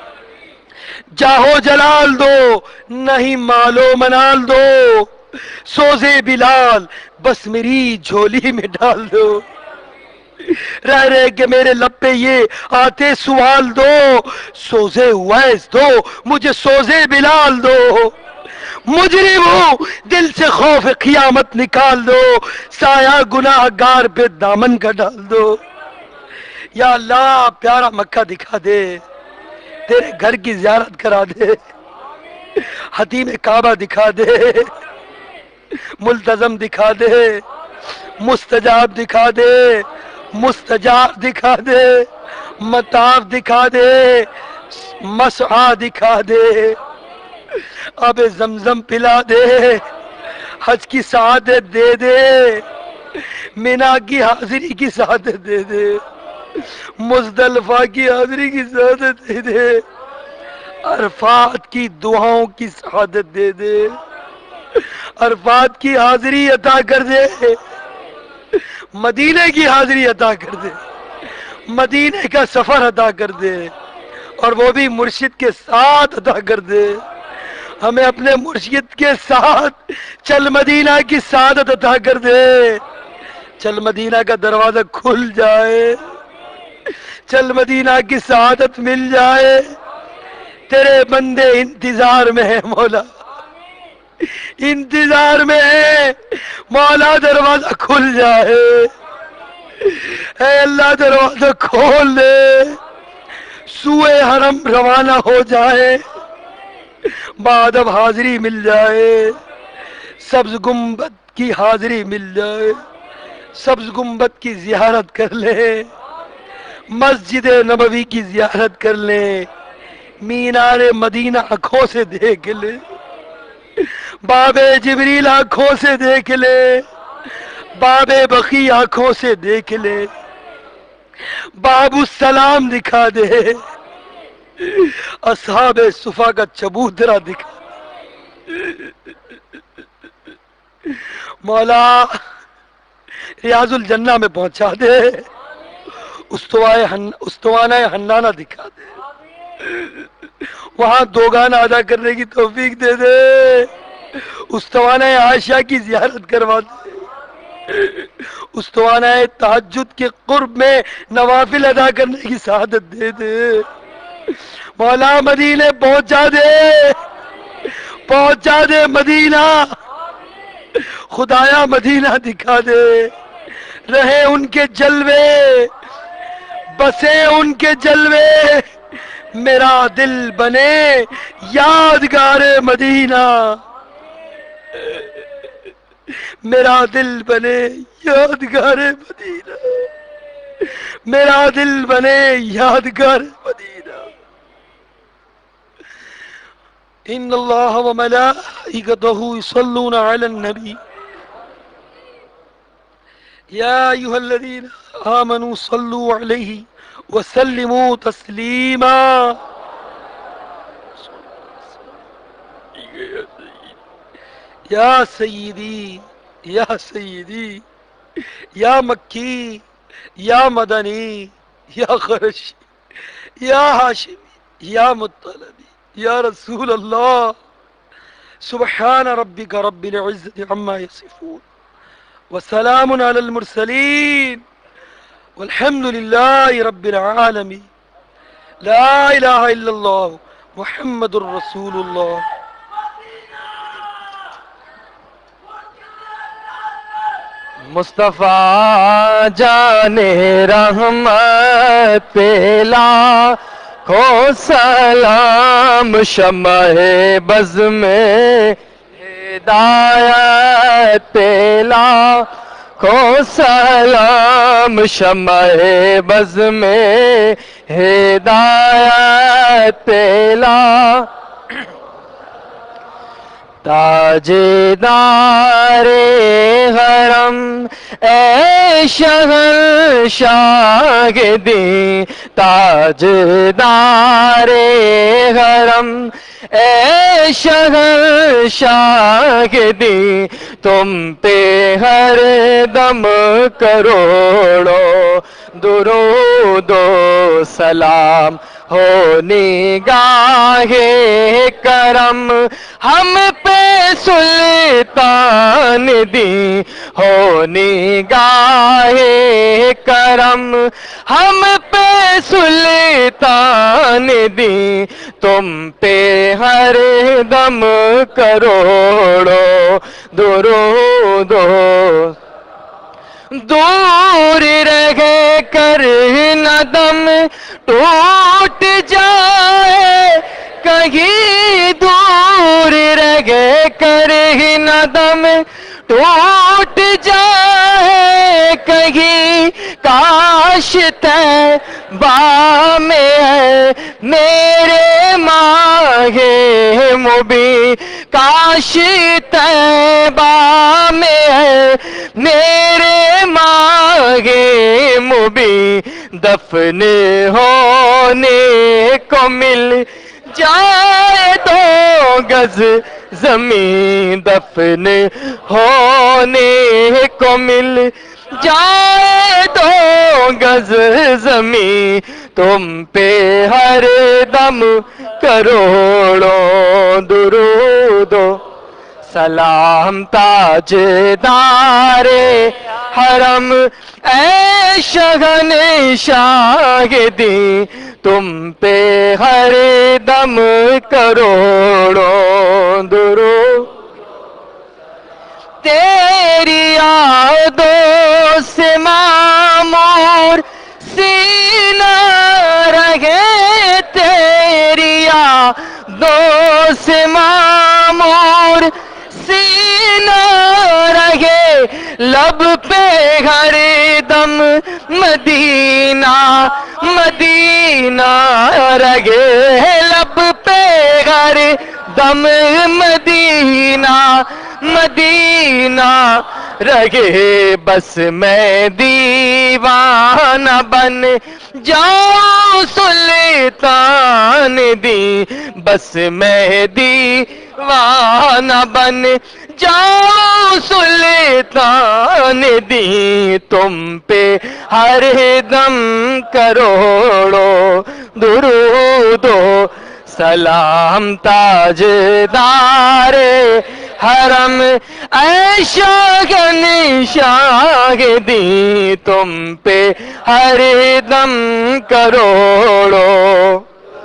جاہو جلال دو نہیں مالو منال دو، سوزے بلال بس میری جھولی میں ڈال دو۔ رہ رہ کے میرے لب پہ یہ آتے سوال دو، سوزے ویس دو مجھے سوزے بلال دو۔ مجرم ہوں دل سے خوف قیامت نکال دو، سایہ گناہ گار پہ دامن کا ڈال دو۔ یا اللہ پیارا مکہ دکھا دے، تیرے گھر کی زیارت کرا دے، حتیم کعبہ دکھا دے، ملتزم دکھا دے، مستجاب دکھا دے، مستجاب دکھا دے، مطاف دکھا دے، مسعا دکھا دے، آب زمزم پلا دے، حج کی سعادت دے دے، مینا کی حاضری کی سعادت دے دے، مزدلفہ کی حاضری کی سعادت دے دے، عرفات کی دعاؤں کی سعادت دے دے، عرفات کی حاضری عطا کر دے، مدینے کی حاضری عطا کر دے، مدینے کا سفر عطا کر دے، اور وہ بھی مرشد کے ساتھ عطا کر دے، ہمیں اپنے مرشد کے ساتھ چل مدینہ کی سعادت عطا کر دے، چل مدینہ کا دروازہ کھل جائے، چل مدینہ کی سعادت مل جائے، تیرے بندے انتظار میں ہیں مولا، انتظار میں ہے مولا، دروازہ کھل جائے، اے اللہ دروازہ کھول دے، سوئے حرم روانہ ہو جائے، بعد اب حاضری مل جائے، سبز گنبد کی حاضری مل جائے، سبز گنبد کی زیارت کر لے، مسجد نبوی کی زیارت کر لے، مینار مدینہ آنکھوں سے دیکھ لے، باب جبریل آنکھوں سے دیکھ لے، باب بقی آنکھوں سے دیکھ لے، باب السلام دکھا دے، اصحاب صفا کا چبوترا دکھا دے، مولا ریاض الجنہ میں پہنچا دے، استوانہ حنانہ دکھا دے، وہاں دو گانا ادا کرنے کی توفیق دے دے، استوانہ عائشہ کی زیارت کروا دے، استوانہ تہجد کے قرب میں نوافل ادا کرنے کی سعادت دے دے، مولا مدینے پہنچا دے، پہنچا دے مدینہ، خدایا مدینہ دکھا دے، رہے ان کے جلوے، بسے ان کے جلوے، میرا دل بنے یادگار مدینہ، میرا دل بنے یادگار مدینہ، میرا دل بنے یادگار مدینہ۔ ان اللہ وملائکتہ یصلون علی النبی یا ایھا الذین آمنوا صلوا علیہ وسلموا تسلیما۔ یا سیدی یا سیدی یا مکی یا مدنی یا قرشی یا ہاشمی یا مطلبی یا رسول اللہ، سبحان ربک رب العزت عما یصفون وسلام علی المرسلین والحمد للہ رب العالمین، لا الہ الا اللہ محمد الرسول اللہ۔ مصطفیٰ جان رحمت پلا کھو سلام، شمع بز میں ہدایت پلا کھو سلام، شمع بز میں ہدایت پلا، تاجدار حرم اے شہنشاہ دین، تاجدار حرم اے شہنشاہ دین، تم پہ ہر دم کروڑوں درود و سلام، ہو نگاہ کرم ہم پہ سلطان دی، ہو نگاہ کرم ہم پہ سلطان دی، تم پہ ہر دم کروڑوں درود و دور رہ کر نہ دم ٹوٹ جائے کہیں دور رہ گئے کر ہی نہ دم ٹوٹ جائے کہیں کاش طیبہ میں ہے میرے ماہ مبین کاش طیبہ میں ہے میرے ماہ مبین دفن ہونے کو مل جائے دو گز زمین دفن ہونے کو مل جائے دو گز زمین تم پہ ہر دم کروڑوں درود و سلام تاجدار حرم اے شہنشاہ دین تم پہ ہر دم کروڑوں درود تیری یادوں سے معمور سینہ رہے تیری یادوں سے معمور سینہ رہے لب پہ ہر دم مدینہ مدینہ رہے لب پہ ہر دم مدینہ مدینہ رہے بس میں دیوانہ بن جاؤں سلطان دی بس میں دیوانہ بن جاؤں سلطان دی تم پہ ہر دم کروڑوں درود و سلام تاجدار حرم اے شہنشاہ دی تم پہ ہر دم کروڑوں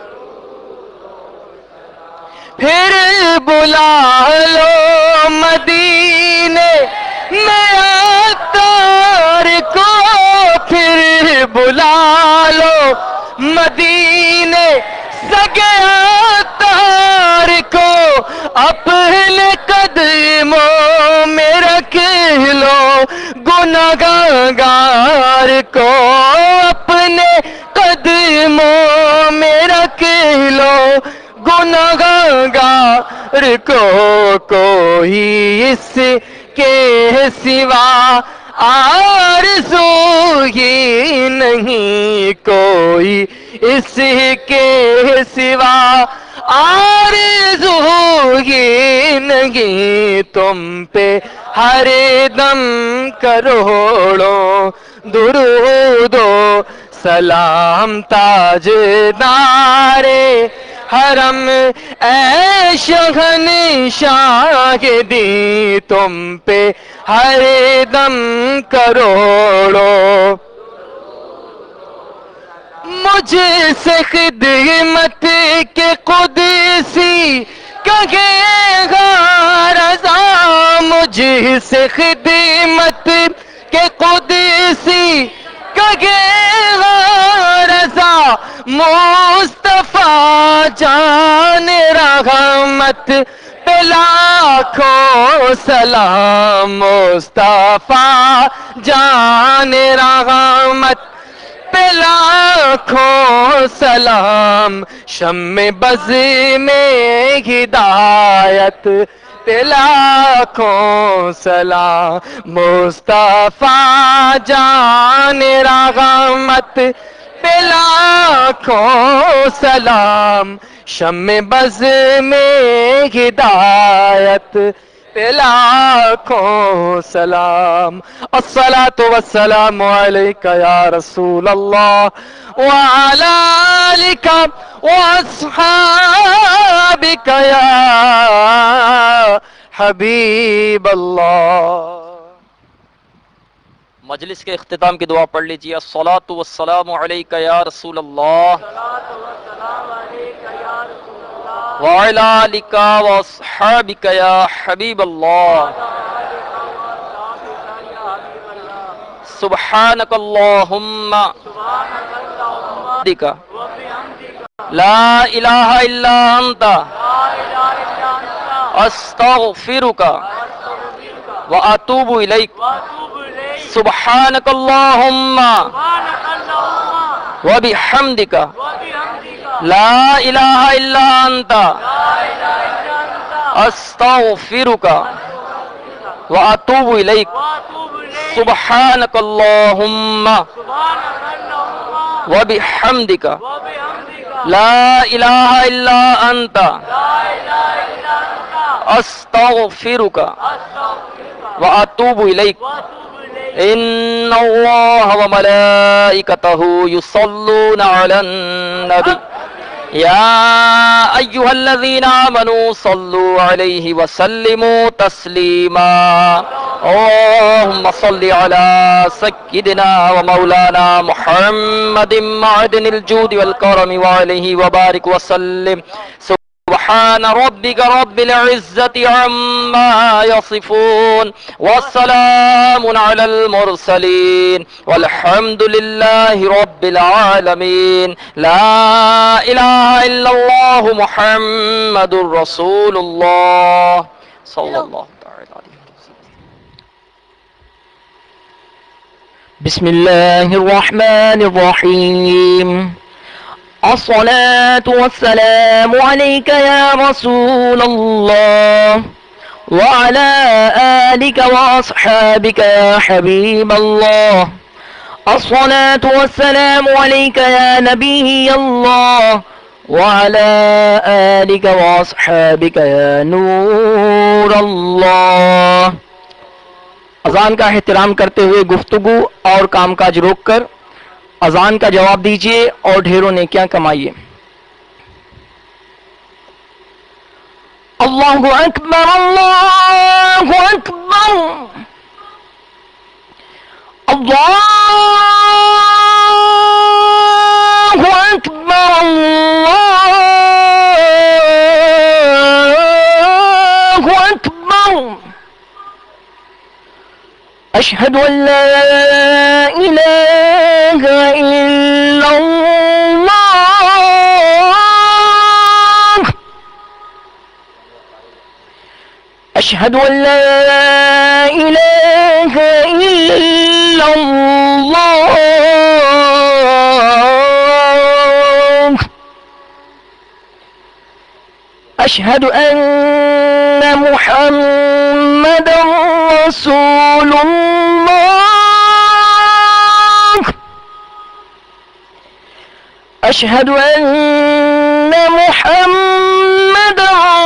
پھر بلا لو مدینے میں عطار کو پھر بلا لو مدینے سگے عطار کو اپنے قدموں میں رکھ لو گناہگار کو اپنے قدموں میں رکھ لو گناہگار کو کوئی اس کے سوا آرزو ہی نہیں کوئی اس کے سوا آرزو ہی نہیں تم پہ ہر دم کروڑوں درود و سلام تاجدار حرم اے شہنشاہ دی تم پہ ہر دم کروڑوں مجھ سے خدمت کے قدسی کہے گا رضا مجھ سے خدمت کے قدسی کہے گا رضا مصطفیٰ جان رحمت پہ لاکھوں سلام مصطفیٰ جان رحمت پہ لاکھوں سلام شمع بز میں ہدایت پہ لاکھوں سلام مصطفیٰ جان رحمت پہ لاکھوں سلام شمع بز میں ہدایت پہ لاکھوں سلام الصلاة والسلام علیکہ یا رسول اللہ وعلی آلک واصحابک یا حبیب اللہ. مجلس کے اختتام کی دعا پڑھ لیجیے. الصلاۃ والسلام علیکہ یا رسول اللہ وعلی آلک واصحابک یا حبیب اللہ. سبحانک اللہم لا الہ الا انت استغفرک واتوب الیک سبحانک اللہم وبحمدک لا الہ الا انت استغفرک واتوب الیک سبحانک اللہم وبحمدک لا الہ الا انت استغفرک واتوب الیک ان اللہ وملائکتہ یصلون علی النبی یا ایہا الذین آمنوا صلوا علیہ وسلموا تسلیما اللہم صل علی سیدنا ومولانا محمد معدن الجود والکرم وعلیہ وبارک وسلم سبحان ربک رب العزة عما يصفون والسلام على المرسلين والحمد لله رب العالمين لا إله إلا الله محمد رسول الله صلى الله تعالى عليه وسلم. بسم الله الرحمن الرحيم الصلاة والسلام عليك يا رسول الله وعلى آلك وأصحابك يا حبيب الله الصلاة والسلام عليك يا نبي الله وعلى آلك وأصحابك يا نور الله. اذان کا احترام کرتے ہوئے گفتگو اور کام کاج روک کر اذان کا جواب دیجئے اور ڈھیروں نیکیاں کمائیے. اللہ اکبر اللہ اکبر اللہ اکبر اللہ اکبر اشہد ان لا الہ الا اللہ اشہد ان لا الہ الا اللہ اشہد ان محمد رسول اللہ اشہد ان محمد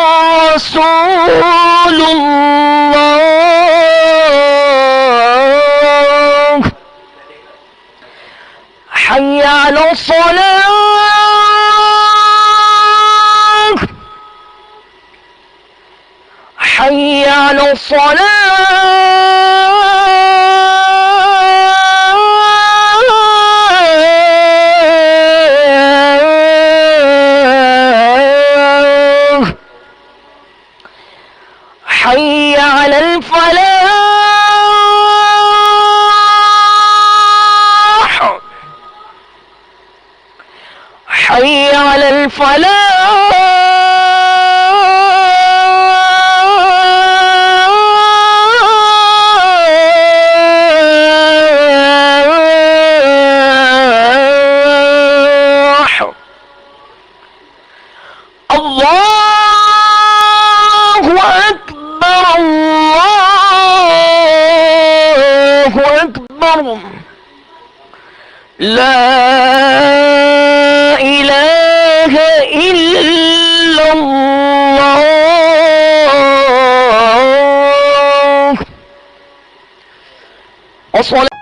رسول اللہ حی علی الصلاة حی علی الصلاة حی علی الفلاح حی علی الفلاح لا الہ الا اللہ.